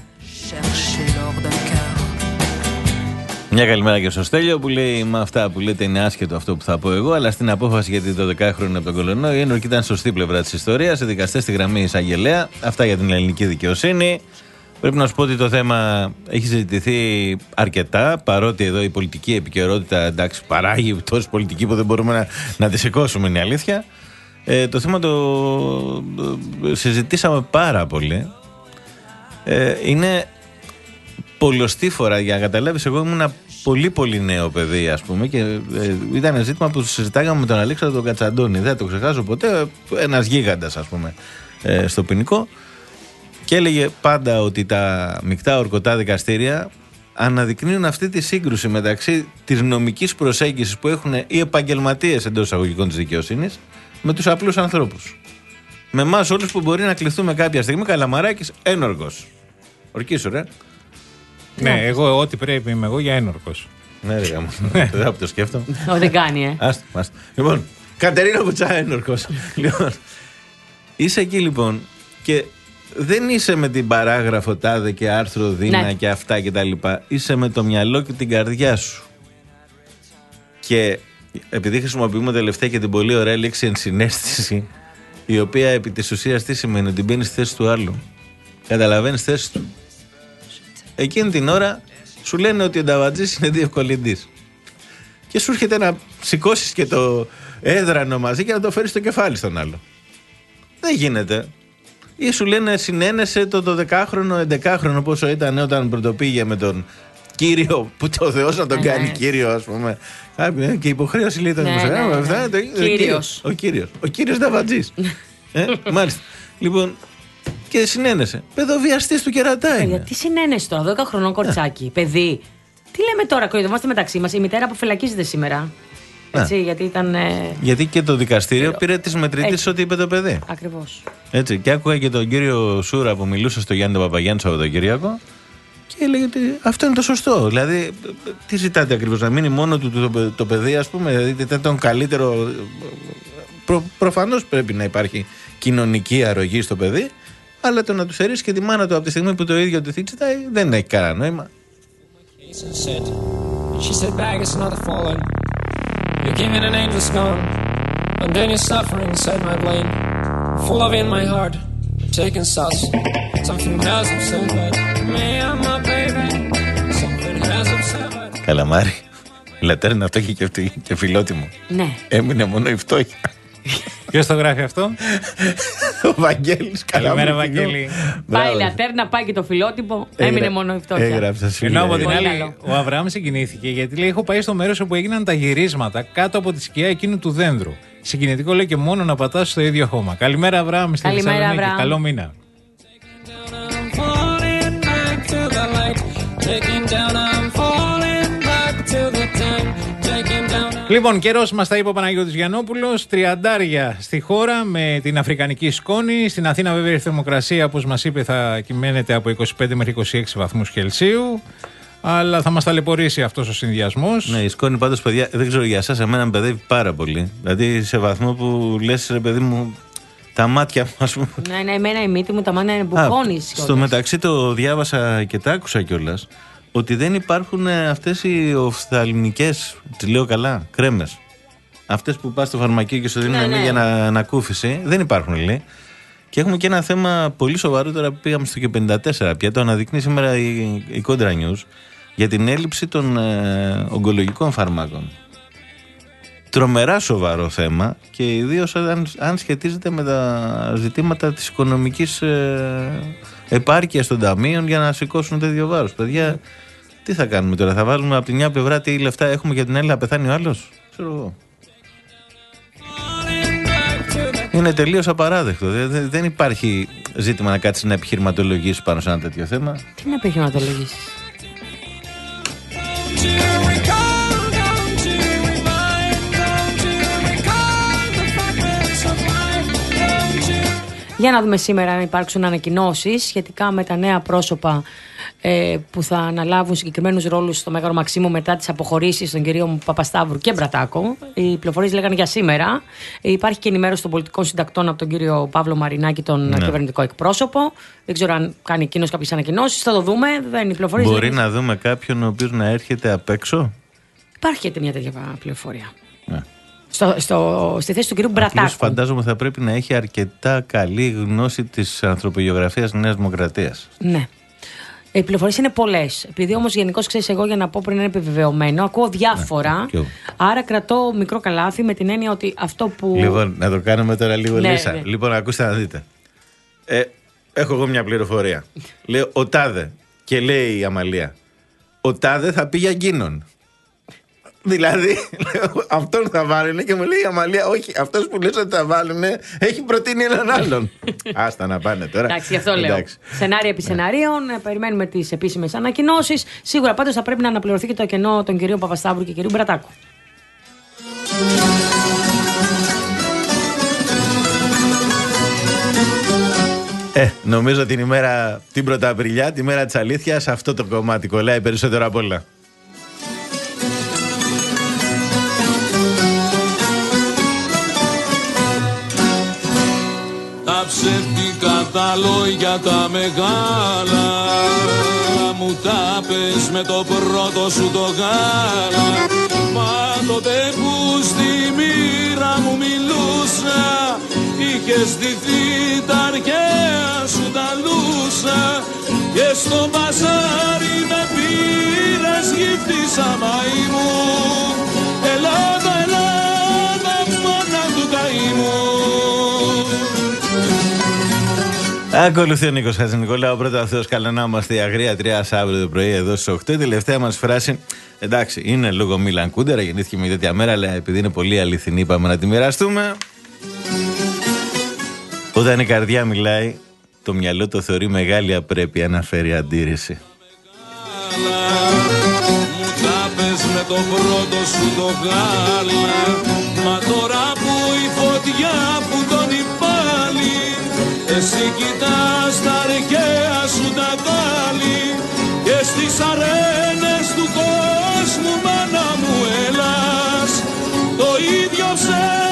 Μια καλημέρα και στο Στέλιο που λέει: με αυτά που λέτε είναι άσχετο αυτό που θα πω εγώ, αλλά στην απόφαση για την δωδεκάχρονη από τον Κολονό η Ένωρκη ήταν σωστή πλευρά της ιστορίας. Οι δικαστές στη γραμμή εισαγγελέα. Αυτά για την ελληνική δικαιοσύνη. Πρέπει να σου πω ότι το θέμα έχει συζητηθεί αρκετά, παρότι εδώ η πολιτική επικαιρότητα εντάξει, παράγει τόση πολιτική που δεν μπορούμε να, να τη σηκώσουμε, είναι η αλήθεια. Ε, το θέμα το συζητήσαμε πάρα πολύ. Ε, είναι πολλωστήφορα, για να καταλάβεις, εγώ ήμουν πολύ πολύ νέο παιδί, ας πούμε, και ε, ήταν ένα ζήτημα που συζητάγαμε με τον Αλέξανδρο τον Κατσαντώνη. Δεν θα το ξεχάσω ποτέ, ένας γίγαντας, ας πούμε, ε, στο ποινικό, και έλεγε πάντα ότι τα μεικτά ορκωτά δικαστήρια αναδεικνύουν αυτή τη σύγκρουση μεταξύ της νομικής προσέγγισης που έχουν οι επαγγελματίες εντός εισαγωγικών της δικαιοσύνης με τους απλούς ανθρώπους. Με εμάς όλους που μπορεί να κληθούμε κάποια στιγμή, Καλαμαράκης ένορκος. Ορκίσου, ρε. Ναι, εγώ ό,τι πρέπει είμαι εγώ για ένορκος. Ναι, ρε γάμο. Δεν θα το σκέφτομαι. Δεν κάνει, ε. Άστο, άστο. Λοιπόν, Κατερίνα Κουτσά, ένορκος. Λοιπόν, είσαι εκεί λοιπόν και δεν είσαι με την παράγραφο τάδε και άρθρο δίνα ναι. και αυτά και τα λοιπά. Είσαι με το μυαλό και την καρδιά σου. Και επειδή χρησιμοποιούμε τελευταία και την πολύ ωραία λέξη ενσυναίσθηση, η οποία επί της ουσίας τι σημαίνει, ότι μπαίνει στη θέση του άλλου. Καταλαβαίνεις τη θέση του. Εκείνη την ώρα σου λένε ότι ο Νταβατζής είναι διευκολυντής. Και σου έρχεται να σηκώσεις και το έδρανο μαζί και να το φέρεις στο κεφάλι στον άλλο. Δεν γίνεται. Ή σου λένε συνένεσε το δωδεκάχρονο, έντεκάχρονο πόσο ήταν όταν πρωτοπήγε με τον κύριο, που το Θεός να τον ναι. κάνει κύριο, ας πούμε. Και υποχρέωση λέει τον ναι, δημοσιογράφο. Ναι, ναι, ναι. Κύριος. Ο κύριος. Ο κύριος Νταβατζής. ε, μάλιστα. Λοιπόν, και συνένεσε. Παιδοβιαστής του κερατά είναι. Γιατί συνένεσε τώρα, δώδεκα χρονών κοριτσάκι, παιδί. Τι λέμε τώρα, κοροϊδευόμαστε μεταξύ μας. Η μητέρα αποφυλακίζεται σήμερα. Έτσι, γιατί ήταν. Ε... Γιατί και το δικαστήριο ε... πήρε τη μετρητή ό,τι είπε το παιδί. Ακριβώς. Έτσι. Και άκουγα και τον κύριο Σούρα που μιλούσε στο Γιάννη τον Παπαγιάννη το Σαββατοκύριακο και έλεγε ότι αυτό είναι το σωστό. Δηλαδή, τι ζητάτε ακριβώς, να μείνει μόνο του το, το, το παιδί, ας πούμε. Δηλαδή, ήταν τον καλύτερο. Προ, προφανώς πρέπει να υπάρχει κοινωνική αρρωγή στο παιδί. Αλλά το να του στερήσει και τη μάνα του από τη στιγμή που το ίδιο τη θίτσιτα δεν έχει κανένα νόημα. Καλαμάρι, Λατέρνα, αυτό έχει και, και φιλότιμο. Ναι. Έμεινε μόνο η φτώχεια. Ποιος το γράφει αυτό? Ο Βαγγέλης. Καλημέρα, Βαγγέλη. Πάει η Λατέρνα, πάει και το φιλότυπο. Έμεινε μόνο η φτώχεια. Έγραψα. Ενώ από την άλλη, ο Αβραάμ συγκινήθηκε γιατί λέει: έχω πάει στο μέρος όπου έγιναν τα γυρίσματα κάτω από τη σκιά εκείνου του δένδρου. Συγκινητικό λέει και μόνο να πατάς στο ίδιο χώμα. Καλημέρα, Αβραάμ, στη Θεσσαλονίκη. Καλό μήνα. Λοιπόν, καιρός μας τα είπε ο Παναγιώτης Γιαννόπουλος. Τριαντάρια στη χώρα με την αφρικανική σκόνη. Στην Αθήνα, βέβαια, η θερμοκρασία, όπως μας είπε, θα κυμαίνεται από είκοσι πέντε μέχρι είκοσι έξι βαθμούς Κελσίου. Αλλά θα μας ταλαιπωρήσει αυτός ο συνδυασμός. Ναι, η σκόνη πάντως, παιδιά, δεν ξέρω για εσάς, εμένα με παιδεύει πάρα πολύ. Δηλαδή, σε βαθμό που λες, ρε παιδί μου, τα μάτια μου, ας πούμε. Ναι, ναι, εμένα η μύτη μου, τα μάτια είναι μπουκώνης. Στο μεταξύ το διάβασα και τα άκουσα κιόλας. Ότι δεν υπάρχουν αυτές οι οφθαλμικές, τις λέω καλά, κρέμες. Αυτές που πας στο φαρμακείο και σου δίνουν ναι, ναι. για να ανακούφιση. Δεν υπάρχουν, λέει. Και έχουμε και ένα θέμα πολύ σοβαρό τώρα που πήγαμε στο και πενήντα τέσσερα πια. Το αναδεικνύει σήμερα η, η Contra News για την έλλειψη των ε, ογκολογικών φαρμάκων. Τρομερά σοβαρό θέμα και ιδίως αν, αν σχετίζεται με τα ζητήματα της οικονομικής ε, επάρκειας των ταμείων για να σηκώσουν τέτοιο βάρος. Παιδιά, Τι θα κάνουμε τώρα, θα βάλουμε από τη μια πλευρά τι λεφτά έχουμε για την άλλη να πεθάνει ο άλλος. Ξέρω εγώ. Είναι τελείως απαράδεκτο. Δεν, δεν υπάρχει ζήτημα να κάτσεις να επιχειρηματολογήσεις πάνω σε ένα τέτοιο θέμα. Τι να επιχειρηματολογήσεις? Για να δούμε σήμερα αν υπάρξουν ανακοινώσεις σχετικά με τα νέα πρόσωπα ε, που θα αναλάβουν συγκεκριμένους ρόλους στο Μέγαρο Μαξίμου μετά τις αποχωρήσεις των κυρίων Παπασταύρου και Μπρατάκο. Οι πληροφορίες λέγανε για σήμερα. Υπάρχει και ενημέρωση των πολιτικών συντακτών από τον κύριο Παύλο Μαρινάκη, τον ναι. κυβερνητικό εκπρόσωπο. Δεν ξέρω αν κάνει εκείνος κάποιες ανακοινώσεις. Θα το δούμε. Δεν είναι πληροφορίες. Μπορεί λέγανε... να δούμε κάποιον ο οποίος να έρχεται απ' έξω. Υπάρχει και μια τέτοια πληροφορία. Ναι. Στο, στο, στη θέση του κυρίου Μπρατάκου. Απλώς φαντάζομαι θα πρέπει να έχει αρκετά καλή γνώση της ανθρωπογεωγραφίας Νέας Δημοκρατίας. Ναι. Οι πληροφορίες είναι πολλές. Επειδή όμως γενικώς ξέρεις, εγώ για να πω πριν είναι επιβεβαιωμένο, ακούω διάφορα. Ναι, άρα κρατώ μικρό καλάθι με την έννοια ότι αυτό που. Λοιπόν, να το κάνουμε τώρα λίγο ναι, λύσα. Ναι. Λοιπόν, ακούστε να δείτε. Ε, έχω εγώ μια πληροφορία. Λέω ο Τάδε και λέει η Αμαλία. Ο Τάδε θα πει για εκείνον. Δηλαδή, αυτόν θα βάλουνε και μου λέει η Αμαλία, όχι, αυτός που λες ότι θα βάλουνε έχει προτείνει έναν άλλον. Άστα να πάνε τώρα. Εντάξει, γι' αυτό λέω. Εντάξει. Σενάρια επί σενάριων, περιμένουμε τις επίσημες ανακοινώσεις. Σίγουρα πάντως θα πρέπει να αναπληρωθεί και το κενό των κυρίων Παπασταύρου και κυρίου Μπρατάκου. Ε, νομίζω την ημέρα, την Πρωταπριλιά, τη μέρα της αλήθειας, αυτό το κομμάτι κολλάει περισσότερο απ' όλα. Τα ψεύτικα τα λόγια τα μεγάλα μου τα πες με το πρώτο σου το γάλα. Μα τότε που στη μοίρα μου μιλούσα είχες ντυθεί τα αρχαία σου τα λούσα και στο μπαζάρι με πήρες γυφτίσα μαϊμού. Ελλάδα, Ελλάδα, μάνα του καημού. Ακολουθεί ο Νίκος Χατζηνικολάου. Πρώτα ο Θεός καλά να είμαστε, η αγρία τρία αύριο το πρωί εδώ στις οκτώ. Η τελευταία μας φράση, εντάξει, είναι λόγω Μίλαν Κούντερα, γεννήθηκε με τέτοια μέρα, αλλά επειδή είναι πολύ αληθινή, είπαμε να τη μοιραστούμε. Όταν η καρδιά μιλάει, το μυαλό το θεωρεί μεγάλη απρέπεια να φέρει αντίρρηση. Μου τα πες με το πρώτο σου το γάλα, μα τώρα που η φωτιά που τον υπάλλει, εσύ κοιτάς τα αρχαία σου τα βάλει και στις αρένες του κόσμου μάνα μου έλας το ίδιο ψέμα.